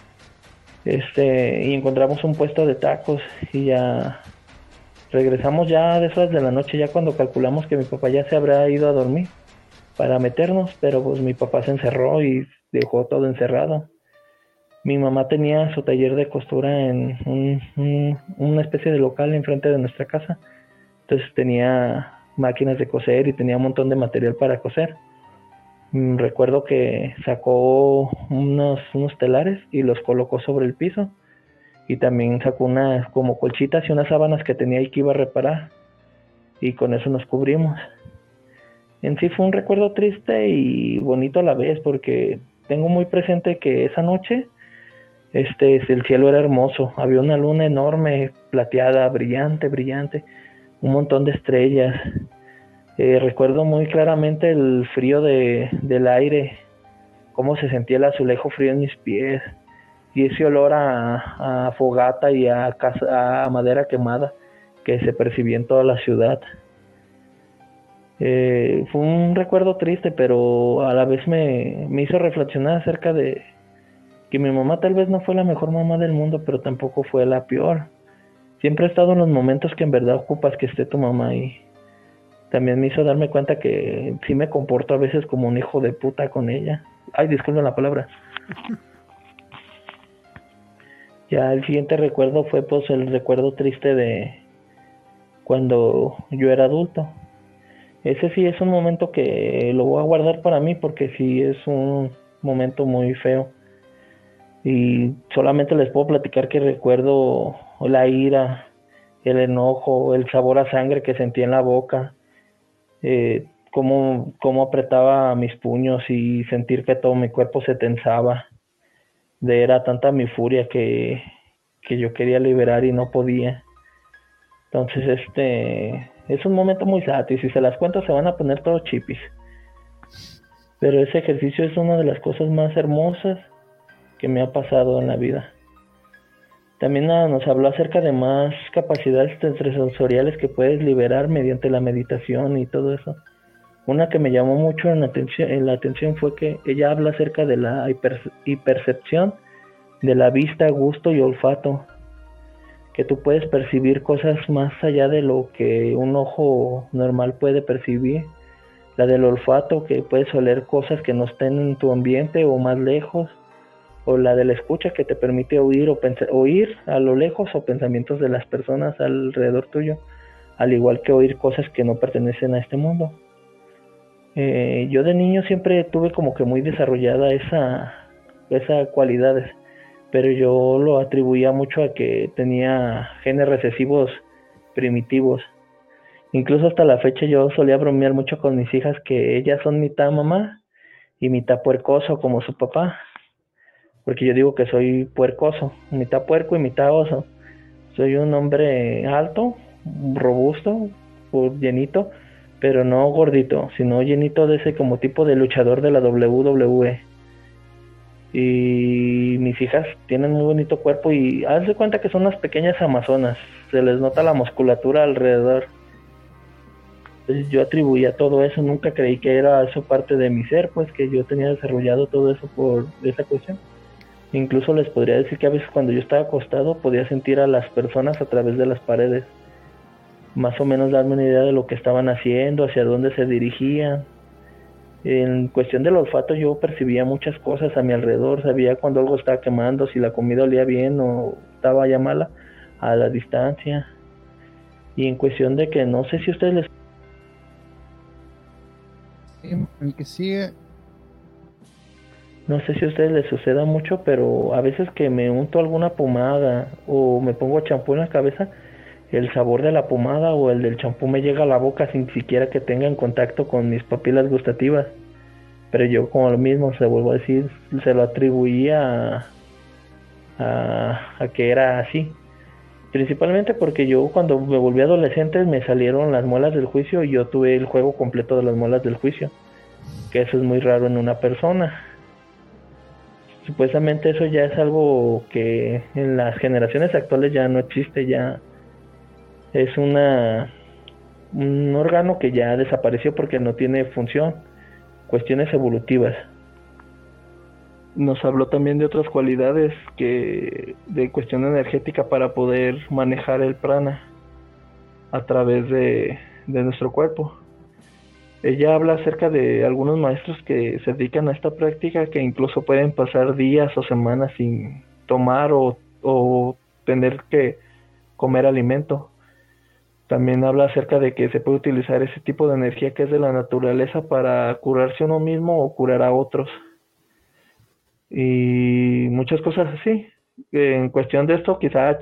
Y encontramos un puesto de tacos y ya regresamos ya de esas de la noche, ya cuando calculamos que mi papá ya se habrá ido a dormir para meternos, pero pues mi papá se encerró y dejó todo encerrado. Mi mamá tenía su taller de costura en una especie de local enfrente de nuestra casa. Entonces tenía máquinas de coser y tenía un montón de material para coser. Recuerdo que sacó unos telares y los colocó sobre el piso. Y también sacó unas como colchitas y unas sábanas que tenía y que iba a reparar. Y con eso nos cubrimos. En sí fue un recuerdo triste y bonito a la vez, porque tengo muy presente que esa noche el cielo era hermoso, había una luna enorme, plateada, brillante, un montón de estrellas. Recuerdo muy claramente el frío del aire, cómo se sentía el azulejo frío en mis pies, y ese olor a fogata y a madera quemada que se percibía en toda la ciudad. Fue un recuerdo triste, pero a la vez me hizo reflexionar acerca de que mi mamá tal vez no fue la mejor mamá del mundo, pero tampoco fue la peor. Siempre he estado en los momentos que en verdad ocupas que esté tu mamá, y también me hizo darme cuenta que sí me comporto a veces como un hijo de puta con ella. Ay, disculpen la palabra. Ya el siguiente recuerdo fue pues el recuerdo triste de cuando yo era adulto. Ese sí es un momento que lo voy a guardar para mí, porque sí es un momento muy feo. Y solamente les puedo platicar que recuerdo la ira, el enojo, el sabor a sangre que sentía en la boca, cómo apretaba mis puños y sentir que todo mi cuerpo se tensaba. Era tanta mi furia que yo quería liberar y no podía. Entonces es un momento muy sad, y si se las cuento se van a poner todos chipis. Pero ese ejercicio es una de las cosas más hermosas que me ha pasado en la vida. También nos habló acerca de más capacidades extrasensoriales que puedes liberar mediante la meditación y todo eso. Una que me llamó mucho la atención fue que ella habla acerca de la hipercepción de la vista, gusto y olfato, que tú puedes percibir cosas más allá de lo que un ojo normal puede percibir. La del olfato, que puedes oler cosas que no estén en tu ambiente o más lejos. O la de la escucha, que te permite oír oír a lo lejos o pensamientos de las personas alrededor tuyo, al igual que oír cosas que no pertenecen a este mundo. Yo de niño siempre tuve como que muy desarrollada esa cualidades, pero yo lo atribuía mucho a que tenía genes recesivos primitivos. Incluso hasta la fecha yo solía bromear mucho con mis hijas que ellas son mitad mamá y mitad puercoso como su papá. Porque yo digo que soy puercoso, mitad puerco y mitad oso. Soy un hombre alto, robusto, llenito, pero no gordito, sino llenito de ese como tipo de luchador de la WWE. Y mis hijas tienen muy bonito cuerpo y haz de cuenta que son unas pequeñas amazonas, se les nota la musculatura alrededor. Entonces yo atribuía todo eso, nunca creí que era eso parte de mi ser, pues que yo tenía desarrollado todo eso por esa cuestión. Incluso les podría decir que a veces cuando yo estaba acostado podía sentir a las personas a través de las paredes, más o menos darme una idea de lo que estaban haciendo, hacia dónde se dirigían. En cuestión del olfato yo percibía muchas cosas a mi alrededor, sabía cuando algo estaba quemando, si la comida olía bien o estaba ya mala a la distancia. Y en cuestión de que no sé si ustedes les... El que sigue. No sé si a ustedes les suceda mucho, pero a veces que me unto alguna pomada o me pongo champú en la cabeza, el sabor de la pomada o el del champú me llega a la boca sin siquiera que tenga en contacto con mis papilas gustativas. Pero yo, como lo mismo, se vuelvo a decir, se lo atribuía a que era así. Principalmente porque yo cuando me volví adolescente me salieron las muelas del juicio y yo tuve el juego completo de las muelas del juicio, que eso es muy raro en una persona. Supuestamente eso ya es algo que en las generaciones actuales ya no existe, ya es un órgano que ya desapareció porque no tiene función, cuestiones evolutivas. Nos habló también de otras cualidades de cuestión energética para poder manejar el prana a través de nuestro cuerpo. Ella habla acerca de algunos maestros que se dedican a esta práctica, que incluso pueden pasar días o semanas sin tomar o tener que comer alimento. También habla acerca de que se puede utilizar ese tipo de energía que es de la naturaleza para curarse uno mismo o curar a otros. Y muchas cosas así. En cuestión de esto, quizá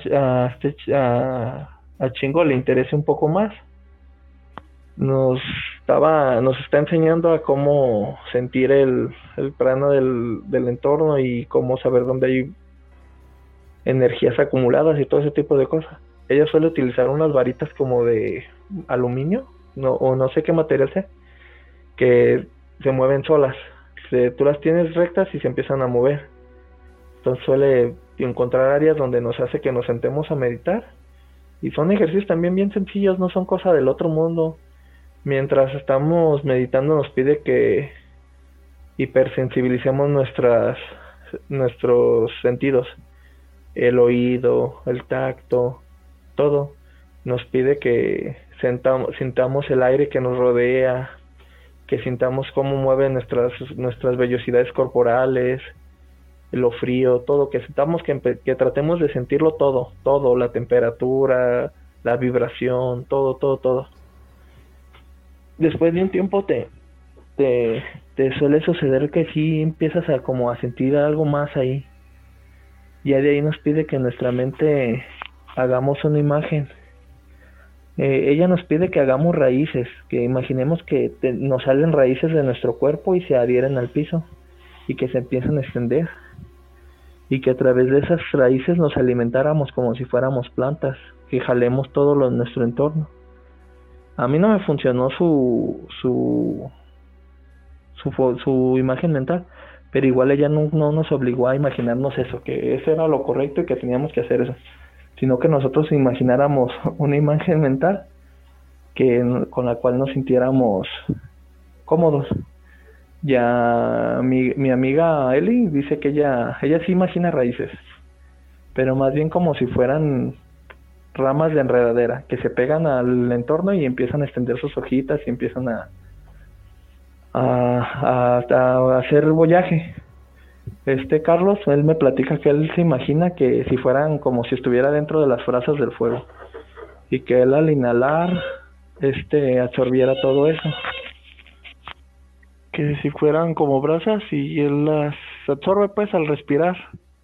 a Chingo le interese un poco más. Nos está enseñando a cómo sentir el prana del entorno y cómo saber dónde hay energías acumuladas y todo ese tipo de cosas. Ella suele utilizar unas varitas como de aluminio, o no sé qué material sea, que se mueven solas. Tú las tienes rectas y se empiezan a mover. Entonces suele encontrar áreas donde nos hace que nos sentemos a meditar. Y son ejercicios también bien sencillos, no son cosa del otro mundo. Mientras estamos meditando nos pide que hipersensibilicemos nuestros sentidos. El oído, el tacto, todo. Nos pide que sintamos el aire que nos rodea, que sintamos cómo mueven nuestras vellosidades corporales, lo frío, todo, que sintamos que tratemos de sentirlo todo, la temperatura, la vibración, todo. Después de un tiempo te suele suceder que sí empiezas a sentir algo más ahí. Ya de ahí nos pide que en nuestra mente hagamos una imagen. Ella nos pide que hagamos raíces, que imaginemos que nos salen raíces de nuestro cuerpo y se adhieren al piso y que se empiezan a extender, y que a través de esas raíces nos alimentáramos como si fuéramos plantas, que jalemos todo nuestro entorno. A mí no me funcionó su imagen mental, pero igual ella no nos obligó a imaginarnos eso, que eso era lo correcto y que teníamos que hacer eso, sino que nosotros imagináramos una imagen mental con la cual nos sintiéramos cómodos. Ya mi amiga Eli dice que ella sí imagina raíces, pero más bien como si fueran ramas de enredadera que se pegan al entorno y empiezan a extender sus hojitas y empiezan a hacer bollaje. Carlos, él me platica que él se imagina que si fueran como si estuviera dentro de las brasas del fuego y que él al inhalar absorbiera todo eso, que si fueran como brasas y él las absorbe pues al respirar.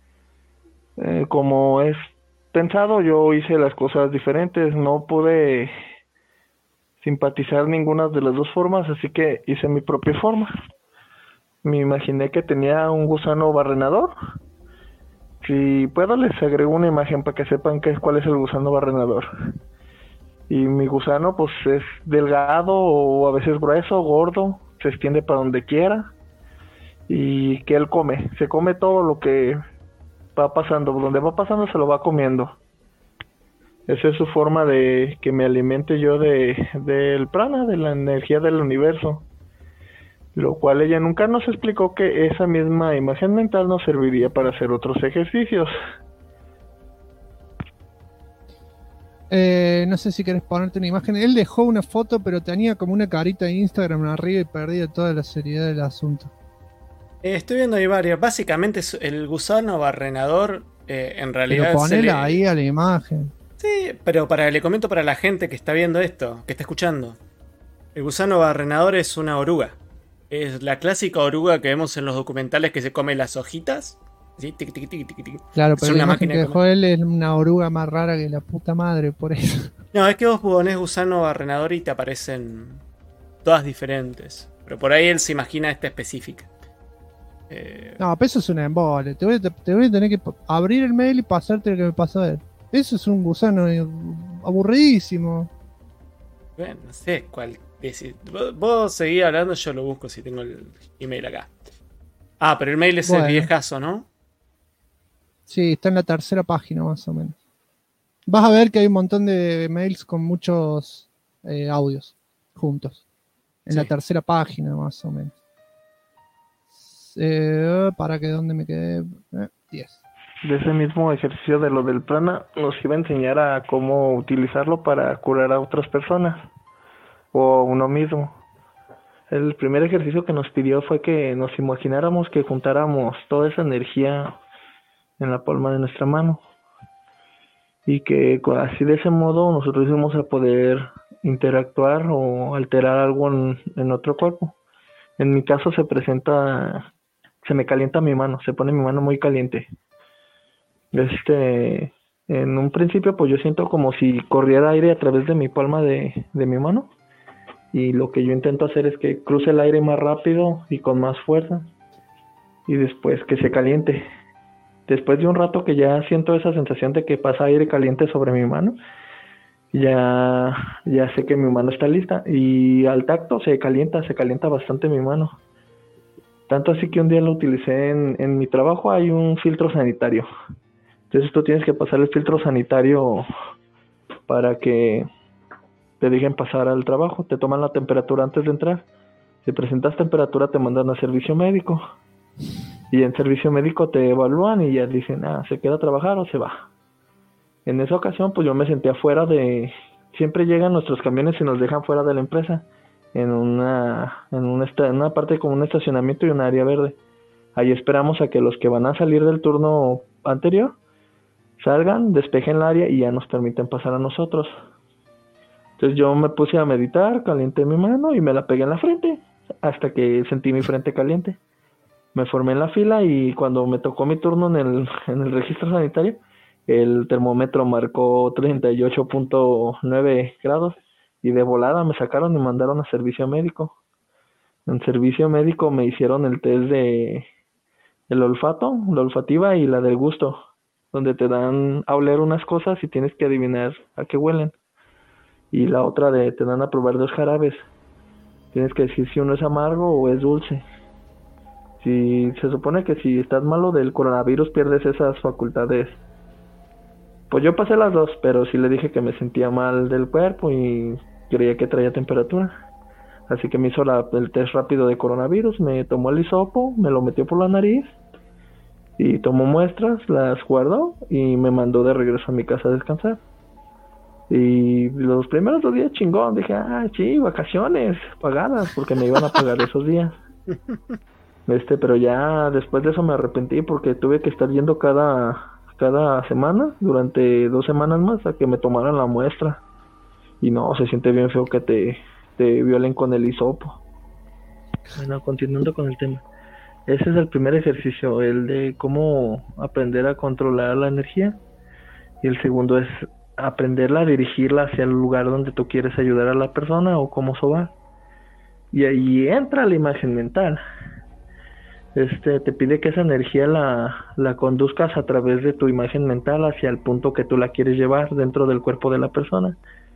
Como es pensado, yo hice las cosas diferentes, no pude simpatizar ninguna de las dos formas, así que hice mi propia forma. Me imaginé que tenía un gusano barrenador. Si puedo les agrego una imagen para que sepan cuál es el gusano barrenador. Y mi gusano pues es delgado o a veces grueso, gordo, se extiende para donde quiera. Y que él se come todo lo que va pasando, donde va pasando se lo va comiendo. Esa es su forma de que me alimente yo del prana, de la energía del universo. Lo cual ella nunca nos explicó que esa misma imagen mental nos serviría para hacer otros ejercicios. No sé si querés ponerte una imagen. Él dejó una foto, pero tenía como una carita de Instagram arriba y perdía toda la seriedad del asunto. Estoy viendo ahí varias. Básicamente el gusano barrenador en realidad... Pero ponela ahí a la imagen. Sí, pero le comento para la gente que está viendo esto, que está escuchando. El gusano barrenador es una oruga. Es la clásica oruga que vemos en los documentales que se come las hojitas. ¿Sí? Tic, tic, tic, tic, tic. Claro, pero la imagen que dejó él es una oruga más rara que la puta madre, por eso. No, es que vos ponés gusano barrenador y te aparecen todas diferentes. Pero por ahí él se imagina esta específica. No, pero eso es una embole. Te voy a tener que abrir el mail y pasarte lo que me pasó a él. Eso es un gusano aburridísimo. Bueno, no sé cuál decir. Vos seguís hablando, yo lo busco si tengo el email acá. Ah, pero el mail es el viejazo, ¿no? Sí, está en la tercera página más o menos. Vas a ver que hay un montón de mails con muchos audios juntos. En la tercera página más o menos. Para que dónde me quedé. 10. De ese mismo ejercicio de lo del prana, nos iba a enseñar a cómo utilizarlo para curar a otras personas o a uno mismo. El primer ejercicio que nos pidió fue que nos imagináramos que juntáramos toda esa energía en la palma de nuestra mano y que así de ese modo nosotros íbamos a poder interactuar o alterar algo en otro cuerpo. En mi caso se me calienta mi mano, se pone mi mano muy caliente. En un principio pues yo siento como si corriera aire a través de mi palma de mi mano, y lo que yo intento hacer es que cruce el aire más rápido y con más fuerza y después que se caliente. Después de un rato que ya siento esa sensación de que pasa aire caliente sobre mi mano, ya sé que mi mano está lista, y al tacto se calienta bastante mi mano. Tanto así que un día lo utilicé en mi trabajo. Hay un filtro sanitario. Entonces tú tienes que pasar el filtro sanitario para que te dejen pasar al trabajo. Te toman la temperatura antes de entrar. Si presentas temperatura te mandan a servicio médico. Y en servicio médico te evalúan y ya dicen, se queda a trabajar o se va. En esa ocasión pues yo me senté afuera siempre llegan nuestros camiones y nos dejan fuera de la empresa. En una parte como un estacionamiento y un área verde. Ahí esperamos a que los que van a salir del turno anterior salgan, despejen el área y ya nos permiten pasar a nosotros. Entonces yo me puse a meditar, calenté mi mano y me la pegué en la frente hasta que sentí mi frente caliente. Me formé en la fila y cuando me tocó mi turno en el registro sanitario, el termómetro marcó 38.9 grados y de volada me sacaron y me mandaron a servicio médico. En servicio médico me hicieron el test de el olfato, la olfativa y la del gusto, donde te dan a oler unas cosas y tienes que adivinar a qué huelen. Y la otra te dan a probar 2 jarabes. Tienes que decir si uno es amargo o es dulce. Se supone que si estás malo del coronavirus pierdes esas facultades. Pues yo pasé las 2, pero sí le dije que me sentía mal del cuerpo y creía que traía temperatura. Así que me hizo el test rápido de coronavirus, me tomó el hisopo, me lo metió por la nariz y tomó muestras, las guardó y me mandó de regreso a mi casa a descansar. Y los primeros 2 días chingón, dije, sí, vacaciones pagadas, porque me iban a pagar esos días. Pero ya después de eso me arrepentí porque tuve que estar yendo cada semana, durante 2 semanas más, a que me tomaran la muestra. Y no, se siente bien feo que te violen con el hisopo. Bueno, continuando con el tema. Ese es el primer ejercicio, el de cómo aprender a controlar la energía. Y el segundo es aprenderla a dirigirla hacia el lugar donde tú quieres ayudar a la persona o cómo sobar. Y ahí entra la imagen mental. Te pide que esa energía la conduzcas a través de tu imagen mental hacia el punto que tú la quieres llevar dentro del cuerpo de la persona.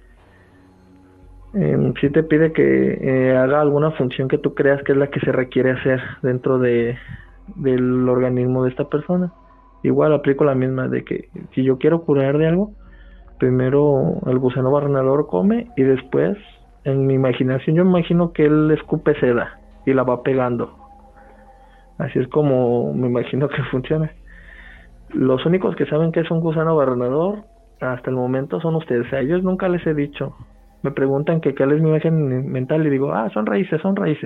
Sí te pide que haga alguna función que tú creas que es la que se requiere hacer dentro del organismo de esta persona. Igual aplico la misma de que si yo quiero curar de algo, primero el gusano barrenador come y después en mi imaginación yo me imagino que él escupe seda y la va pegando. Así es como me imagino que funciona. Los únicos que saben que es un gusano barrenador hasta el momento son ustedes. A ellos nunca les he dicho. Me preguntan que cuál es mi imagen mental y digo, son raíces.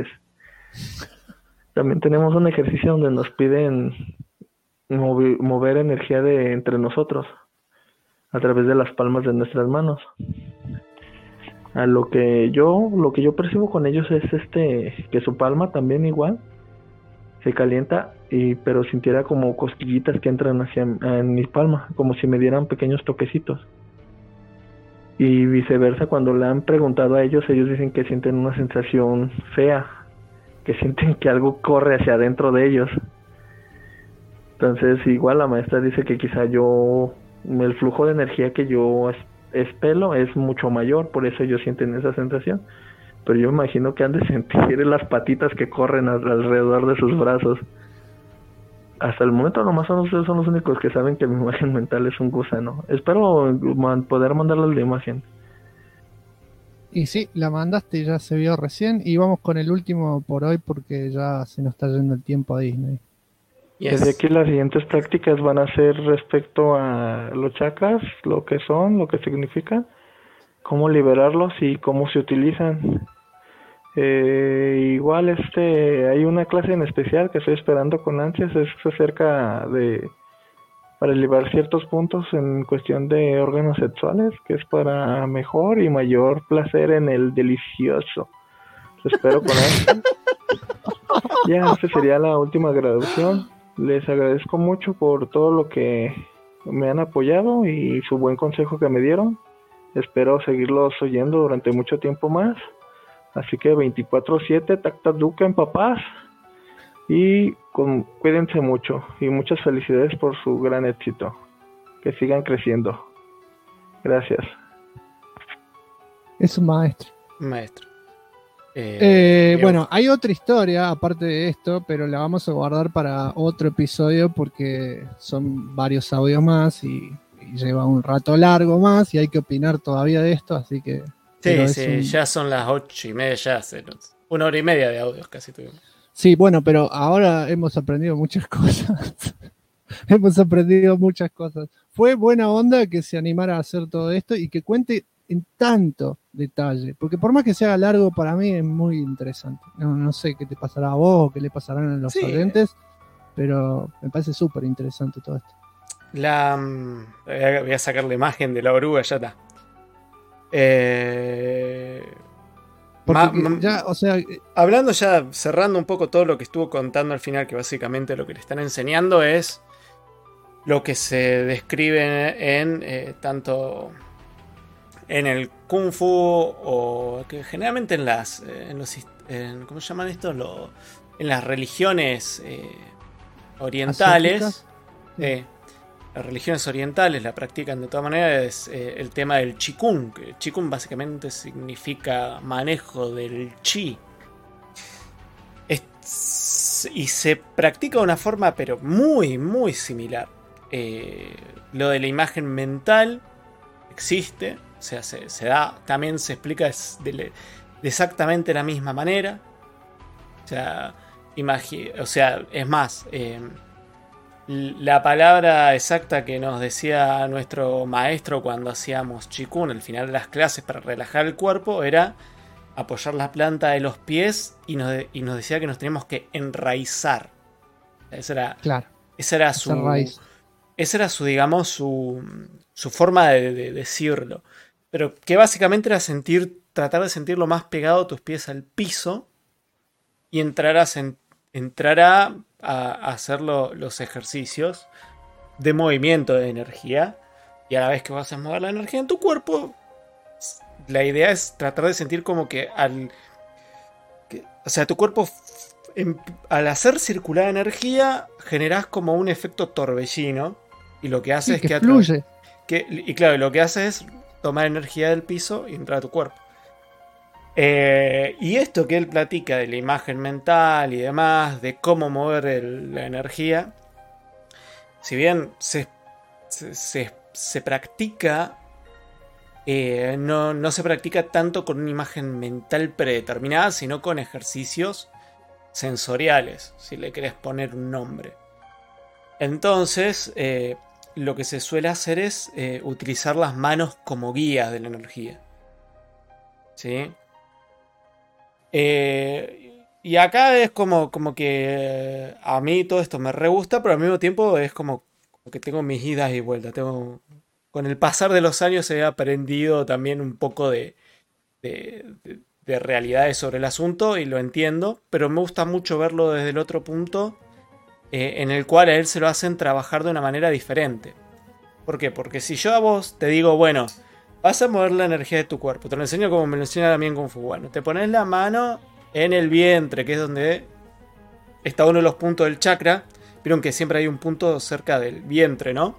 También tenemos un ejercicio donde nos piden mover energía entre nosotros a través de las palmas de nuestras manos. Lo que yo percibo con ellos es que su palma también igual se calienta, pero sintiera como cosquillitas que entran en mi palma, como si me dieran pequeños toquecitos. Y viceversa, cuando le han preguntado a ellos dicen que sienten una sensación fea, que sienten que algo corre hacia adentro de ellos. Entonces igual la maestra dice que quizá el flujo de energía que yo expelo es mucho mayor, por eso ellos sienten esa sensación. Pero yo me imagino que han de sentir las patitas que corren alrededor de sus brazos. hasta el momento nomás ustedes son los únicos que saben que mi imagen mental es un gusano. Espero poder mandarles la imagen. Y sí, la mandaste y ya se vio recién. Y vamos con el último por hoy porque ya se nos está yendo el tiempo a Disney. Yes. Desde aquí las siguientes prácticas van a ser respecto a los chakras, lo que son, lo que significan, cómo liberarlos y cómo se utilizan. Igual hay una clase en especial que estoy esperando con ansias, es acerca de para liberar ciertos puntos en cuestión de órganos sexuales, que es para mejor y mayor placer en el delicioso. Lo espero con ansias. Ya, esta sería la última graduación. Les agradezco mucho por todo lo que me han apoyado y su buen consejo que me dieron. Espero seguirlos oyendo durante mucho tiempo más. Así que 24/7, Tactaduken, papás. Y cuídense mucho. Y muchas felicidades por su gran éxito. Que sigan creciendo. Gracias. Es un maestro. Maestro. Bueno, hay otra historia aparte de esto, pero la vamos a guardar para otro episodio porque son varios audios más y lleva un rato largo más y hay que opinar todavía de esto, así que... Sí, ya son las 8:30, ya hace 1 hora y media de audios casi tuvimos. Sí, bueno, pero ahora hemos aprendido muchas cosas. Hemos aprendido muchas cosas. Fue buena onda que se animara a hacer todo esto y que cuente en tanto detalle, porque por más que sea largo, para mí es muy interesante. No sé qué te pasará a vos o qué le pasarán a los oyentes, pero me parece súper interesante todo esto. Voy a sacar la imagen de la oruga, ya está. Ya, o sea, hablando ya, cerrando un poco todo lo que estuvo contando al final, que básicamente lo que le están enseñando es lo que se describe en tanto en el Kung Fu o que generalmente en las ¿cómo se llaman estos? En las religiones orientales. Las religiones orientales la practican de todas maneras, es el tema del Qigong. El Qigong básicamente significa manejo del Qi. Y se practica de una forma pero muy, muy similar. Lo de la imagen mental existe, o sea, se da, también se explica de exactamente la misma manera. O sea, es más... la palabra exacta que nos decía nuestro maestro cuando hacíamos Qigong al final de las clases para relajar el cuerpo era apoyar la planta de los pies y nos decía que nos teníamos que enraizar. Esa era su, digamos, su forma de decirlo. Pero que básicamente era tratar de sentir lo más pegado tus pies al piso y entrar a hacer los ejercicios de movimiento de energía, y a la vez que vas a mover la energía en tu cuerpo, la idea es tratar de sentir como que tu cuerpo al hacer circular energía generas como un efecto torbellino, y lo que hace es que fluye. Y claro, lo que hace es tomar energía del piso y entrar a tu cuerpo. Y esto que él platica de la imagen mental y demás, de cómo mover la energía, si bien se practica, no se practica tanto con una imagen mental predeterminada, sino con ejercicios sensoriales, si le querés poner un nombre. Entonces, lo que se suele hacer es utilizar las manos como guías de la energía. ¿Sí? Y acá es como que a mí todo esto me re gusta, pero al mismo tiempo es como que tengo mis idas y vueltas. Con el pasar de los años he aprendido también un poco de realidades sobre el asunto y lo entiendo, pero me gusta mucho verlo desde el otro punto, en el cual a él se lo hacen trabajar de una manera diferente. ¿Por qué? Porque si yo a vos te digo, bueno, vas a mover la energía de tu cuerpo, te lo enseño como me lo enseña también Kung Fu. Bueno, te pones la mano en el vientre, que es donde está uno de los puntos del chakra. Vieron que siempre hay un punto cerca del vientre, ¿no?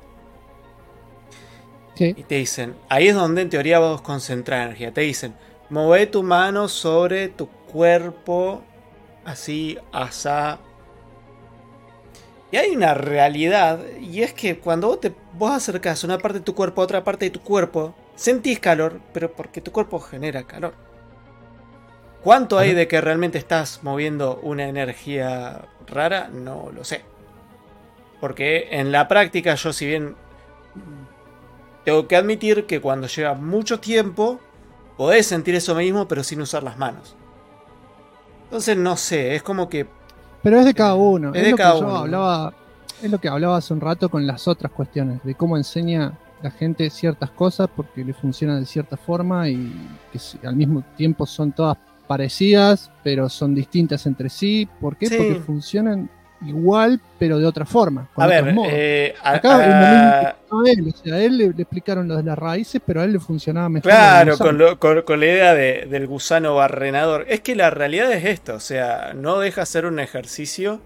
Sí. Y te dicen, ahí es donde en teoría vos concentrás energía. Te dicen, mueve tu mano sobre tu cuerpo, así, asá. Y hay una realidad, y es que cuando vos acercás una parte de tu cuerpo a otra parte de tu cuerpo, sentís calor, pero porque tu cuerpo genera calor. ¿Cuánto hay de que realmente estás moviendo una energía rara? No lo sé. Porque en la práctica yo, si bien tengo que admitir que cuando lleva mucho tiempo podés sentir eso mismo, pero sin usar las manos. Entonces no sé, es como que... Pero es de cada uno. Es de lo cada que yo uno. hablaba, es lo que hablaba hace un rato con las otras cuestiones, de cómo enseña la gente ciertas cosas porque le funciona de cierta forma y que al mismo tiempo son todas parecidas, pero son distintas entre sí. ¿Por qué? Sí. Porque funcionan igual, pero de otra forma. A ver, acá el momento de él, o sea, a él le explicaron lo de las raíces, pero a él le funcionaba mejor. claro, con la idea del gusano barrenador. Es que la realidad es esto, o sea, no deja ser un ejercicio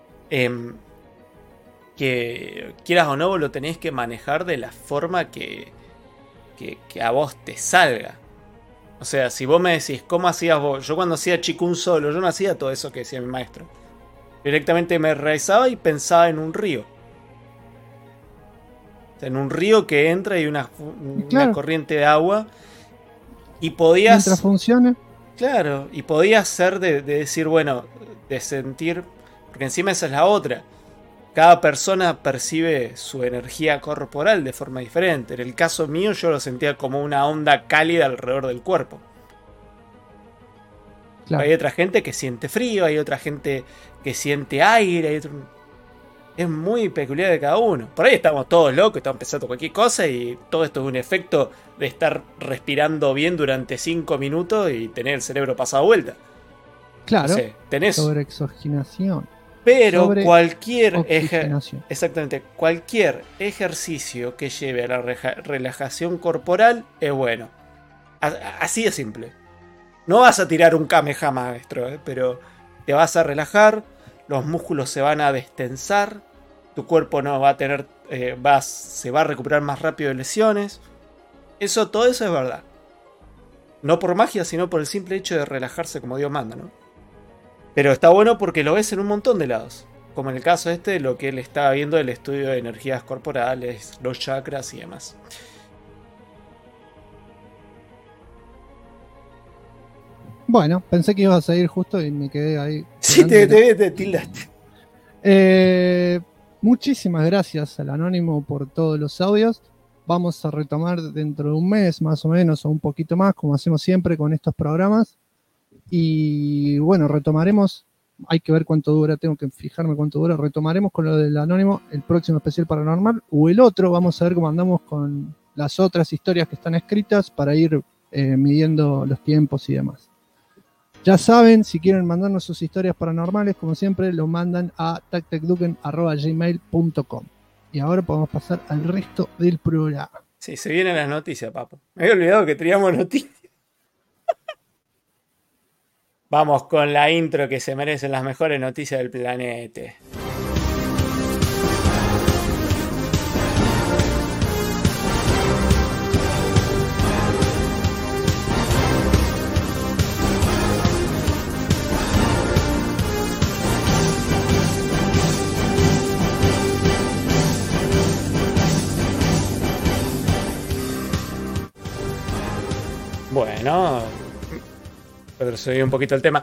que quieras o no, vos lo tenés que manejar de la forma que a vos te salga. O sea, si vos me decís, ¿cómo hacías vos? Yo cuando hacía Chikun solo, yo no hacía todo eso que decía mi maestro. Directamente me realizaba y pensaba en un río. O sea, en un río que entra y una corriente de agua. Y podías... Mientras funcione. Claro, y podías ser de decir, bueno, de sentir... Porque encima esa es la otra. Cada persona percibe su energía corporal de forma diferente. En el caso mío yo lo sentía como una onda cálida alrededor del cuerpo. Claro. Hay otra gente que siente frío, hay otra gente que siente aire. Es muy peculiar de cada uno. Por ahí estamos todos locos, estamos pensando cualquier cosa y todo esto es un efecto de estar respirando bien durante 5 minutos y tener el cerebro pasado vuelta. Claro, No sé, tenés... sobreoxigenación. Pero cualquier ejercicio que lleve a la relajación corporal es bueno. Así de simple. No vas a tirar un Kamehameha, maestro, pero te vas a relajar, los músculos se van a destensar, tu cuerpo no va a tener, se va a recuperar más rápido de lesiones. Todo eso es verdad. No por magia, sino por el simple hecho de relajarse como Dios manda, ¿no? Pero está bueno porque lo ves en un montón de lados. Como en el caso de lo que él estaba viendo del estudio de energías corporales, los chakras y demás. Bueno, pensé que ibas a seguir justo y me quedé ahí. Sí, te tildaste. Muchísimas gracias al Anónimo por todos los audios. Vamos a retomar dentro de un mes más o menos o un poquito más, como hacemos siempre con estos programas. Y bueno, retomaremos, hay que ver cuánto dura, tengo que fijarme cuánto dura, retomaremos con lo del Anónimo el próximo especial paranormal o el otro, vamos a ver cómo andamos con las otras historias que están escritas para ir midiendo los tiempos y demás. Ya saben, si quieren mandarnos sus historias paranormales, como siempre, lo mandan a tactecduken@gmail.com. Y ahora podemos pasar al resto del programa. Sí, se vienen las noticias, papo. Me había olvidado que teníamos noticias. Vamos con la intro que se merecen las mejores noticias del planeta. Bueno, subí un poquito el tema.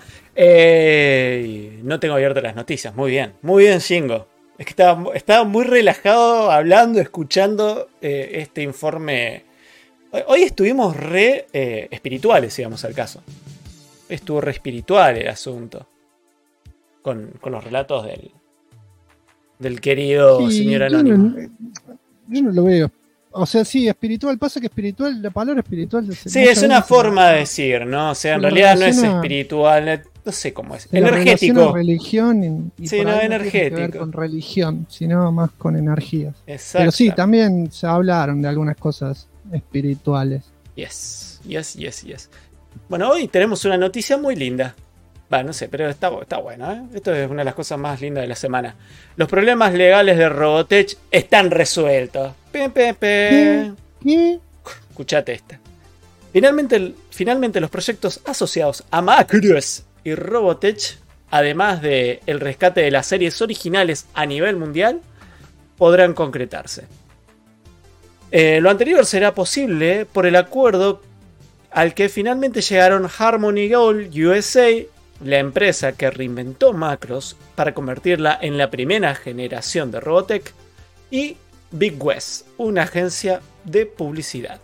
No tengo abiertas las noticias. Muy bien, Shingo. Es que estaba muy relajado hablando, escuchando este informe. Hoy estuvimos re espirituales, si vamos al caso. Estuvo re espiritual el asunto. Con los relatos del querido señor Anónimo. Yo no lo veo. O sea, sí, espiritual. Pasa que espiritual, la palabra espiritual... Sí, es una forma de decir, ¿no? O sea, en realidad no es espiritual, no sé cómo es. Energético. Religión y sí, no, energético. No tiene que ver con religión, sino más con energías. Exacto. Pero sí, también se hablaron de algunas cosas espirituales. Yes. Bueno, hoy tenemos una noticia muy linda. No sé, pero está bueno, ¿eh? Esto es una de las cosas más lindas de la semana. Los problemas legales de Robotech están resueltos. ¿Qué? Escuchate esta. Finalmente los proyectos asociados a Macross y Robotech además de el rescate de las series originales a nivel mundial, podrán concretarse. Lo anterior será posible por el acuerdo al que finalmente llegaron Harmony Gold USA, la empresa que reinventó Macros para convertirla en la primera generación de Robotech, y Big West, una agencia de publicidad.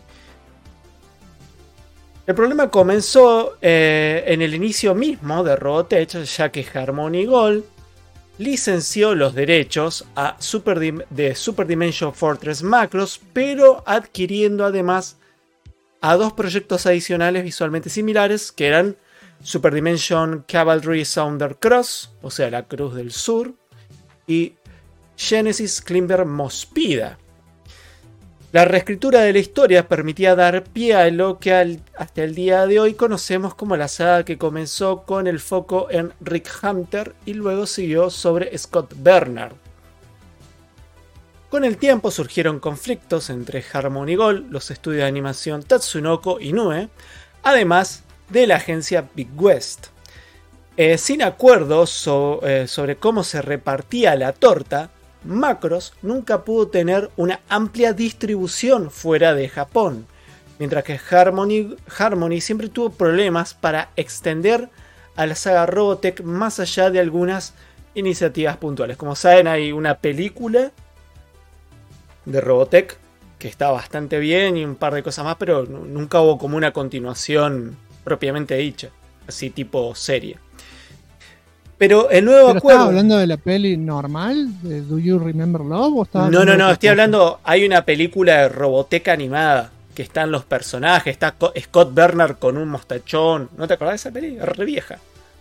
El problema comenzó en el inicio mismo de Robotech, ya que Harmony Gold licenció los derechos de Super Dimension Fortress Macros, pero adquiriendo además a dos proyectos adicionales visualmente similares, que eran Super Dimension Cavalry Sounder Cross, o sea, la Cruz del Sur, y Genesis Climber Mospida. La reescritura de la historia permitía dar pie a lo que hasta el día de hoy conocemos como la saga, que comenzó con el foco en Rick Hunter y luego siguió sobre Scott Bernard. Con el tiempo surgieron conflictos entre Harmony Gold, los estudios de animación Tatsunoko Inoue, además de la agencia Big West. Sin acuerdo sobre cómo se repartía la torta, Macros nunca pudo tener una amplia distribución fuera de Japón, mientras que Harmony siempre tuvo problemas para extender a la saga Robotech más allá de algunas iniciativas puntuales. Como saben, hay una película de Robotech que está bastante bien y un par de cosas más, pero nunca hubo como una continuación propiamente dicha, así tipo serie. Pero el nuevo acuerdo... ¿Estás hablando de la peli normal? ¿De Do You Remember Love? ¿O no, estoy hablando... Hay una película de Robotech animada, que están los personajes, está Scott Bernard con un mostachón. ¿No te acordás de esa peli? Es re vieja.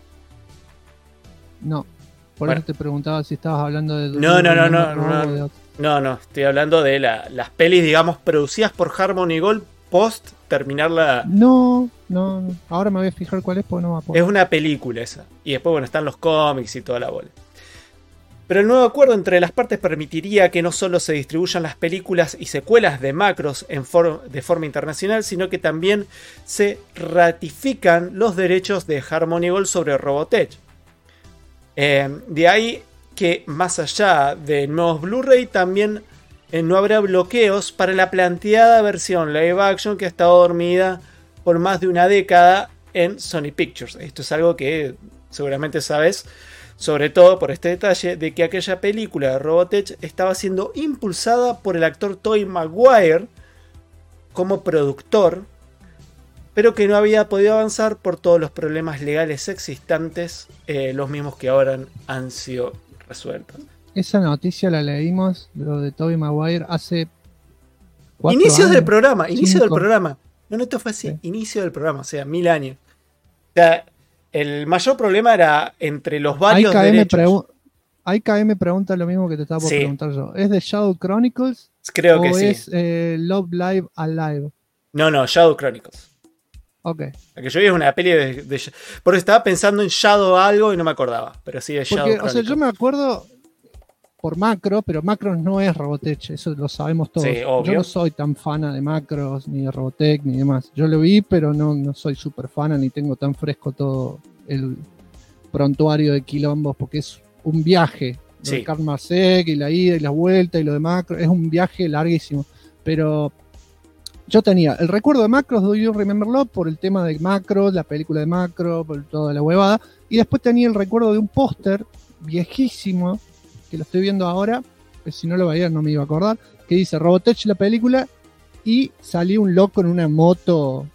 No, por eso te preguntaba si estabas hablando de... No, estoy hablando de las pelis, digamos, producidas por Harmony Gold post terminar la... No, ahora me voy a fijar cuál es porque no me acuerdo. Es una película esa. Y después, bueno, están los cómics y toda la bola. Pero el nuevo acuerdo entre las partes permitiría que no solo se distribuyan las películas y secuelas de Macros de forma internacional, sino que también se ratifican los derechos de Harmony Gold sobre Robotech. De ahí que, más allá de nuevos Blu-ray, también no habrá bloqueos para la planteada versión live action que ha estado dormida por más de una década en Sony Pictures. Esto es algo que seguramente sabes, sobre todo por este detalle de que aquella película de Robotech estaba siendo impulsada por el actor Tobey Maguire como productor, pero que no había podido avanzar por todos los problemas legales existentes, los mismos que ahora han sido resueltos. Esa noticia la leímos, lo de Tobey Maguire, hace 4 Inicio años. del programa, inicio 5. del programa. No, esto fue así, Sí. inicio del programa, o sea, 1000 años. O sea, el mayor problema era entre los varios derechos. IKM pregunta lo mismo que te estaba por preguntar yo. ¿Es de Shadow Chronicles? Creo que o sí. es Love Live Alive? No, Shadow Chronicles. Ok. La que yo vi es una peli de porque estaba pensando en Shadow algo y no me acordaba. Pero sí de Shadow Porque, Chronicles. o sea, yo me acuerdo por Macro, pero Macros no es Robotech, eso lo sabemos todos. Sí, obvio. Yo no soy tan fana de Macros, ni de Robotech, ni demás. Yo lo vi, pero no soy súper fana, ni tengo tan fresco todo el prontuario de quilombos, porque es un viaje. Lo de Karl Marek y la ida y la vuelta y lo de Macro, es un viaje larguísimo. Pero yo tenía el recuerdo de Macros, Do You Remember Love, por el tema de Macros, la película de Macro, por toda la huevada. Y después tenía el recuerdo de un póster viejísimo, que lo estoy viendo ahora, que si no lo veía no me iba a acordar, que dice Robotech la película, y salía un loco en una moto,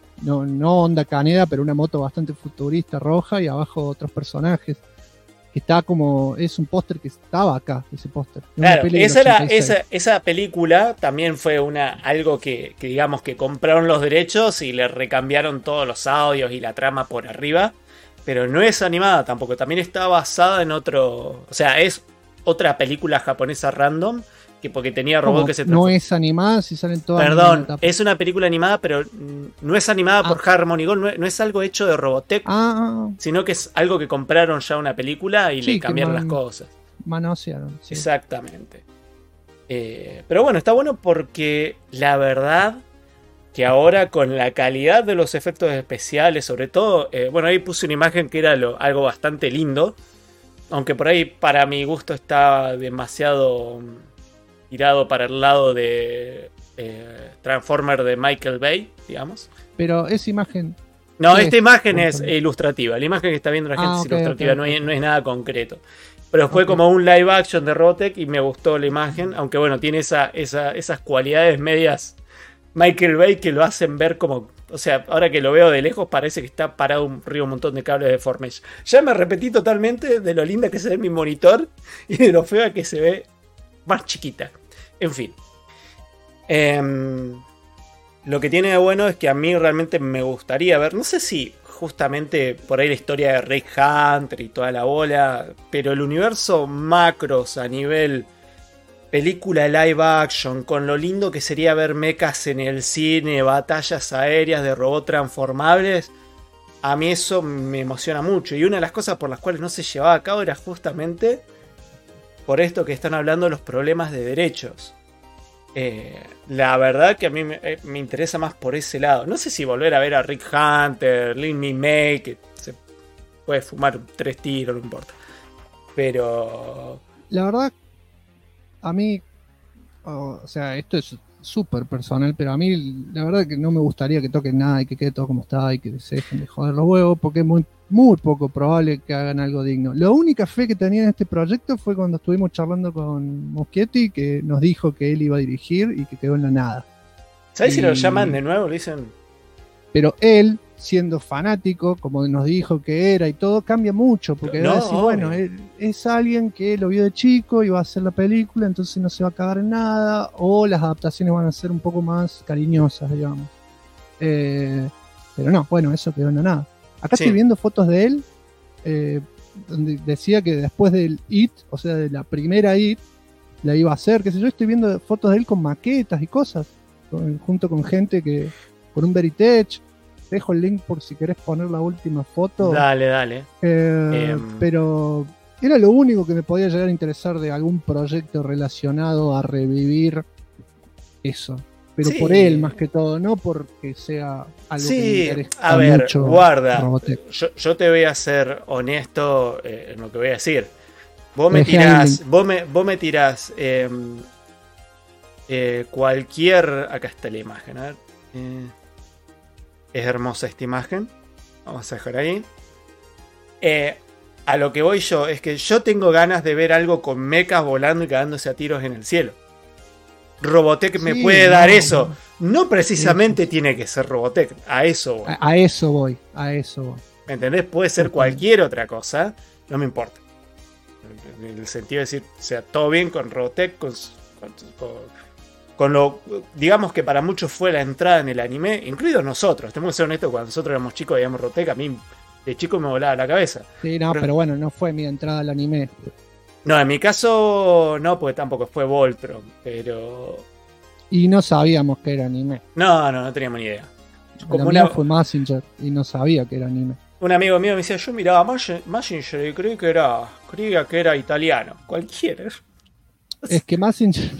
no Honda Caneda, pero una moto bastante futurista, roja, y abajo otros personajes. Que está como, es un póster que estaba acá, ese póster. Claro, esa película también fue algo que digamos que compraron los derechos y le recambiaron todos los audios y la trama por arriba, pero no es animada tampoco, también está basada en otro, o sea, es otra película japonesa random, que porque tenía robots que se transforman. No es animada, si salen todas. Perdón, es una película animada, pero no es animada por Harmony Gold, no es algo hecho de Robotech, sino que es algo que compraron ya una película y le cambiaron las cosas. Manosearon. Sí. Exactamente. Pero bueno, está bueno porque la verdad que ahora con la calidad de los efectos especiales, sobre todo, bueno, ahí puse una imagen que era algo bastante lindo, aunque por ahí para mi gusto está demasiado tirado para el lado de Transformer de Michael Bay, digamos. Pero esa imagen... No, ¿qué esta es? imagen es Cuéntame. ilustrativa. La imagen que está viendo la gente es Ok, ilustrativa, ok, no, ok. no es nada concreto. Pero fue Ok. como un live action de Robotech y me gustó la imagen, aunque bueno, tiene esas cualidades medias Michael Bay que lo hacen ver como... O sea, ahora que lo veo de lejos parece que está parado un montón de cables de Formation. Ya me repetí totalmente de lo linda que se ve mi monitor y de lo fea que se ve más chiquita. En fin. Lo que tiene de bueno es que a mí realmente me gustaría ver, no sé si justamente por ahí la historia de Rick Hunter y toda la bola, pero el universo macros a nivel película live action, con lo lindo que sería ver mechas en el cine, batallas aéreas de robots transformables, a mí eso me emociona mucho. Y una de las cosas por las cuales no se llevaba a cabo era justamente por esto que están hablando, los problemas de derechos. La verdad que a mí me interesa más por ese lado. No sé si volver a ver a Rick Hunter, Lin May, que se puede fumar 3 tiros, no importa. Pero... La verdad, a mí, o sea, esto es súper personal, pero a mí la verdad que no me gustaría que toquen nada y que quede todo como está y que se dejen de joder los huevos, porque es muy, muy poco probable que hagan algo digno. La única fe que tenía en este proyecto fue cuando estuvimos charlando con Muschietti, que nos dijo que él iba a dirigir y que quedó en la nada. ¿Sabes si lo Y- llaman de nuevo? Le dicen... Pero él, siendo fanático, como nos dijo que era y todo, cambia mucho, porque No, va a decir, obvio. bueno, él es alguien que lo vio de chico y va a hacer la película, entonces no se va a cagar en nada, o las adaptaciones van a ser un poco más cariñosas, digamos. Pero no, bueno, eso quedó en la nada. Acá Sí. estoy viendo fotos de él, donde decía que después del IT, o sea, de la primera IT, la iba a hacer, qué sé yo, estoy viendo fotos de él con maquetas y cosas, junto con gente que, con un Veritech. Te dejo el link por si querés poner la última foto. Dale. Pero era lo único que me podía llegar a interesar de algún proyecto relacionado a revivir eso. Pero Sí. por él más que todo, no porque sea algo que me Sí, interese a ver, mucho guarda. Robotech. Yo te voy a ser honesto en lo que voy a decir. Vos me Dejé tirás, ahí vos me tirás cualquier... Acá está la imagen, a ver. Es hermosa esta imagen. Vamos a dejar ahí. A lo que voy yo es que yo tengo ganas de ver algo con mechas volando y cagándose a tiros en el cielo. Robotech me Sí, puede dar no, eso. No precisamente Sí. tiene que ser Robotech. A eso voy. A eso voy, a eso voy. ¿Me entendés? Puede ser cualquier otra cosa. No me importa. En el sentido de decir, o sea, todo bien con Robotech, con lo, digamos que para muchos fue la entrada en el anime, incluidos nosotros. Tenemos que ser honestos, cuando nosotros éramos chicos y veíamos Robotech, a mí de chico me volaba la cabeza. Sí, no, pero bueno, no fue mi entrada al anime. No, en mi caso no, porque tampoco fue Voltron, pero... Y no sabíamos que era anime. No teníamos ni idea. La mía fue Messenger y no sabía que era anime. Un amigo mío me decía, yo miraba Messenger y creía que era italiano. Cualquiera. Es que Messenger,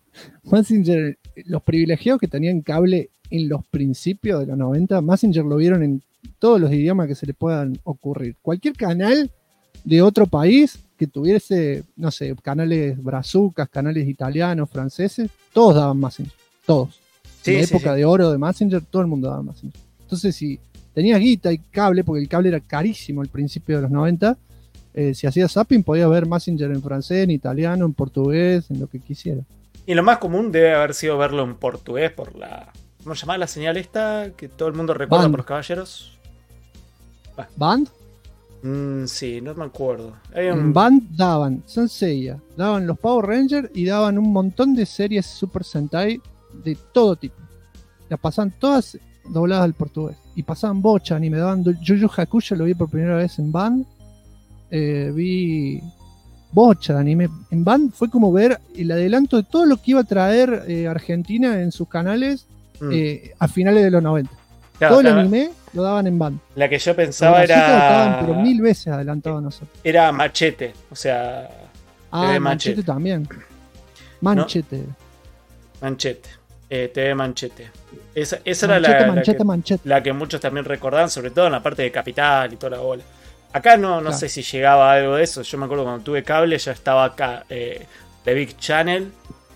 los privilegiados que tenían cable en los principios de los 90, Messenger lo vieron en todos los idiomas que se le puedan ocurrir. Cualquier canal de otro país que tuviese, no sé, canales brazucas, canales italianos, franceses, todos daban Messenger. Todos. Sí, en la sí, época sí. de oro de Messenger, todo el mundo daba Messenger. Entonces, si tenías guita y cable, porque el cable era carísimo al principio de los 90, si hacías zapping podías ver Messenger en francés, en italiano, en portugués, en lo que quisiera. Y lo más común debe haber sido verlo en portugués por la... ¿Cómo se llama la señal esta? Que todo el mundo recuerda Band. por los caballeros. Band, Sí, no me acuerdo. Hay en un... Band daban Saint Seiya, daban los Power Rangers y daban un montón de series Super Sentai de todo tipo. Las pasaban todas dobladas al portugués. Y pasaban bocha, ni me daban Yu Yu Hakusho, lo vi por primera vez en Band. Vi bocha de anime. En Band fue como ver el adelanto de todo lo que iba a traer Argentina en sus canales a finales de los 90. Claro, Todo el claro, anime lo daban en Band. la que yo pensaba Los bracitos estaban pero era... 1000 veces adelantados a nosotros. Era Machete. O sea... Ah, de Manchete Machete. también. Manchete. Manchete. TV Manchete. Esa Manchete, era manchete. la que muchos también recordaban, sobre todo en la parte de Capital y toda la bola. Acá no Claro. sé si llegaba algo de eso. Yo me acuerdo cuando tuve cable ya estaba acá The Big Channel.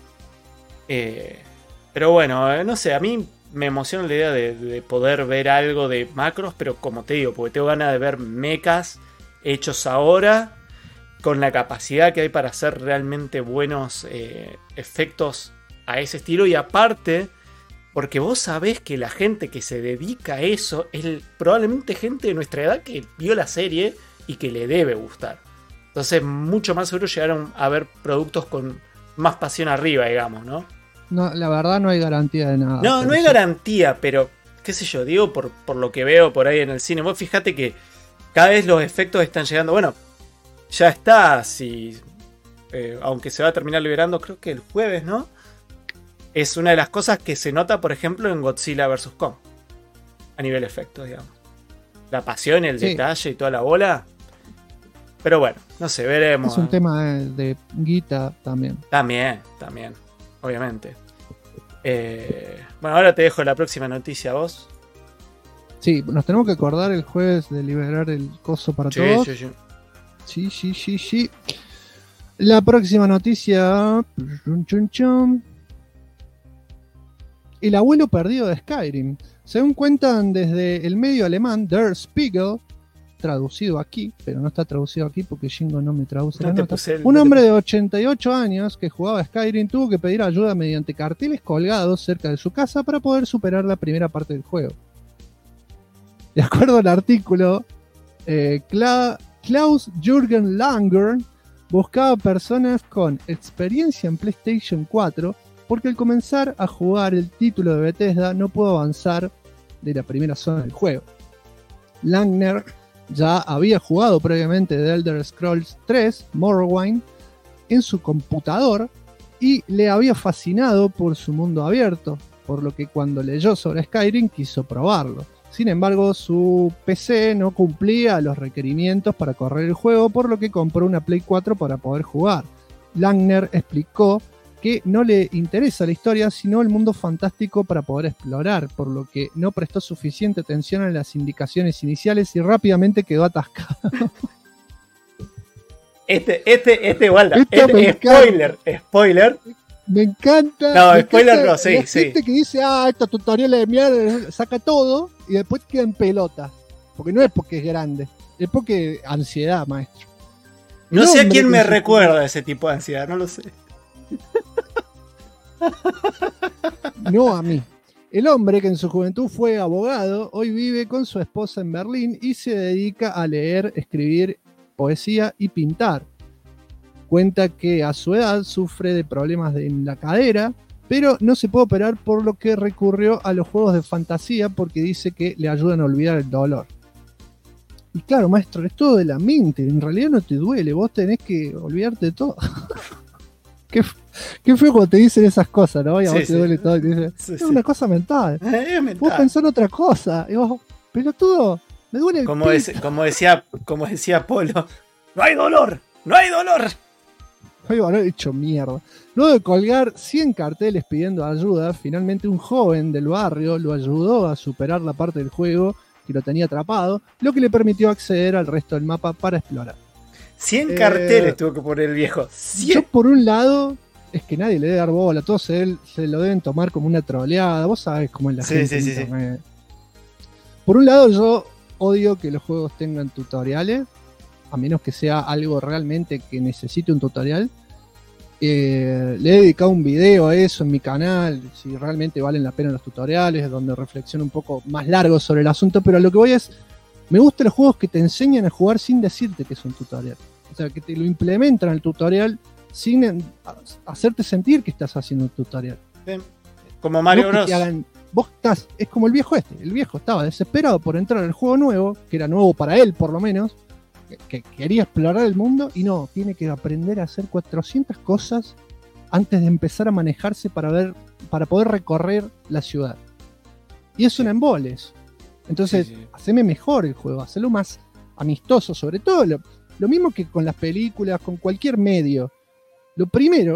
Pero bueno, no sé, a mí me emociona la idea de poder ver algo de macros, pero como te digo, porque tengo ganas de ver mechas hechos ahora, con la capacidad que hay para hacer realmente buenos efectos a ese estilo. Y aparte, porque vos sabés que la gente que se dedica a eso es probablemente gente de nuestra edad que vio la serie y que le debe gustar. Entonces, mucho más seguro llegaron a ver productos con más pasión arriba, digamos, ¿no? No, la verdad no hay garantía de nada. No, no pero hay sí. garantía, pero qué sé yo, digo por lo que veo por ahí en el cine. Vos fíjate que cada vez los efectos están llegando. Bueno, ya está, aunque se va a terminar liberando, creo que el jueves, ¿no? Es una de las cosas que se nota, por ejemplo, en Godzilla vs. Kong. A nivel efectos, digamos. La pasión, el Sí. detalle y toda la bola. Pero bueno, no sé, veremos. Es un tema de guita también. También, obviamente. Bueno, ahora te dejo la próxima noticia a vos. Sí, nos tenemos que acordar el jueves de liberar el coso para todos. Sí. La próxima noticia. Chun, chun. El abuelo perdido de Skyrim. Según cuentan desde el medio alemán Der Spiegel, traducido aquí, pero no está traducido aquí porque Shingo no me traduce la nota. Un hombre de 88 años que jugaba a Skyrim tuvo que pedir ayuda mediante carteles colgados cerca de su casa para poder superar la primera parte del juego. De acuerdo al artículo, Klaus Jürgen Langer buscaba personas con experiencia en PlayStation 4 porque al comenzar a jugar el título de Bethesda no pudo avanzar de la primera zona del juego. Langer ya había jugado previamente The Elder Scrolls 3, Morrowind, en su computador y le había fascinado por su mundo abierto, por lo que cuando leyó sobre Skyrim quiso probarlo. Sin embargo, su PC no cumplía los requerimientos para correr el juego, por lo que compró una Play 4 para poder jugar. Langer explicó que no le interesa la historia, sino el mundo fantástico para poder explorar, por lo que no prestó suficiente atención a las indicaciones iniciales y rápidamente quedó atascado. Igual, Esto me spoiler. Me encanta. No, me spoiler encanta no, sí, la gente que dice, estos tutoriales de mierda, saca todo y después queda en pelota. Porque no es porque es grande, es porque ansiedad, maestro. No El sé a hombre quién que me se- recuerda ese tipo de ansiedad, no lo sé. No a mí. El hombre que en su juventud fue abogado, hoy vive con su esposa en Berlín y se dedica a leer, escribir poesía y pintar. Cuenta que a su edad sufre de problemas en la cadera, pero no se puede operar, por lo que recurrió a los juegos de fantasía porque dice que le ayudan a olvidar el dolor. Y claro, maestro, es todo de la mente, en realidad no te duele, vos tenés que olvidarte de todo. Qué feo cuando te dicen esas cosas, ¿no? Y a Sí, vos te sí. duele todo y te dicen, Sí, es sí. una cosa mental. Es Vos mental. pensás en otra cosa. Y vos, pelotudo, me duele el Como pito. decía Polo, no hay dolor. Ay, bueno, he hecho mierda. Luego de colgar 100 carteles pidiendo ayuda, finalmente un joven del barrio lo ayudó a superar la parte del juego que lo tenía atrapado, lo que le permitió acceder al resto del mapa para explorar. 100 carteles tuvo que poner el viejo. Yo 100. por un lado, es que nadie le debe dar bola, todos se lo deben tomar como una troleada, vos sabés cómo es la Sí, gente sí, en sí, internet. Por un lado yo odio que los juegos tengan tutoriales, a menos que sea algo realmente que necesite un tutorial. Le he dedicado un video a eso en mi canal, si realmente valen la pena los tutoriales, donde reflexiono un poco más largo sobre el asunto, pero a lo que voy es, me gustan los juegos que te enseñan a jugar sin decirte que es un tutorial. O sea, que te lo implementan al tutorial sin hacerte sentir que estás haciendo un tutorial. Como Mario No que Bros. te hagan- vos estás, es como el viejo este. El viejo estaba desesperado por entrar al juego nuevo, que era nuevo para él por lo menos, que quería explorar el mundo y no, tiene que aprender a hacer 400 cosas antes de empezar a manejarse para poder recorrer la ciudad. Y es un emboles. Entonces, Sí. haceme mejor el juego, hacelo más amistoso, sobre todo lo mismo que con las películas, con cualquier medio. Lo primero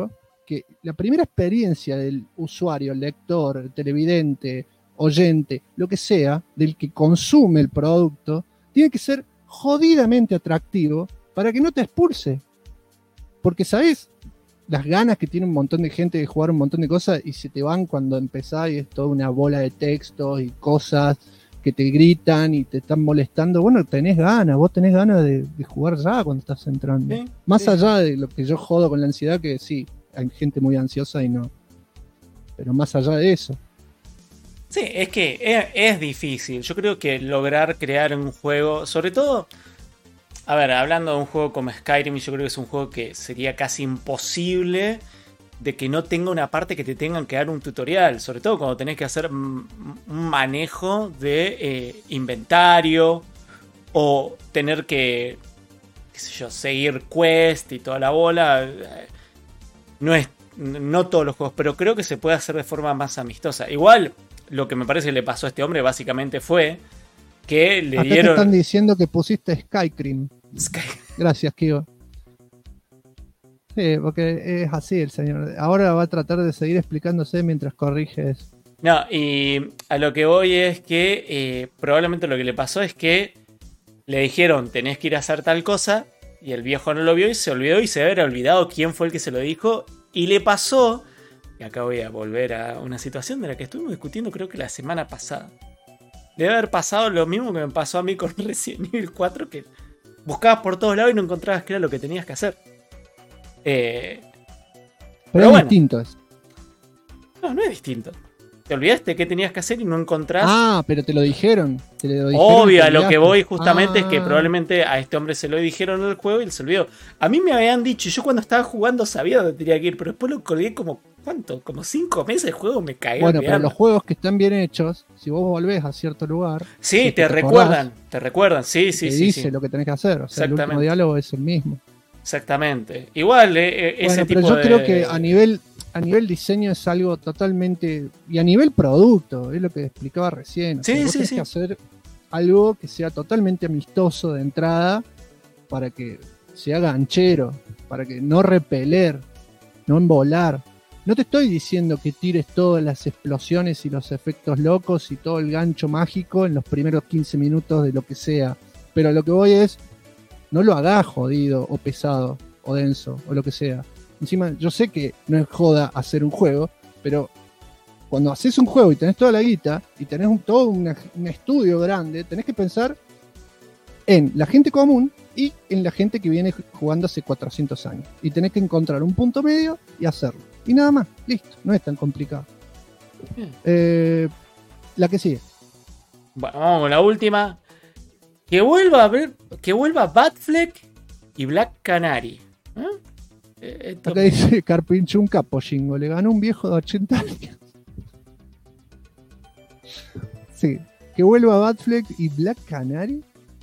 que la primera experiencia del usuario, lector, televidente, oyente, lo que sea, del que consume el producto, tiene que ser jodidamente atractivo para que no te expulse. Porque, ¿sabés? Las ganas que tiene un montón de gente de jugar un montón de cosas y se te van cuando empezás y es toda una bola de textos y cosas que te gritan y te están molestando. Bueno, vos tenés ganas de jugar ya cuando estás entrando. Sí, Más sí. allá de lo que yo jodo con la ansiedad, que sí, hay gente muy ansiosa y no. Pero más allá de eso. Sí, es que es difícil. Yo creo que lograr crear un juego, sobre todo, a ver, hablando de un juego como Skyrim, yo creo que es un juego que sería casi imposible de que no tenga una parte que te tengan que dar un tutorial, sobre todo cuando tenés que hacer un manejo de inventario o tener que, qué sé yo, seguir quest y toda la bola. No todos los juegos, pero creo que se puede hacer de forma más amistosa. Igual, lo que me parece que le pasó a este hombre básicamente fue que le Acá te dieron... están diciendo que pusiste Skyrim. Sky- Gracias, Kiva. Sí, porque es así el señor. Ahora va a tratar de seguir explicándose mientras corriges. No, y a lo que voy es que probablemente lo que le pasó es que le dijeron tenés que ir a hacer tal cosa y el viejo no lo vio y se olvidó y se había olvidado quién fue el que se lo dijo y le pasó, y acá voy a volver a una situación de la que estuvimos discutiendo creo que la semana pasada. Debe haber pasado lo mismo que me pasó a mí con Resident Evil 4, que buscabas por todos lados y no encontrabas qué era lo que tenías que hacer. Pero Pero es bueno. distinto eso. No es distinto. Te olvidaste qué tenías que hacer y no encontrás. Ah, pero te lo dijeron. Obvio, a lo que voy justamente es que Ah. probablemente a este hombre se lo dijeron en el juego y él se olvidó. A mí me habían dicho, yo cuando estaba jugando sabía dónde tenía que ir, pero después lo colgué como, ¿cuánto? Como 5 meses de juego, me caí. Bueno, pero los juegos que están bien hechos, si vos volvés a cierto lugar, Sí, si te acordás, recuerdan, sí, te sí, dice sí. lo que tenés que hacer. O sea, el último Exactamente. diálogo es el mismo. Exactamente. Igual, ese Bueno, pero tipo yo de... creo que a nivel diseño es algo totalmente... Y a nivel producto, es lo que explicaba recién. O sea, Sí, vos sí, tenés sí. que hacer algo que sea totalmente amistoso de entrada para que sea ganchero, para que no repeler, no embolar. No te estoy diciendo que tires todas las explosiones y los efectos locos y todo el gancho mágico en los primeros 15 minutos de lo que sea. Pero lo que voy es, no lo hagas jodido o pesado o denso o lo que sea. Encima, yo sé que no es joda hacer un juego, pero cuando haces un juego y tenés toda la guita y tenés todo un estudio grande, tenés que pensar en la gente común y en la gente que viene jugando hace 400 años. Y tenés que encontrar un punto medio y hacerlo. Y nada más, listo, no es tan complicado. La que sigue. Bueno, vamos con la última. Que vuelva Batfleck y Black Canary. Esto- Acá dice Carpinchun Capollingo, le ganó un viejo de 80 años. Sí, que vuelva Batfleck y Black Canary.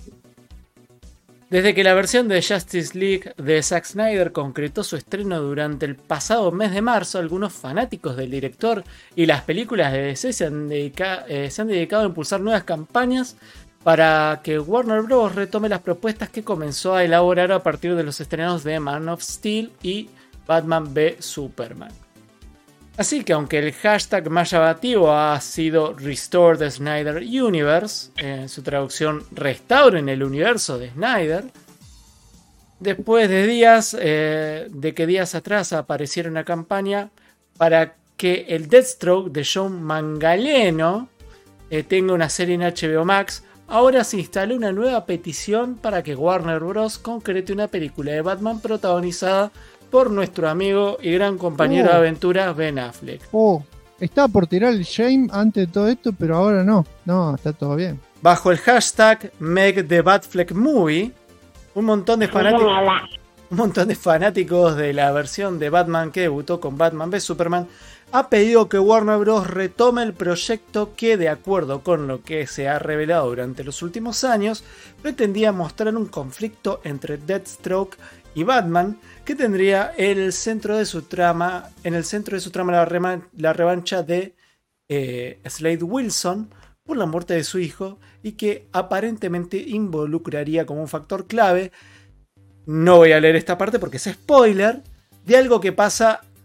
Desde que la versión de Justice League de Zack Snyder concretó su estreno durante el pasado mes de marzo, algunos fanáticos del director y las películas de DC se han dedicado a impulsar nuevas campañas para que Warner Bros. Retome las propuestas que comenzó a elaborar a partir de los estrenos de Man of Steel y Batman v Superman. Así que aunque el hashtag más llamativo ha sido Restore the Snyder Universe, en su traducción Restauren el universo de Snyder, después de que días atrás apareciera una campaña para que el Deathstroke de John Mangaleno tenga una serie en HBO Max, ahora se instaló una nueva petición para que Warner Bros. Concrete una película de Batman protagonizada por nuestro amigo y gran compañero de aventuras Ben Affleck. Estaba por tirar el shame antes de todo esto, pero ahora no. No, está todo bien. Bajo el hashtag Make the Batfleck Movie, un montón de fanáticos de la versión de Batman que debutó con Batman v Superman ha pedido que Warner Bros. Retome el proyecto que, de acuerdo con lo que se ha revelado durante los últimos años, pretendía mostrar un conflicto entre Deathstroke y Batman, que tendría en el centro de su trama la revancha de Slade Wilson por la muerte de su hijo y que aparentemente involucraría como un factor clave, no voy a leer esta parte porque es spoiler, de algo que pasa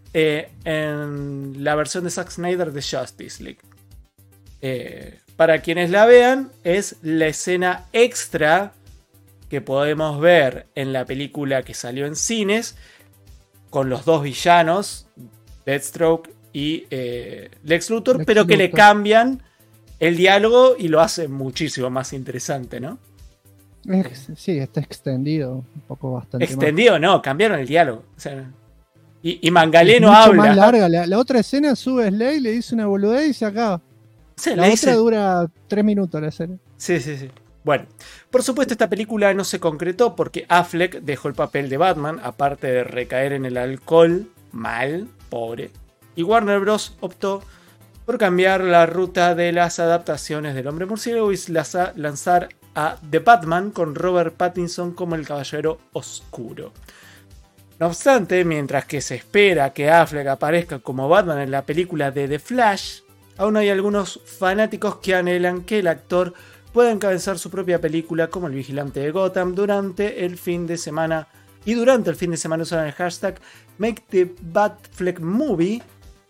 en la versión de Zack Snyder de Justice League. Para quienes la vean, es la escena extra que podemos ver en la película que salió en cines con los dos villanos, Deathstroke y Lex Luthor, pero que le cambian el diálogo y lo hacen muchísimo más interesante, ¿no? Sí, está extendido, un poco bastante extendido, más. No, cambiaron el diálogo. O sea, y Mangalé no habla. Más larga. La otra escena sube Slade, le dice una boludez y se acaba. Sí, la otra dura 3 minutos la escena. Sí. Bueno, por supuesto esta película no se concretó porque Affleck dejó el papel de Batman, aparte de recaer en el alcohol, mal, pobre. Y Warner Bros. Optó por cambiar la ruta de las adaptaciones del Hombre Murciélago y lanzar a The Batman con Robert Pattinson como el Caballero Oscuro. No obstante, mientras que se espera que Affleck aparezca como Batman en la película de The Flash, aún hay algunos fanáticos que anhelan que el actor pueda encabezar su propia película como el vigilante de Gotham durante el fin de semana. Y durante el fin de semana usan el hashtag #MakeTheBatFleckMovie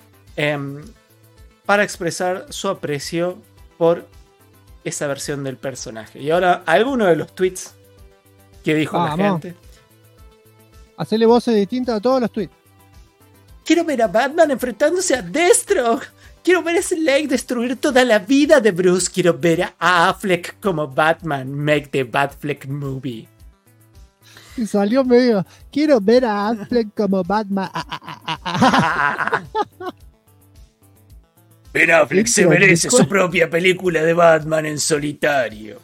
para expresar su aprecio por esa versión del personaje. Y ahora, alguno de los tweets que dijo la gente. Hacerle voces distintas a todos los tweets. Quiero ver a Batman enfrentándose a Deathstroke. Quiero ver a Slade destruir toda la vida de Bruce. Quiero ver a Affleck como Batman. Make the Batfleck movie. Y salió medio. Quiero ver a Affleck como Batman. Ben Affleck se merece su propia película de Batman en solitario.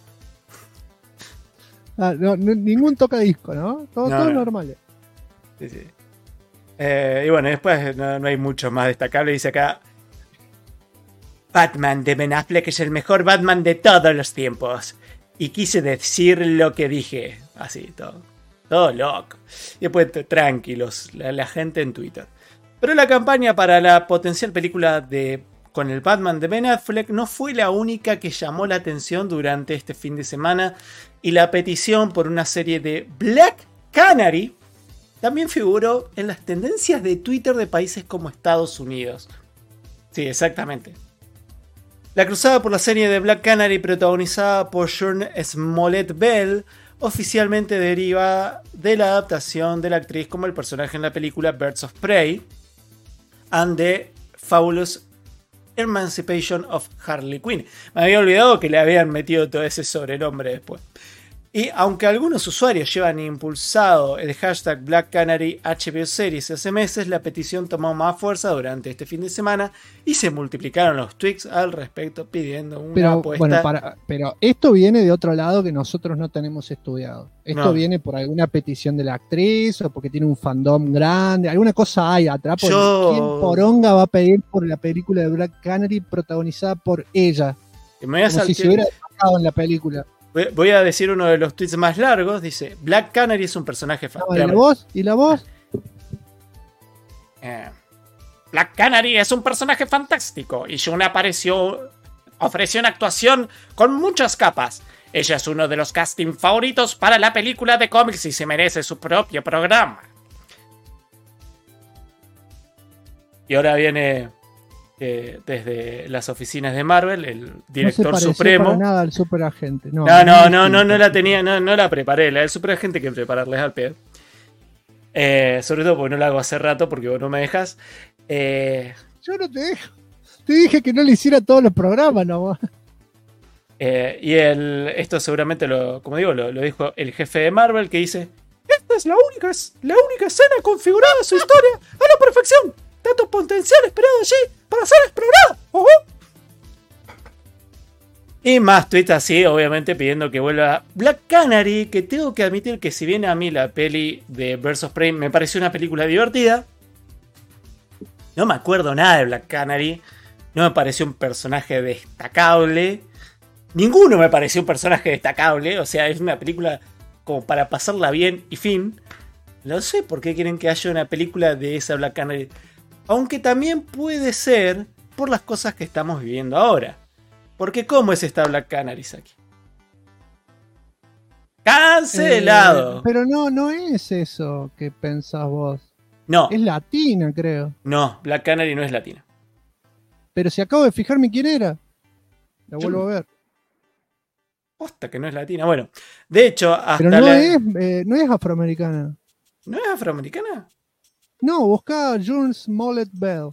Ningún tocadisco, ¿no? Todo normal. Sí. Y bueno, después no hay mucho más destacable. Dice acá: Batman de Ben Affleck es el mejor Batman de todos los tiempos. Y quise decir lo que dije. Así, todo loco. Y después tranquilos, la gente en Twitter. Pero la campaña para la potencial película con el Batman de Ben Affleck no fue la única que llamó la atención durante este fin de semana. Y la petición por una serie de Black Canary también figuró en las tendencias de Twitter de países como Estados Unidos. Sí, exactamente. La cruzada por la serie de Black Canary, protagonizada por Sean Smollett Bell, oficialmente deriva de la adaptación de la actriz como el personaje en la película Birds of Prey and the Fabulous Emancipation of Harley Quinn. Me había olvidado que le habían metido todo ese sobrenombre después. Y aunque algunos usuarios llevan impulsado el hashtag Black Canary HBO Series hace meses, la petición tomó más fuerza durante este fin de semana y se multiplicaron los tweets al respecto pidiendo una apuesta. Bueno, pero esto viene de otro lado que nosotros no tenemos estudiado. Esto viene por alguna petición de la actriz o porque tiene un fandom grande, alguna cosa hay atrás. ¿Quién poronga va a pedir por la película de Black Canary protagonizada por ella? Como si se hubiera pasado en la película. Voy a decir uno de los tweets más largos. Dice: Black Canary es un personaje fantástico. ¿Y la voz? Black Canary es un personaje fantástico. Y June ofreció una actuación con muchas capas. Ella es uno de los casting favoritos para la película de cómics y se merece su propio programa. Y ahora viene desde las oficinas de Marvel, el director supremo. No nada al superagente. No la tenía, no la preparé. La del superagente que prepararles al pedo. Sobre todo porque no la hago hace rato, porque vos no me dejas. Yo no te dejo. Te dije que no le hiciera todos los programas, ¿no? Y esto seguramente como digo, lo dijo el jefe de Marvel, que dice: esta es la única escena configurada en su historia a la perfección. Tanto potencial esperado allí para ser explorado. Y más tweets así, obviamente pidiendo que vuelva Black Canary, que tengo que admitir que si bien a mí la peli de Birds of Prey me pareció una película divertida, no me acuerdo nada de Black Canary, no me pareció un personaje destacable, ninguno me pareció un personaje destacable, o sea, es una película como para pasarla bien y fin. No sé por qué quieren que haya una película de esa Black Canary. Aunque también puede ser por las cosas que estamos viviendo ahora. Porque ¿cómo es esta Black Canary, Saki? ¡Cancelado! Pero no es eso que pensás vos. No, Es latina, creo. no, Black Canary no es latina. Pero si acabo de fijarme quién era. La Yo vuelvo a ver. Posta que no es latina. Bueno, de hecho, hasta Pero no es afroamericana. ¿No es afroamericana? No, buscá a June Smollett Bell.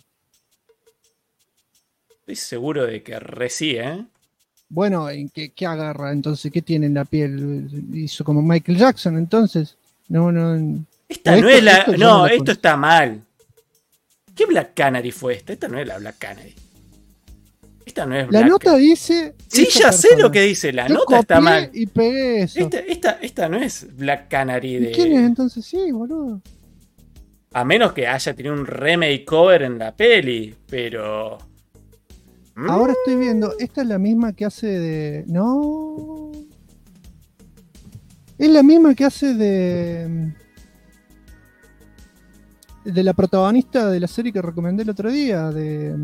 Estoy seguro de que sí, ¿eh? Bueno, ¿en qué agarra entonces? ¿Qué tiene en la piel? Hizo como Michael Jackson, entonces. No. Esta O no es la. esto yo No, no la esto conozco. está mal. ¿Qué Black Canary fue esta? Esta no es la Black Canary. Esta no es La Black nota dice. Sí, esa ya sé persona. lo que dice. La Yo nota está copié mal. y pegué eso. Esta no es Black Canary ¿Y de. quién es entonces? Sí, boludo. A menos que haya tenido un remake cover en la peli, pero. Ahora estoy viendo. Esta es la misma que hace de. No. Es la misma que hace de. De la protagonista de la serie que recomendé el otro día. De.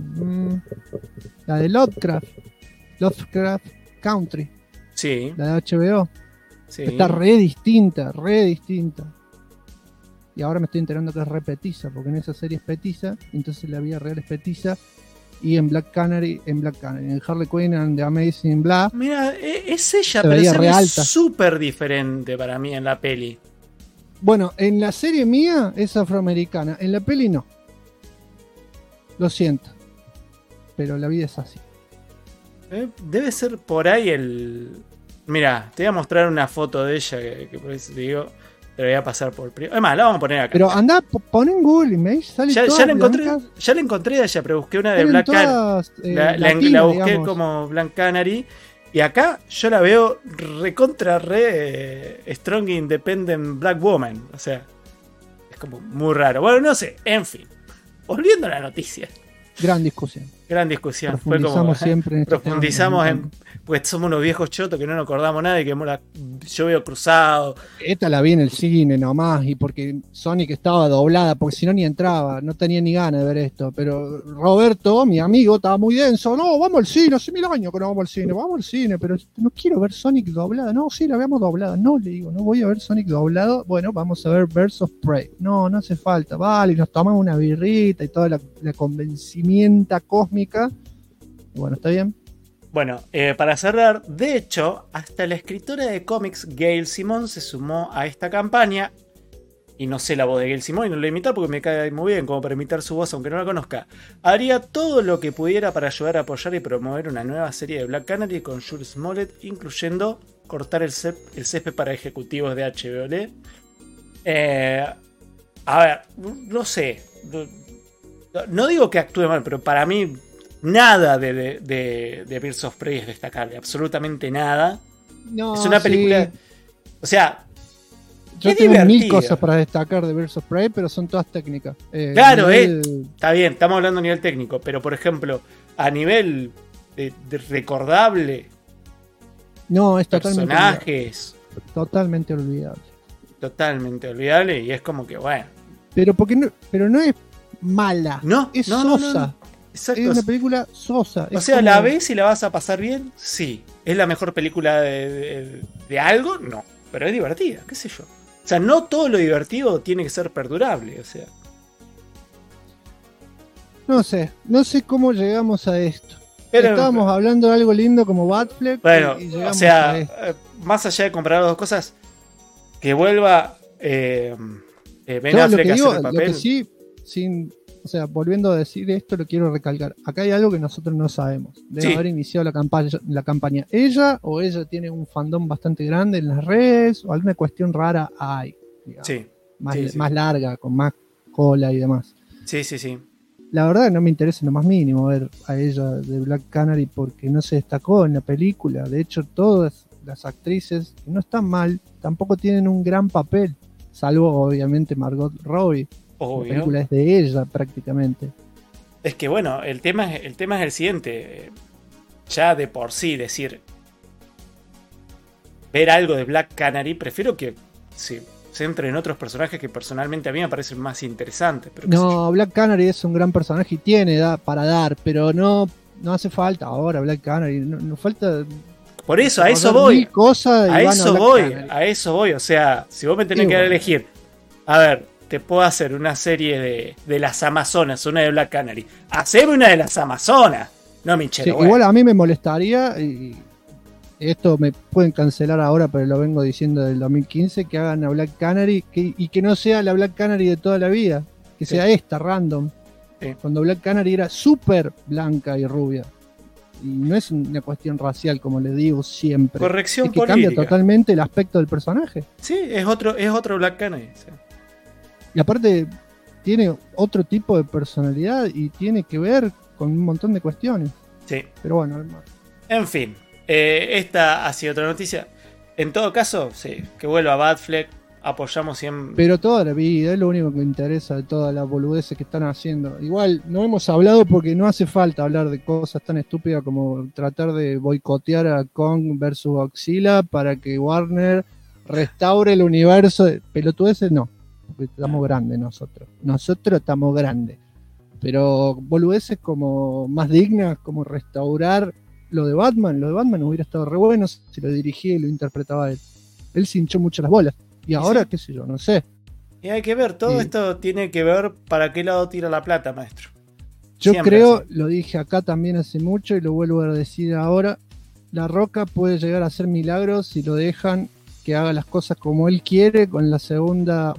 La de Lovecraft. Lovecraft Country. Sí, La de HBO. sí. Está re distinta, re distinta. Y ahora me estoy enterando que es re petiza, porque en esa serie es petiza, entonces la vida real es petiza. Y en Black Canary, en Harley Quinn and the Amazing Black, Mira, es ella, Se pero veía se re ve alta. súper diferente para mí en la peli. bueno, en la serie mía es afroamericana, en la peli no. Lo siento. Pero la vida es así. Debe ser por ahí el. Mira, te voy a mostrar una foto de ella que por eso te digo. Te la voy a pasar por privado. Además, la vamos a poner acá. Pero anda, pon en Google Image, sale ya, todas ya la encontré. blancas, Ya la encontré a ella, pero busqué una de salen Black Canary. todas, La latinas, busqué digamos. como Black Canary. Y acá yo la veo recontra Strong Independent Black Woman. O sea, es como muy raro. Bueno, no sé. En fin. Volviendo a la noticia. Gran discusión. Gran discusión. Fue Profundizamos como, siempre en estos profundizamos temas, me en. Pues somos unos viejos chotos que no nos acordamos nada y que yo veo cruzado. Esta la vi en el cine nomás y porque Sonic estaba doblada, porque si no ni entraba, no tenía ni ganas de ver esto. Pero Roberto, mi amigo, estaba muy denso. No, vamos al cine, hace 1000 años que no vamos al cine, pero no quiero ver Sonic doblada. No, sí, la veamos doblada. No, le digo, no voy a ver Sonic doblado. Bueno, vamos a ver Birds of Prey. No hace falta. Vale, y nos tomamos una birrita y toda la convencimienta cósmica. Y bueno, está bien. Bueno, para cerrar, de hecho, hasta la escritora de cómics Gail Simone se sumó a esta campaña. Y no sé la voz de Gail Simone y no la voy a imitar porque me cae muy bien como para imitar su voz aunque no la conozca. Haría todo lo que pudiera para ayudar a apoyar y promover una nueva serie de Black Canary con Jules Smollett, incluyendo cortar el césped para ejecutivos de HBO. A ver, no sé. No digo que actúe mal, pero para mí nada de Birds of Prey es destacable. Absolutamente nada. No, Es una película. sí. O sea. Yo es tengo mil divertida. cosas para destacar de Birds of Prey, pero son todas técnicas. Claro, nivel- está bien, estamos hablando a nivel técnico, pero por ejemplo, a nivel de recordable, No, es totalmente olvidable. personajes, Totalmente olvidable. totalmente olvidable, y es como que, bueno. Pero no es mala. No, Es no, no, no, sosa. no. Exacto. Es una película sosa. O Es sea, como- ¿la ves y la vas a pasar bien? Sí. ¿Es la mejor película de algo? No. Pero es divertida, qué sé yo. O sea, no todo lo divertido tiene que ser perdurable, o sea. No sé cómo llegamos a esto. Pero- Estábamos hablando de algo lindo como Batfleck. Bueno, y o llegamos a sea, esto. más allá de comparar las dos cosas, que vuelva Ben Yo lo Affleck que a digo, hacer el lo papel. que sí, o sea, volviendo a decir esto, lo quiero recalcar. Acá hay algo que nosotros no sabemos. Debe Sí. haber iniciado la campaña ella, o ella tiene un fandom bastante grande en las redes, o alguna cuestión rara hay, digamos, Sí, más, sí, sí. más larga, con más cola y demás. sí, sí, sí. La verdad no me interesa en lo más mínimo ver a ella de Black Canary porque no se destacó en la película. De hecho, todas las actrices, que no están mal, tampoco tienen un gran papel, salvo obviamente Margot Robbie. La Obvio. película es de ella prácticamente. Es que bueno, el tema es el siguiente. Ya de por sí decir ver algo de Black Canary, prefiero que se centre en otros personajes que personalmente a mí me parecen más interesantes. Pero qué sé yo. No, Black Canary es un gran personaje y tiene para dar, pero no hace falta ahora Black Canary. No falta. Por eso, a eso recordar voy. mil cosas y A van eso Black voy, Canary. a eso voy. O sea, si vos me tenés Sí, que bueno. elegir, a ver, te puedo hacer una serie de las Amazonas, una de Black Canary. Haceme una de las Amazonas. No, Michelo. Sí, igual a mí me molestaría, y esto me pueden cancelar ahora, pero lo vengo diciendo del 2015, que hagan a Black Canary y que no sea la Black Canary de toda la vida, que sea esta, random. Sí. Cuando Black Canary era súper blanca y rubia. Y no es una cuestión racial, como les digo siempre. Corrección es que política. cambia totalmente el aspecto del personaje. Sí, es otro Black Canary. Sí. Y aparte tiene otro tipo de personalidad y tiene que ver con un montón de cuestiones. Sí. Pero bueno, hermano. En fin, esta ha sido otra noticia. En todo caso, sí, que vuelva Batfleck. Apoyamos siempre. Pero toda la vida, es lo único que me interesa de todas las boludeces que están haciendo. Igual, no hemos hablado porque no hace falta hablar de cosas tan estúpidas como tratar de boicotear a Kong versus Godzilla para que Warner restaure el universo. Pelotudeces no, porque estamos grandes nosotros. Nosotros estamos grandes. Pero boludeces como más dignas, como restaurar lo de Batman. Lo de Batman hubiera estado re bueno si lo dirigía y lo interpretaba él. Él se hinchó mucho las bolas. Y ahora, qué sé yo, no sé. Y hay que ver, todo esto tiene que ver para qué lado tira la plata, maestro. Yo Siempre creo, así. lo dije acá también hace mucho y lo vuelvo a decir ahora, La Roca puede llegar a hacer milagros si lo dejan que haga las cosas como él quiere con la segunda,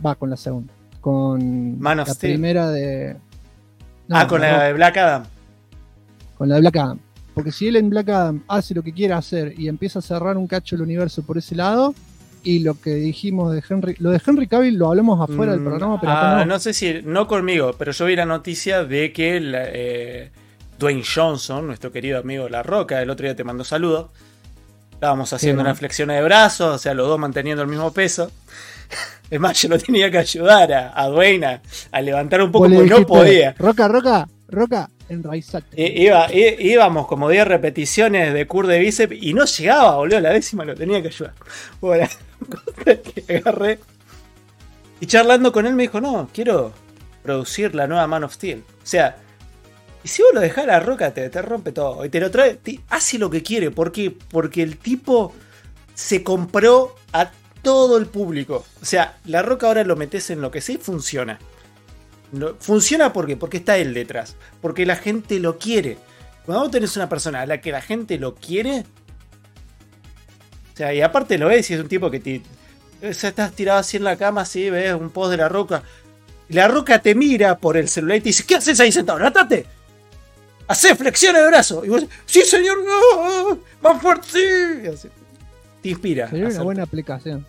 con Man of la Steel. primera de... No, Con La la Roca, de Black Adam. con la de Black Adam. Porque si él en Black Adam hace lo que quiere hacer y empieza a cerrar un cacho el universo por ese lado, y lo que dijimos de Henry, lo de Henry Cavill lo hablamos afuera del programa, pero acá no. No sé si, no conmigo, pero yo vi la noticia de que Dwayne Johnson, nuestro querido amigo La Roca, el otro día te mandó saludos. Estábamos haciendo una flexión de brazos, o sea, los dos manteniendo el mismo peso. Es más, yo lo tenía que ayudar a Dwayne a levantar un poco Vos le porque no dijiste, podía. Roca, enraizate. Íbamos como 10 repeticiones de curl de bíceps y no llegaba, boludo, a la décima lo tenía que ayudar. Bueno, que agarré. Y charlando con él me dijo, no, quiero producir la nueva Man of Steel. O sea, y si vos lo dejás a La Roca te rompe todo. Y te lo trae, hace lo que quiere. ¿Por qué? Porque el tipo se compró a todo el público. O sea, La Roca ahora lo metes en lo que sí funciona. Funciona ¿por qué? Porque está él detrás. Porque la gente lo quiere. Cuando vos tenés una persona a la que la gente lo quiere. O sea, y aparte lo ves y es un tipo que o sea, estás tirado así en la cama, así, ves un post de La Roca. Y La Roca te mira por el celular y te dice, ¿qué haces ahí sentado? ¡Levantate! ¡Hacé flexiones de brazo! Y vos, ¡sí, señor! ¡Oh! ¡Más fuerte! Sí. Así. Te inspira. Sería una buena aplicación.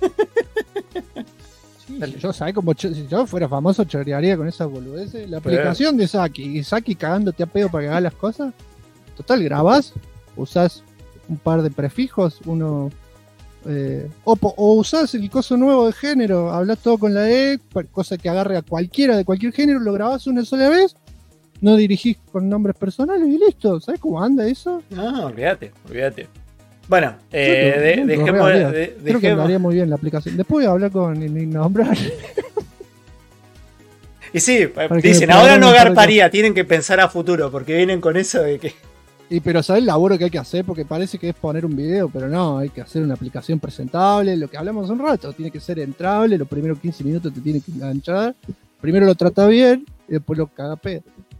Sí, yo, ¿sabes? Como si yo fuera famoso, chorearía con esas boludeces. La aplicación de Saki, y Saki cagándote a pedo para que hagas las cosas. Total, grabás, usás un par de prefijos, uno. O usás el coso nuevo de género, hablás todo con la E, cosa que agarre a cualquiera de cualquier género, lo grabás una sola vez, no dirigís con nombres personales y listo. ¿Sabes cómo anda eso? No, olvídate. Bueno, creo que andaría muy bien la aplicación. Después voy a hablar con innombrable. Y sí, dicen, ahora no garparía, tienen que pensar a futuro, porque vienen con eso de que... Pero ¿sabes el laburo que hay que hacer? Porque parece que es poner un video, pero no, hay que hacer una aplicación presentable, lo que hablamos hace un rato, tiene que ser entrable, los primeros 15 minutos te tiene que enganchar, primero lo trata bien y después lo caga pedo.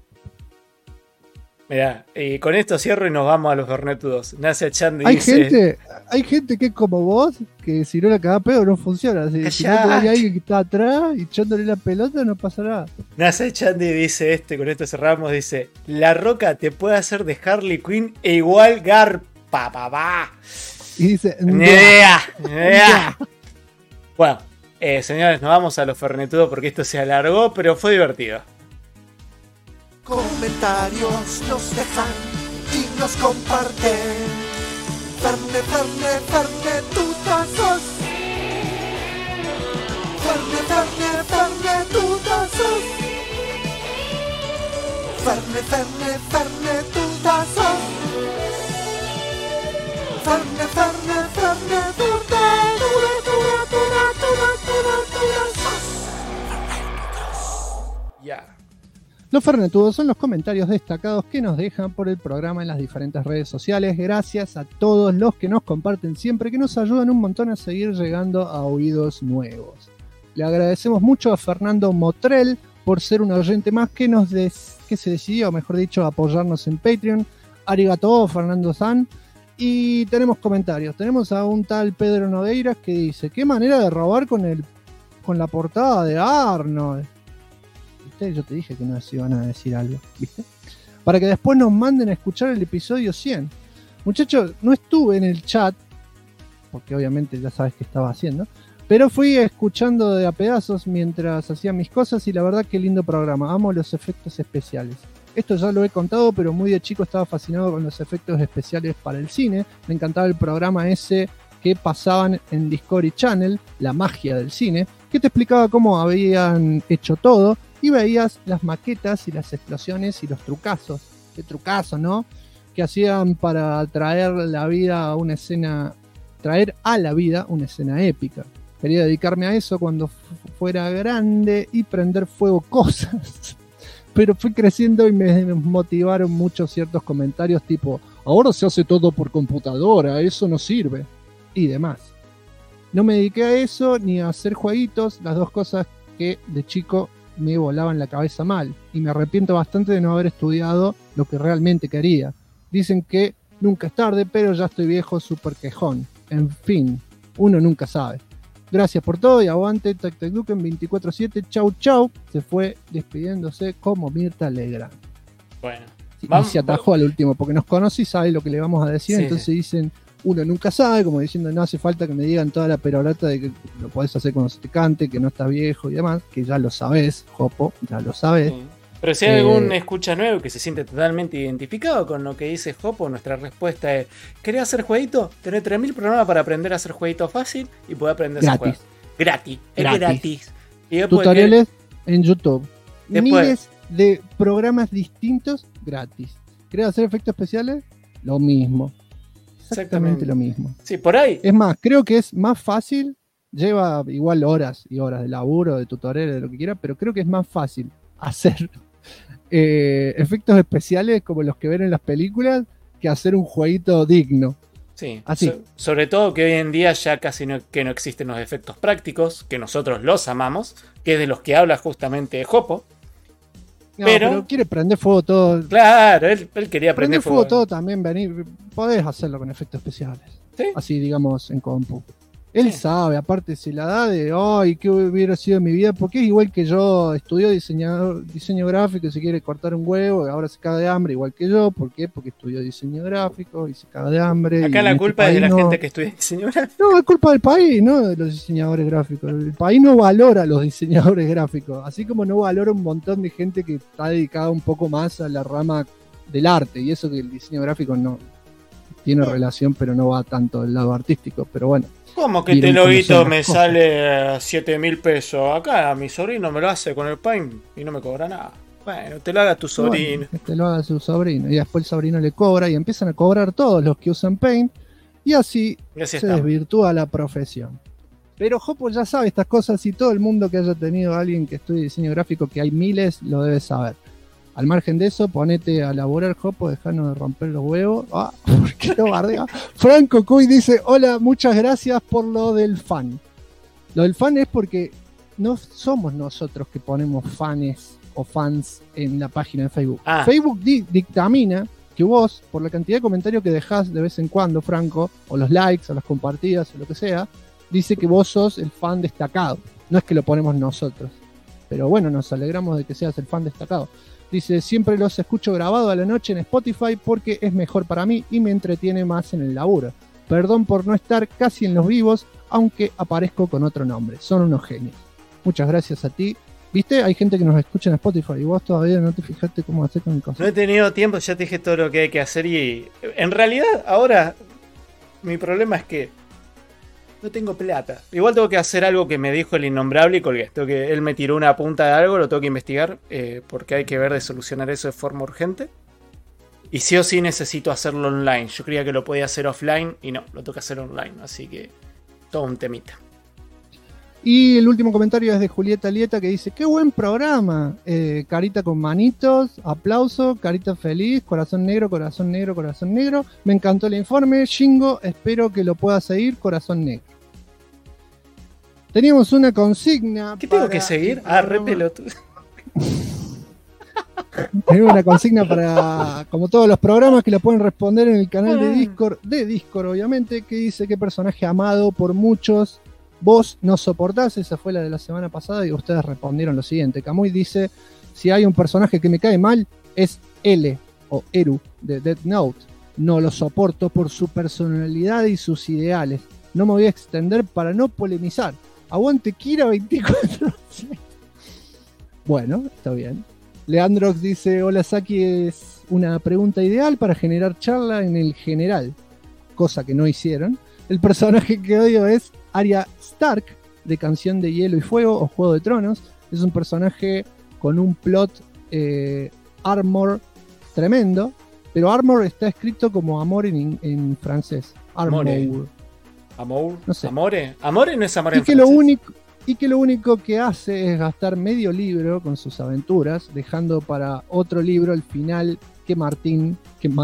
Mirá, y con esto cierro y nos vamos a los Fernetudos. Nace Chandy dice... Hay gente que es como vos, que si no la caga pedo no funciona. Si no hay alguien que está atrás y echándole la pelota, no pasa nada. Nace Chandy dice con esto cerramos, dice, La Roca te puede hacer de Harley Quinn e igual garpa, papá. Y dice... Ni idea. Bueno, señores, nos vamos a los Fernetudos porque esto se alargó, pero fue divertido. Comentarios nos dejan y nos comparten. Fernetutazos. Fernetutazos. Fernetutazos. Ya. Los Fernetudos son los comentarios destacados que nos dejan por el programa en las diferentes redes sociales. Gracias a todos los que nos comparten siempre, que nos ayudan un montón a seguir llegando a oídos nuevos. Le agradecemos mucho a Fernando Motrel por ser un oyente más que se decidió, mejor dicho, a apoyarnos en Patreon. Arigato, Fernando San. Y tenemos comentarios. Tenemos a un tal Pedro Nogueiras que dice: qué manera de robar con la portada de Arnold. ¿Viste? Yo te dije que no se iban a decir algo, ¿viste? Para que después nos manden a escuchar el episodio 100. Muchachos, no estuve en el chat, porque obviamente ya sabes qué estaba haciendo, pero fui escuchando de a pedazos mientras hacía mis cosas y la verdad qué lindo programa. Amo los efectos especiales. Esto ya lo he contado, pero muy de chico estaba fascinado con los efectos especiales para el cine. Me encantaba el programa ese que pasaban en Discovery Channel, La Magia del Cine, que te explicaba cómo habían hecho todo y veías las maquetas y las explosiones y los trucazos. Qué trucazo, ¿no? Que hacían para traer a la vida una escena épica. Quería dedicarme a eso cuando fuera grande y prender fuego cosas. Pero fui creciendo y me motivaron mucho ciertos comentarios tipo: ahora se hace todo por computadora, eso no sirve, y demás. No me dediqué a eso ni a hacer jueguitos, las dos cosas que de chico me volaban la cabeza mal, y me arrepiento bastante de no haber estudiado lo que realmente quería. Dicen que nunca es tarde, pero ya estoy viejo, súper quejón. En fin, uno nunca sabe. Gracias por todo y aguante TecTecDuken 24/7. Chau, chau. Se fue despidiéndose como Mirta Legrand. Bueno. Y se atajó al último porque nos conoce y sabe lo que le vamos a decir. Sí, entonces dicen, uno nunca sabe, como diciendo, no hace falta que me digan toda la perorata de que lo podés hacer cuando se te cante, que no estás viejo y demás, que ya lo sabés, Jopo, ya lo sabés. Sí. Pero si hay algún escucha nuevo que se siente totalmente identificado con lo que dice Jopo, nuestra respuesta es: ¿querés hacer jueguito? Tenés 3000 programas para aprender a hacer jueguito fácil y poder aprender a hacer juegos. Gratis. Es gratis. Y tutoriales en YouTube. Miles de programas distintos gratis. ¿Querés hacer efectos especiales? Lo mismo. Exactamente lo mismo. Sí, por ahí. Es más, creo que es más fácil. Lleva igual horas y horas de laburo, de tutoriales, de lo que quiera, pero creo que es más fácil hacer efectos especiales como los que ven en las películas que hacer un jueguito digno. Sí, así. Sobre todo que hoy en día ya casi no existen los efectos prácticos, que nosotros los amamos, que es de los que habla justamente Jopo. No, pero quiere prender fuego todo. Claro, él quería prender fuego todo también, podés hacerlo con efectos especiales. ¿Sí? Así, digamos, en compu. Él sabe, aparte se la da de, ay, ¿qué hubiera sido mi vida? Porque es igual que yo, estudió diseño gráfico y se quiere cortar un huevo, y ahora se caga de hambre igual que yo. ¿Por qué? Porque estudió diseño gráfico y se caga de hambre. Acá la culpa es de la gente que estudia diseño gráfico. No, es culpa del país, no de los diseñadores gráficos. El país no valora a los diseñadores gráficos, así como no valora un montón de gente que está dedicada un poco más a la rama del arte, y eso que el diseño gráfico no tiene relación, pero no va tanto del lado artístico, pero bueno. ¿Cómo que este loguito me sale 7.000 pesos? Acá mi sobrino me lo hace con el Paint y no me cobra nada. Bueno, te lo haga tu sobrino. Bueno, te lo haga su sobrino. Y después el sobrino le cobra y empiezan a cobrar todos los que usan Paint. Y así se desvirtúa la profesión. Pero Jopo ya sabe estas cosas y todo el mundo que haya tenido a alguien que estudie diseño gráfico, que hay miles, lo debe saber. Al margen de eso, ponete a laburar, Jopo, dejanos de romper los huevos. Ah, ¿por qué lo bardea? Franco Cuy dice: hola, muchas gracias por lo del fan. Lo del fan es porque no somos nosotros que ponemos fans o fans en la página de Facebook. Facebook dictamina que vos, por la cantidad de comentarios que dejás de vez en cuando, Franco, o los likes, o las compartidas, o lo que sea, dice que vos sos el fan destacado. No es que lo ponemos nosotros. Pero bueno, nos alegramos de que seas el fan destacado. Dice: siempre los escucho grabado a la noche en Spotify porque es mejor para mí y me entretiene más en el laburo. Perdón por no estar casi en los vivos, aunque aparezco con otro nombre. Son unos genios. Muchas gracias a ti. ¿Viste? Hay gente que nos escucha en Spotify y vos todavía no te fijaste cómo hacer con cosas. No he tenido tiempo, ya te dije todo lo que hay que hacer y en realidad ahora mi problema es que no tengo plata. Igual tengo que hacer algo que me dijo el innombrable y colgué. Él me tiró una punta de algo, lo tengo que investigar porque hay que ver de solucionar eso de forma urgente. Y sí o sí necesito hacerlo online. Yo creía que lo podía hacer offline y no, lo tengo que hacer online. Así que todo un temita. Y el último comentario es de Julieta Lieta, que dice: qué buen programa, carita con manitos, aplauso, carita feliz, corazón negro, corazón negro, corazón negro. Me encantó el informe, Shingo, espero que lo pueda seguir, corazón negro. Teníamos una consigna. ¿Qué tengo para que seguir? el Re programa. pelotudo. Tenemos una consigna para, como todos los programas, que la pueden responder en el canal de Discord, obviamente, que dice qué personaje amado por muchos vos no soportás. Esa fue la de la semana pasada y ustedes respondieron lo siguiente. Kamui dice, si hay un personaje que me cae mal, es L o Eru de Death Note. No lo soporto por su personalidad y sus ideales. No me voy a extender para no polemizar. Aguante Kira 24. Bueno, está bien. Leandrox dice, hola Saki, es una pregunta ideal para generar charla en el general, cosa que no hicieron. El personaje que odio es Arya Stark, de Canción de Hielo y Fuego o Juego de Tronos. Es un personaje con un plot armor tremendo, pero armor está escrito como amor en francés. Armor. Amor, No sé. Amore. Amore no es amor en Y que lo único que hace es gastar medio libro con sus aventuras, dejando para otro libro el final que Martín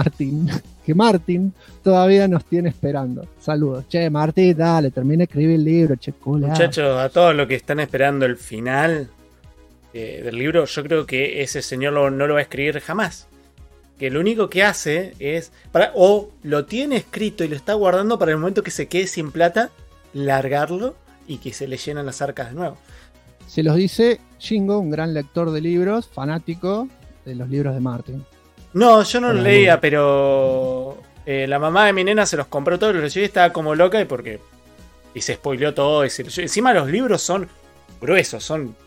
todavía nos tiene esperando. Saludos. Che, Martín, dale, termina de escribir el libro, che, cola. Muchachos, a todos los que están esperando el final del libro, yo creo que ese señor no lo va a escribir jamás. Que lo único que hace es, o lo tiene escrito y lo está guardando para el momento que se quede sin plata, largarlo y que se le llenan las arcas de nuevo. Se los dice Shingo, un gran lector de libros, fanático de los libros de Martin. No, yo no lo leía, pero la mamá de mi nena se los compró todos, los leyó y estaba como loca y se spoileó todo. Encima los libros son gruesos.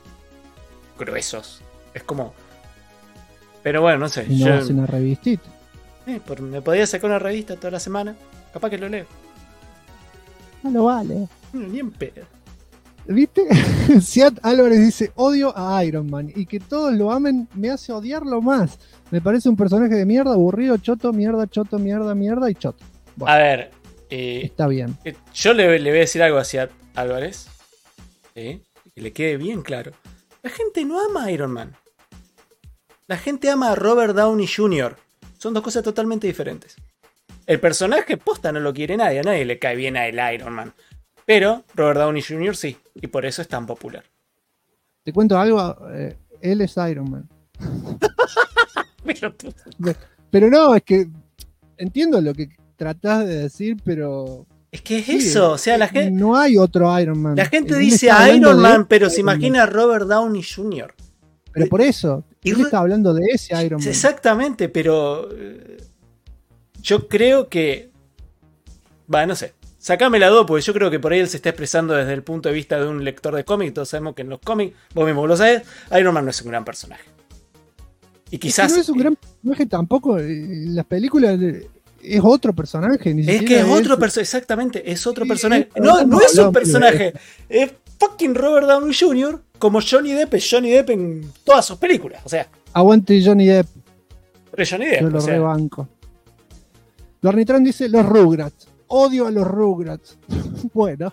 Es como... Pero bueno, no sé. Y no hace una revistita. Me podía sacar una revista toda la semana. Capaz que lo leo. No lo vale. Ni en pedo. ¿Viste? Siat Álvarez dice, odio a Iron Man. Y que todos lo amen me hace odiarlo más. Me parece un personaje de mierda, aburrido, choto, mierda y choto. Bueno, a ver. está bien. Yo le voy a decir algo a Siat Álvarez. Que le quede bien claro. La gente no ama a Iron Man. La gente ama a Robert Downey Jr. Son dos cosas totalmente diferentes. El personaje posta no lo quiere nadie. A nadie le cae bien a el Iron Man. Pero Robert Downey Jr. sí. Y por eso es tan popular. Te cuento algo. Él es Iron Man. Pero no, es que entiendo lo que tratás de decir, pero... Es que es eso. O sea, la gente... No hay otro Iron Man. La gente Él dice está hablando Iron Man, de pero ese se imagina a Robert Downey Jr. Pero por eso. Él está hablando de ese Iron Man. Exactamente, pero... yo creo que... no sé. Sacame la duda, porque yo creo que por ahí él se está expresando desde el punto de vista de un lector de cómics. Todos sabemos que en los cómics, vos mismo lo sabés, Iron Man no es un gran personaje. Y quizás... No es un gran personaje tampoco. Las películas es otro personaje. Es que es otro personaje, exactamente, es otro personaje. No es un personaje. Es fucking Robert Downey Jr. como Johnny Depp es Johnny Depp en todas sus películas. O sea... Aguante Johnny Depp. Pero Johnny Depp, yo lo rebanco. Lornitron dice los Rugrats. Odio a los Rugrats. Bueno.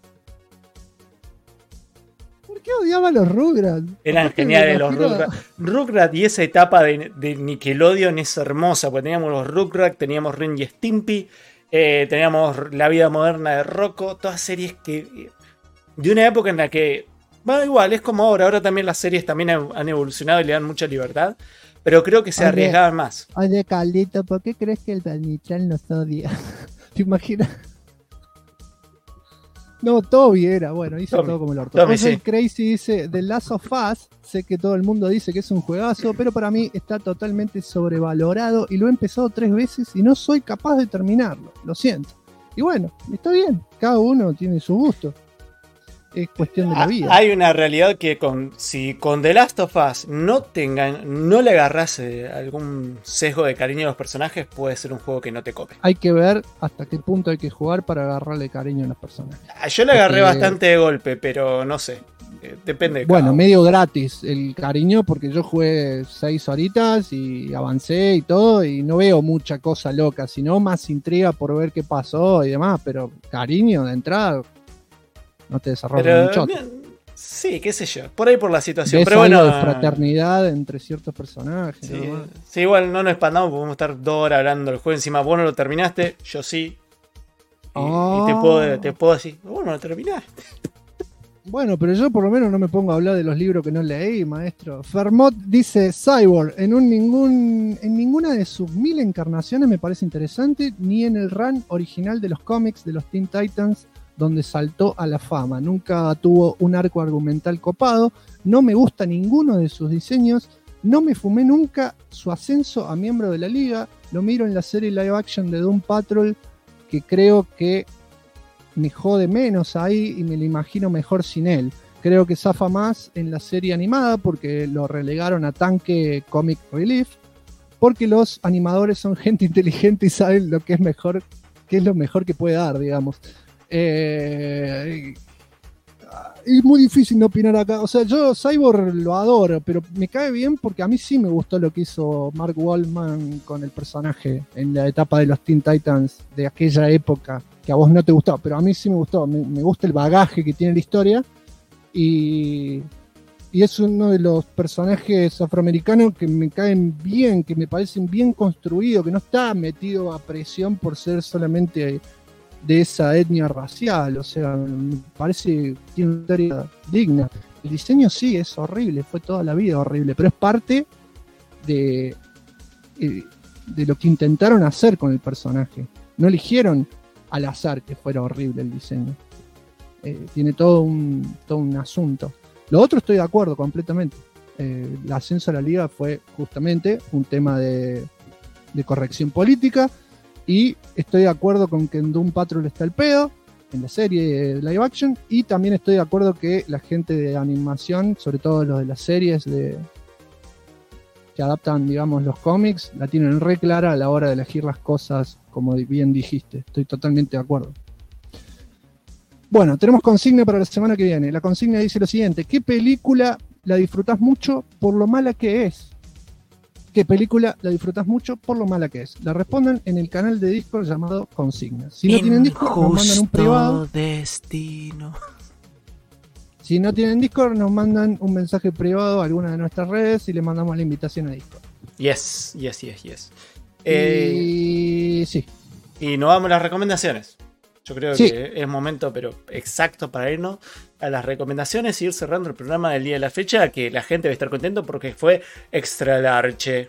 ¿Por qué odiaba a los Rugrats? Eran geniales los Rugrats. Rugrats y esa etapa de Nickelodeon es hermosa, porque teníamos los Rugrats, teníamos Ren y Stimpy, teníamos La vida moderna de Rocco, todas series que... de una época en la que... bueno, igual, es como ahora también las series también han evolucionado y le dan mucha libertad, pero creo que se arriesgaban más. Oye, Caldito, ¿por qué crees que el Danitral nos odia? ¿Te imaginas? No, Toby era, bueno, hizo todo como el orto. Sí. Crazy dice, The Last of Us, sé que todo el mundo dice que es un juegazo, pero para mí está totalmente sobrevalorado y lo he empezado 3 veces y no soy capaz de terminarlo, lo siento. Y bueno, está bien, cada uno tiene su gusto. Es cuestión de la vida. Hay una realidad que si con The Last of Us no le agarras algún sesgo de cariño a los personajes, puede ser un juego que no te cope. Hay que ver hasta qué punto hay que jugar para agarrarle cariño a los personajes. Yo le agarré bastante de golpe, pero no sé. Depende de bueno, medio gratis el cariño, porque yo jugué 6 horitas y avancé y todo, y no veo mucha cosa loca, sino más intriga por ver qué pasó y demás, pero cariño de entrada... no te desarrollas un choto. Sí, qué sé yo. Por ahí por la situación. Ves pero bueno. Algo de fraternidad entre ciertos personajes. Sí, igual no nos expandamos, podemos estar 2 horas hablando del juego. Encima vos no lo terminaste, yo sí. Y te puedo decir, vos no lo terminaste. Bueno, pero yo por lo menos no me pongo a hablar de los libros que no leí, maestro. Fermot dice, Cyborg, en ninguna de sus 1000 encarnaciones me parece interesante, ni en el run original de los cómics de los Teen Titans, donde saltó a la fama. Nunca tuvo un arco argumental copado, no me gusta ninguno de sus diseños, no me fumé nunca su ascenso a miembro de la liga, lo miro en la serie live action de Doom Patrol, que creo que me jode menos ahí y me lo imagino mejor sin él. Creo que zafa más en la serie animada porque lo relegaron a tanque Comic Relief, porque los animadores son gente inteligente y saben lo que es mejor, qué es lo mejor que puede dar, digamos. Es muy difícil no opinar acá. O sea, yo Cyborg lo adoro, pero me cae bien porque a mí sí me gustó lo que hizo Mark Waldman con el personaje en la etapa de los Teen Titans de aquella época, que a vos no te gustó, pero a mí sí me gustó. Me gusta el bagaje que tiene la historia y es uno de los personajes afroamericanos que me caen bien, que me parecen bien construidos, que no está metido a presión por ser solamente de esa etnia racial. O sea, me parece que tiene una historia digna. El diseño sí es horrible, fue toda la vida horrible, pero es parte de lo que intentaron hacer con el personaje. No eligieron al azar que fuera horrible el diseño. Tiene todo un asunto. Lo otro estoy de acuerdo completamente. El ascenso a la liga fue justamente un tema de corrección política, y estoy de acuerdo con que en Doom Patrol está el pedo, en la serie de live action, y también estoy de acuerdo que la gente de animación, sobre todo los de las series que adaptan, digamos, los cómics, la tienen re clara a la hora de elegir las cosas, como bien dijiste. Estoy totalmente de acuerdo. Bueno, tenemos consigna para la semana que viene. La consigna dice lo siguiente: ¿qué película la disfrutás mucho por lo mala que es? ¿Qué película la disfrutás mucho por lo mala que es? La respondan en el canal de Discord llamado Consigna. Si no tienen Discord, nos mandan un privado. Destino. Si no tienen Discord, nos mandan un mensaje privado a alguna de nuestras redes y le mandamos la invitación a Discord. Yes. Sí. Y nos vamos a las recomendaciones. Yo creo Sí. que es momento, pero exacto, para irnos a las recomendaciones y ir cerrando el programa del día de la fecha, que la gente va a estar contento porque fue extra large.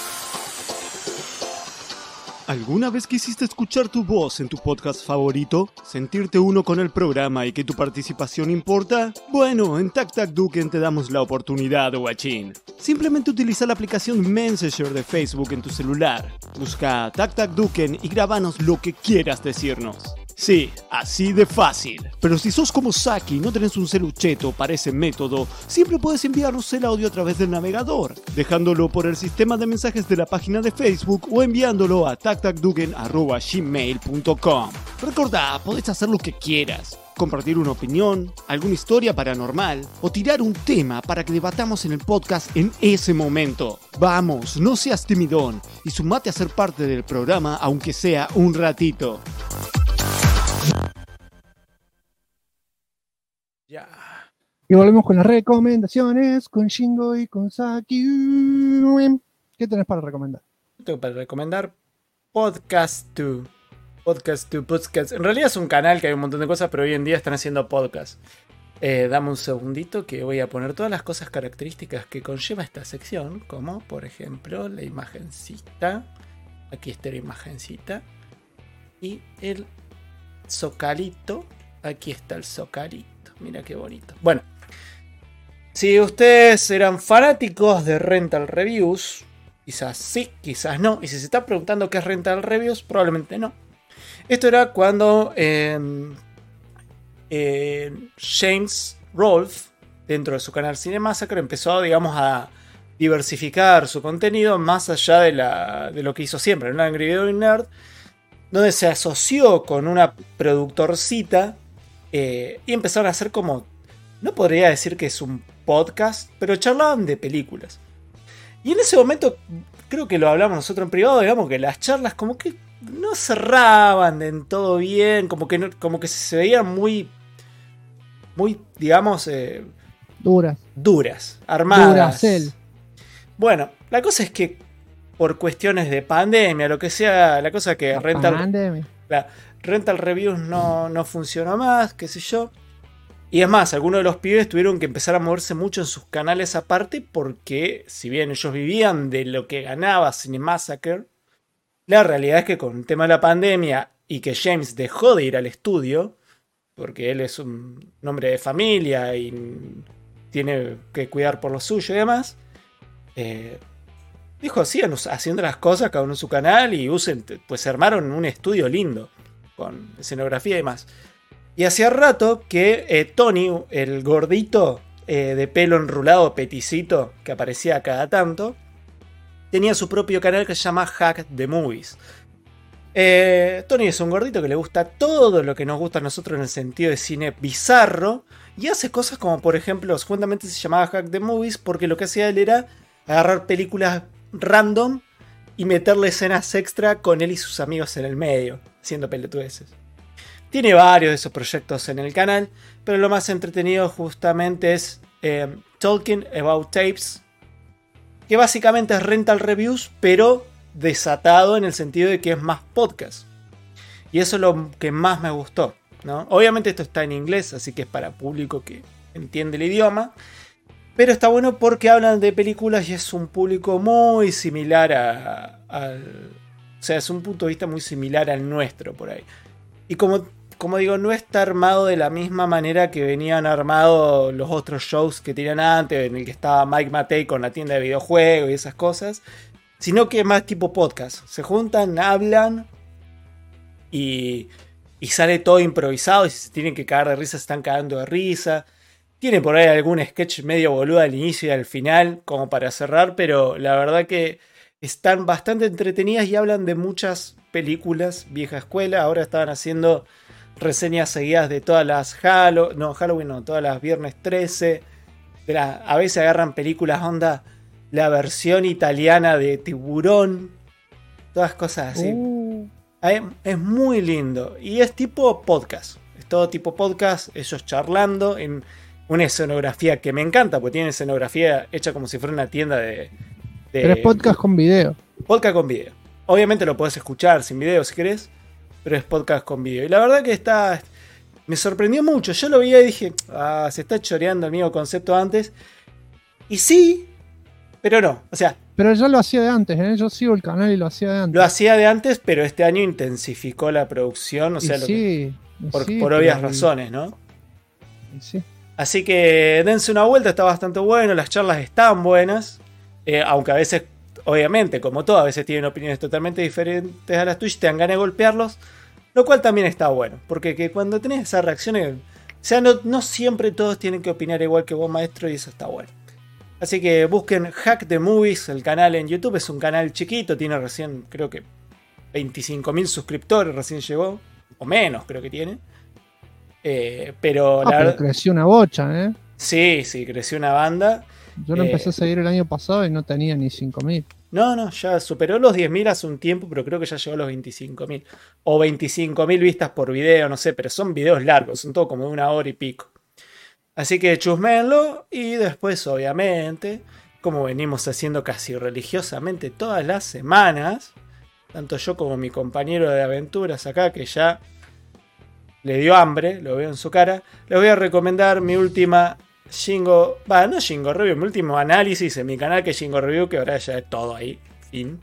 ¿Alguna vez quisiste escuchar tu voz en tu podcast favorito? ¿Sentirte uno con el programa y que tu participación importa? Bueno, en Tac Tac Duken te damos la oportunidad, guachín. Simplemente utiliza la aplicación Messenger de Facebook en tu celular. Busca Tac Tac Duken y grabanos lo que quieras decirnos. Sí, así de fácil. Pero si sos como Saki y no tenés un celucheto para ese método, siempre puedes enviarnos el audio a través del navegador, dejándolo por el sistema de mensajes de la página de Facebook o enviándolo a tactacduken@gmail.com. Recordá, podés hacer lo que quieras. Compartir una opinión, alguna historia paranormal o tirar un tema para que debatamos en el podcast en ese momento. Vamos, no seas timidón y sumate a ser parte del programa aunque sea un ratito. Ya. Y volvemos con las recomendaciones, con Shingo y con Saki. ¿Qué tenés para recomendar? Tengo para recomendar Podcast 2. Podcast. En realidad es un canal que hay un montón de cosas, pero hoy en día están haciendo podcast. Dame un segundito que voy a poner todas las cosas características que conlleva esta sección, como por ejemplo la imagencita. Aquí está la imagencita. Y el zocalito. Aquí está el zocalito. Mira qué bonito. Bueno, si ustedes eran fanáticos de Rental Reviews, quizás sí, quizás no. Y si se está preguntando qué es Rental Reviews, probablemente no. Esto era cuando James Rolfe, dentro de su canal Cinemassacre, empezó, digamos, a diversificar su contenido más allá de lo que hizo siempre en Angry Video Nerd, donde se asoció con una productorcita y empezaron a hacer como, no podría decir que es un podcast, pero charlaban de películas. Y en ese momento, creo que lo hablamos nosotros en privado, digamos que las charlas como que no cerraban del todo bien, como que se veían muy, digamos, Duras, armadas. Duracell. Bueno, la cosa es que por cuestiones de pandemia, lo que sea, la cosa que Rental Reviews no funcionó más, qué sé yo. Y es más, algunos de los pibes tuvieron que empezar a moverse mucho en sus canales aparte porque, si bien ellos vivían de lo que ganaba Cinemassacre, la realidad es que con el tema de la pandemia y que James dejó de ir al estudio, porque él es un hombre de familia y tiene que cuidar por lo suyo y demás, dijo, sigan haciendo las cosas cada uno en su canal y usen, pues se armaron un estudio lindo con escenografía y demás. Y hacía rato que Tony, el gordito de pelo enrulado, peticito, que aparecía cada tanto, tenía su propio canal que se llama Hack the Movies. Tony es un gordito que le gusta todo lo que nos gusta a nosotros en el sentido de cine bizarro. Y hace cosas como, por ejemplo, justamente se llamaba Hack the Movies porque lo que hacía él era agarrar películas random y meterle escenas extra con él y sus amigos en el medio, haciendo pelotudeces. Tiene varios de esos proyectos en el canal, pero lo más entretenido justamente es Talking About Tapes, que básicamente es rental reviews, pero desatado en el sentido de que es más podcast. Y eso es lo que más me gustó, ¿no? Obviamente esto está en inglés, así que es para público que entiende el idioma. Pero está bueno porque hablan de películas y es un público muy similar al... O sea, es un punto de vista muy similar al nuestro por ahí. Y como digo, no está armado de la misma manera que venían armados los otros shows que tenían antes, en el que estaba Mike Matei con la tienda de videojuegos y esas cosas, sino que es más tipo podcast. Se juntan, hablan y sale todo improvisado y si se tienen que cagar de risa se están cagando de risa. Tiene por ahí algún sketch medio boludo al inicio y al final como para cerrar, pero la verdad que están bastante entretenidas y hablan de muchas películas vieja escuela. Ahora estaban haciendo reseñas seguidas de todas las Halloween no, todas las Viernes 13. A veces agarran películas onda, la versión italiana de Tiburón, todas cosas así. Es muy lindo y es tipo podcast. Es todo tipo podcast, ellos charlando en una escenografía que me encanta, porque tiene escenografía hecha como si fuera una tienda de pero es podcast con video. Podcast con video. Obviamente lo podés escuchar sin video si querés, pero es podcast con video. Y la verdad que me sorprendió mucho. Yo lo veía y dije, se está choreando el mismo concepto antes. Y sí, pero no. O sea, pero ya lo hacía de antes, ¿eh? Yo sigo el canal y lo hacía de antes. Lo hacía de antes, pero este año intensificó la producción. O sea, por obvias razones, ¿no? Sí. Así que dense una vuelta, está bastante bueno. Las charlas están buenas. Aunque a veces, obviamente, como todo, a veces tienen opiniones totalmente diferentes a las tuyas, te dan ganas de golpearlos, lo cual también está bueno, porque que cuando tenés esas reacciones, o sea, no siempre todos tienen que opinar igual que vos, maestro, y eso está bueno. Así que busquen Hack the Movies, el canal en YouTube, es un canal chiquito, tiene recién, creo que 25.000 suscriptores, recién llegó, o menos creo que tiene. Pero creció una bocha, ¿eh? Sí, creció una banda. Yo lo empecé a seguir el año pasado y no tenía ni 5.000. No, ya superó los 10.000 hace un tiempo, pero creo que ya llegó a los 25.000. O 25.000 vistas por video, no sé, pero son videos largos, son todo como de 1 hora y pico. Así que chusméenlo y después, obviamente, como venimos haciendo casi religiosamente todas las semanas, tanto yo como mi compañero de aventuras acá, que ya le dio hambre, lo veo en su cara, les voy a recomendar mi última review, mi último análisis en mi canal, que es Shingo Review, que ahora ya es todo ahí, fin.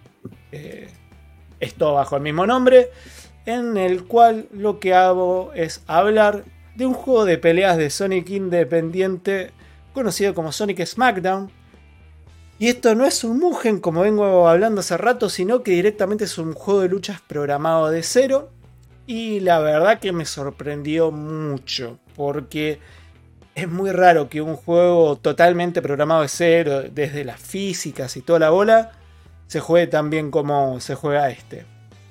Es todo bajo el mismo nombre, en el cual lo que hago es hablar de un juego de peleas de Sonic independiente conocido como Sonic Smackdown. Y esto no es un Mugen como vengo hablando hace rato, sino que directamente es un juego de luchas programado de cero. Y la verdad que me sorprendió mucho, porque es muy raro que un juego totalmente programado de cero, desde las físicas y toda la bola, se juegue tan bien como se juega este.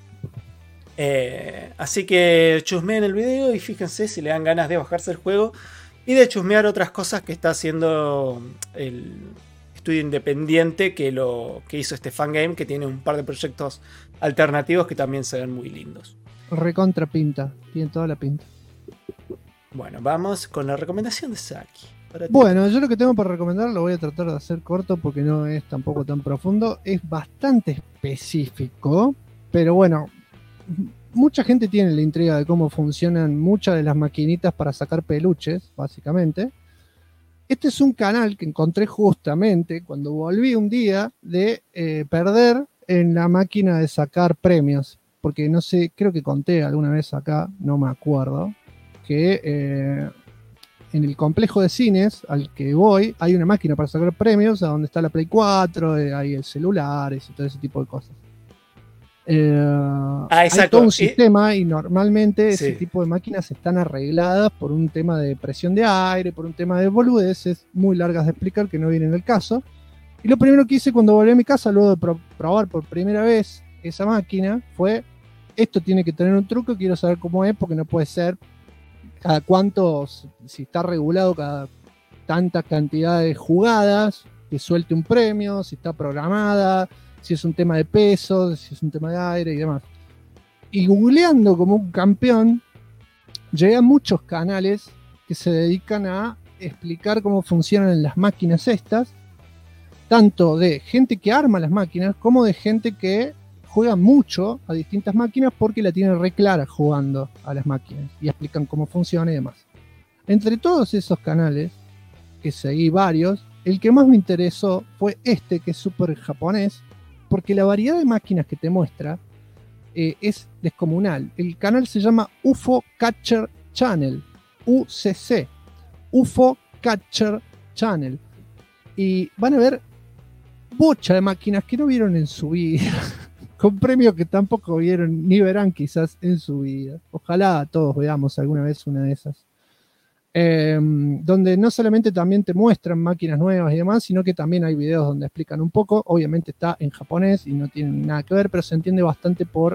Así que chusmeen el video y fíjense si le dan ganas de bajarse el juego y de chusmear otras cosas que está haciendo el estudio independiente que hizo este Fangame, que tiene un par de proyectos alternativos que también se ven muy lindos. Recontra pinta, tiene toda la pinta. Bueno, vamos con la recomendación de Saki. Bueno, yo lo que tengo para recomendar lo voy a tratar de hacer corto porque no es tampoco tan profundo. Es bastante específico, pero bueno, mucha gente tiene la intriga de cómo funcionan muchas de las maquinitas para sacar peluches, básicamente. Este es un canal que encontré justamente cuando volví un día de perder en la máquina de sacar premios. Porque no sé, creo que conté alguna vez acá, no me acuerdo, que en el complejo de cines al que voy hay una máquina para sacar premios, a donde está la Play 4, hay el celulares y todo ese tipo de cosas. Hay todo un sistema y normalmente ese tipo de máquinas están arregladas por un tema de presión de aire, por un tema de boludeces muy largas de explicar que no vienen al caso. Y lo primero que hice cuando volví a mi casa, luego de probar por primera vez esa máquina, fue: esto tiene que tener un truco, quiero saber cómo es, porque no puede ser cada cuánto, si está regulado cada tanta cantidad de jugadas, que suelte un premio, si está programada, si es un tema de peso, si es un tema de aire y demás. Y googleando como un campeón, llegué a muchos canales que se dedican a explicar cómo funcionan las máquinas estas, tanto de gente que arma las máquinas como de gente que juega mucho a distintas máquinas porque la tiene re clara jugando a las máquinas y explican cómo funciona y demás. Entre todos esos canales, que seguí varios, el que más me interesó fue este, que es súper japonés, porque la variedad de máquinas que te muestra es descomunal. El canal se llama UFO Catcher Channel, UCC, UFO Catcher Channel, y van a ver bocha de máquinas que no vieron en su vida, con premios que tampoco vieron ni verán quizás en su vida. Ojalá todos veamos alguna vez una de esas. Donde no solamente también te muestran máquinas nuevas y demás, sino que también hay videos donde explican un poco. Obviamente está en japonés y no tiene nada que ver, pero se entiende bastante por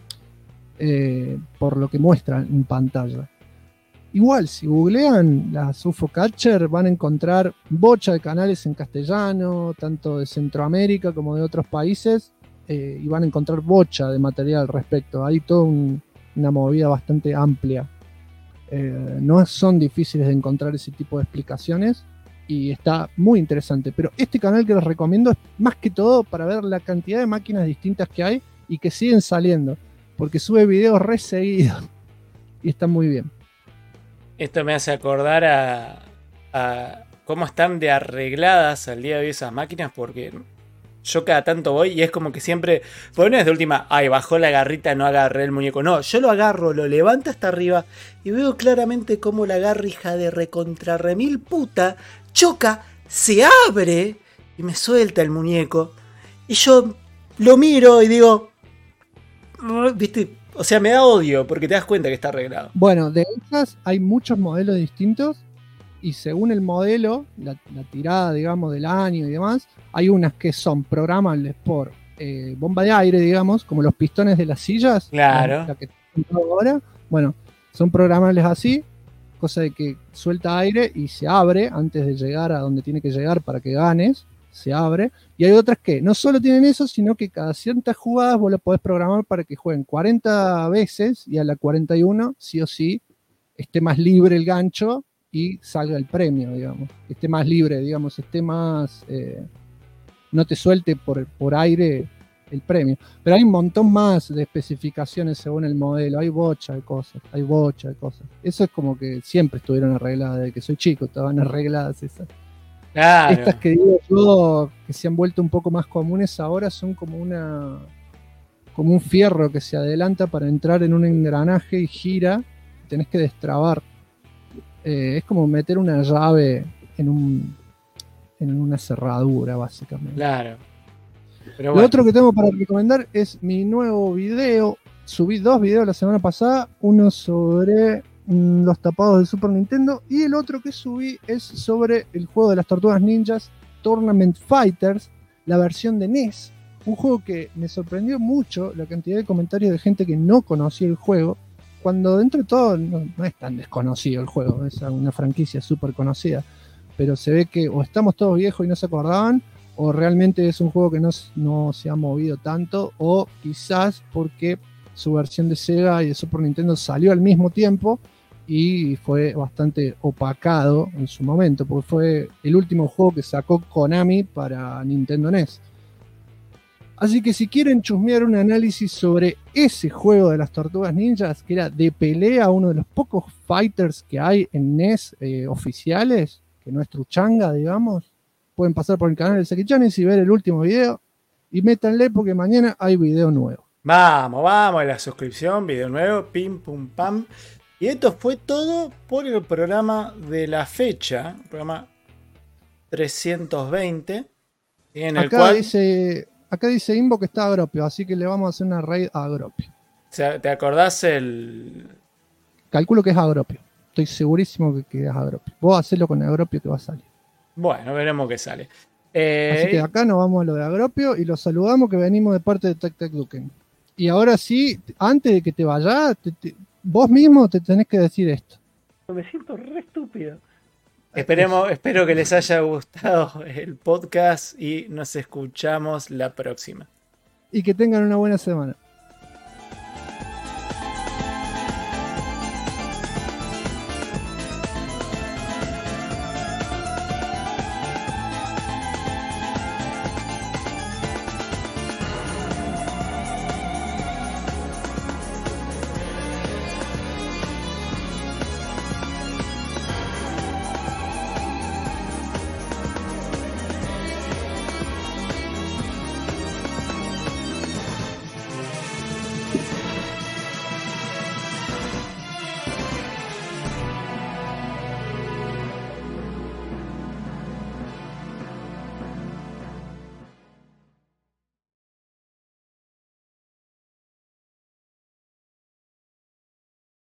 lo que muestran en pantalla. Igual, si googlean las UFO Catcher, van a encontrar bocha de canales en castellano, tanto de Centroamérica como de otros países, y van a encontrar bocha de material al respecto. Hay toda una movida bastante amplia. No son difíciles de encontrar ese tipo de explicaciones y está muy interesante. Pero este canal que les recomiendo es más que todo para ver la cantidad de máquinas distintas que hay y que siguen saliendo, porque sube videos re seguidos y está muy bien. Esto me hace acordar a cómo están de arregladas al día de hoy esas máquinas, porque yo cada tanto voy y es como que siempre, por una vez de última, ay, bajó la garrita, no agarré el muñeco. No, yo lo agarro, lo levanto hasta arriba y veo claramente cómo la garra, hija de recontra remil puta, choca, se abre y me suelta el muñeco. Y yo lo miro y digo, ¿viste? O sea, me da odio porque te das cuenta que está arreglado. Bueno, de esas hay muchos modelos distintos y según el modelo, la tirada, digamos, del año y demás, hay unas que son programables por bomba de aire, digamos, como los pistones de las sillas. Claro. La que tengo ahora. Bueno, son programables así, cosa de que suelta aire y se abre antes de llegar a donde tiene que llegar para que ganes. Se abre. Y hay otras que no solo tienen eso, sino que cada ciertas jugadas vos lo podés programar para que jueguen 40 veces y a la 41, sí o sí, esté más libre el gancho y salga el premio, digamos. Esté más libre, digamos, esté más... no te suelte por aire el premio. Pero hay un montón más de especificaciones según el modelo. Hay bocha de cosas. Eso es como que siempre estuvieron arregladas. Desde que soy chico estaban arregladas esas. Claro. Estas que digo yo, que se han vuelto un poco más comunes ahora, son como un fierro que se adelanta para entrar en un engranaje y gira. Tenés que destrabar. Es como meter una llave en una cerradura, básicamente. Claro. Pero Lo bueno. otro que tengo para recomendar es mi nuevo video. Subí 2 videos la semana pasada. Uno sobre los tapados de Super Nintendo. Y el otro que subí es sobre el juego de las Tortugas Ninjas Tournament Fighters, la versión de NES. Un juego que me sorprendió mucho la cantidad de comentarios de gente que no conocía el juego. Cuando dentro de todo no es tan desconocido el juego. Es una franquicia súper conocida. Pero se ve que o estamos todos viejos y no se acordaban, o realmente es un juego que no se ha movido tanto, o quizás porque su versión de Sega y de Super Nintendo salió al mismo tiempo y fue bastante opacado en su momento, porque fue el último juego que sacó Konami para Nintendo NES. Así que si quieren chusmear un análisis sobre ese juego de las Tortugas Ninjas, que era de pelea, uno de los pocos fighters que hay en NES oficiales, que no es truchanga, digamos, pueden pasar por el canal de Seki Chanes y ver el último video. Y métanle porque mañana hay video nuevo. Vamos, la suscripción, video nuevo, pim, pum, pam. Y esto fue todo por el programa de la fecha, el programa 320, en el Acá cual... dice Imbo que está Agropio, así que le vamos a hacer una raid a Agropio. O sea, ¿te acordás el...? Calculo que es Agropio. Estoy segurísimo que es Agropio. Vos hacelo con Agropio que va a salir. Bueno, veremos qué sale. Así que acá nos vamos a lo de Agropio y los saludamos que venimos de parte de Tac Duken. Y ahora sí, antes de que te vayas, vos mismo te tenés que decir esto. Me siento re estúpido. Espero que les haya gustado el podcast y nos escuchamos la próxima. Y que tengan una buena semana.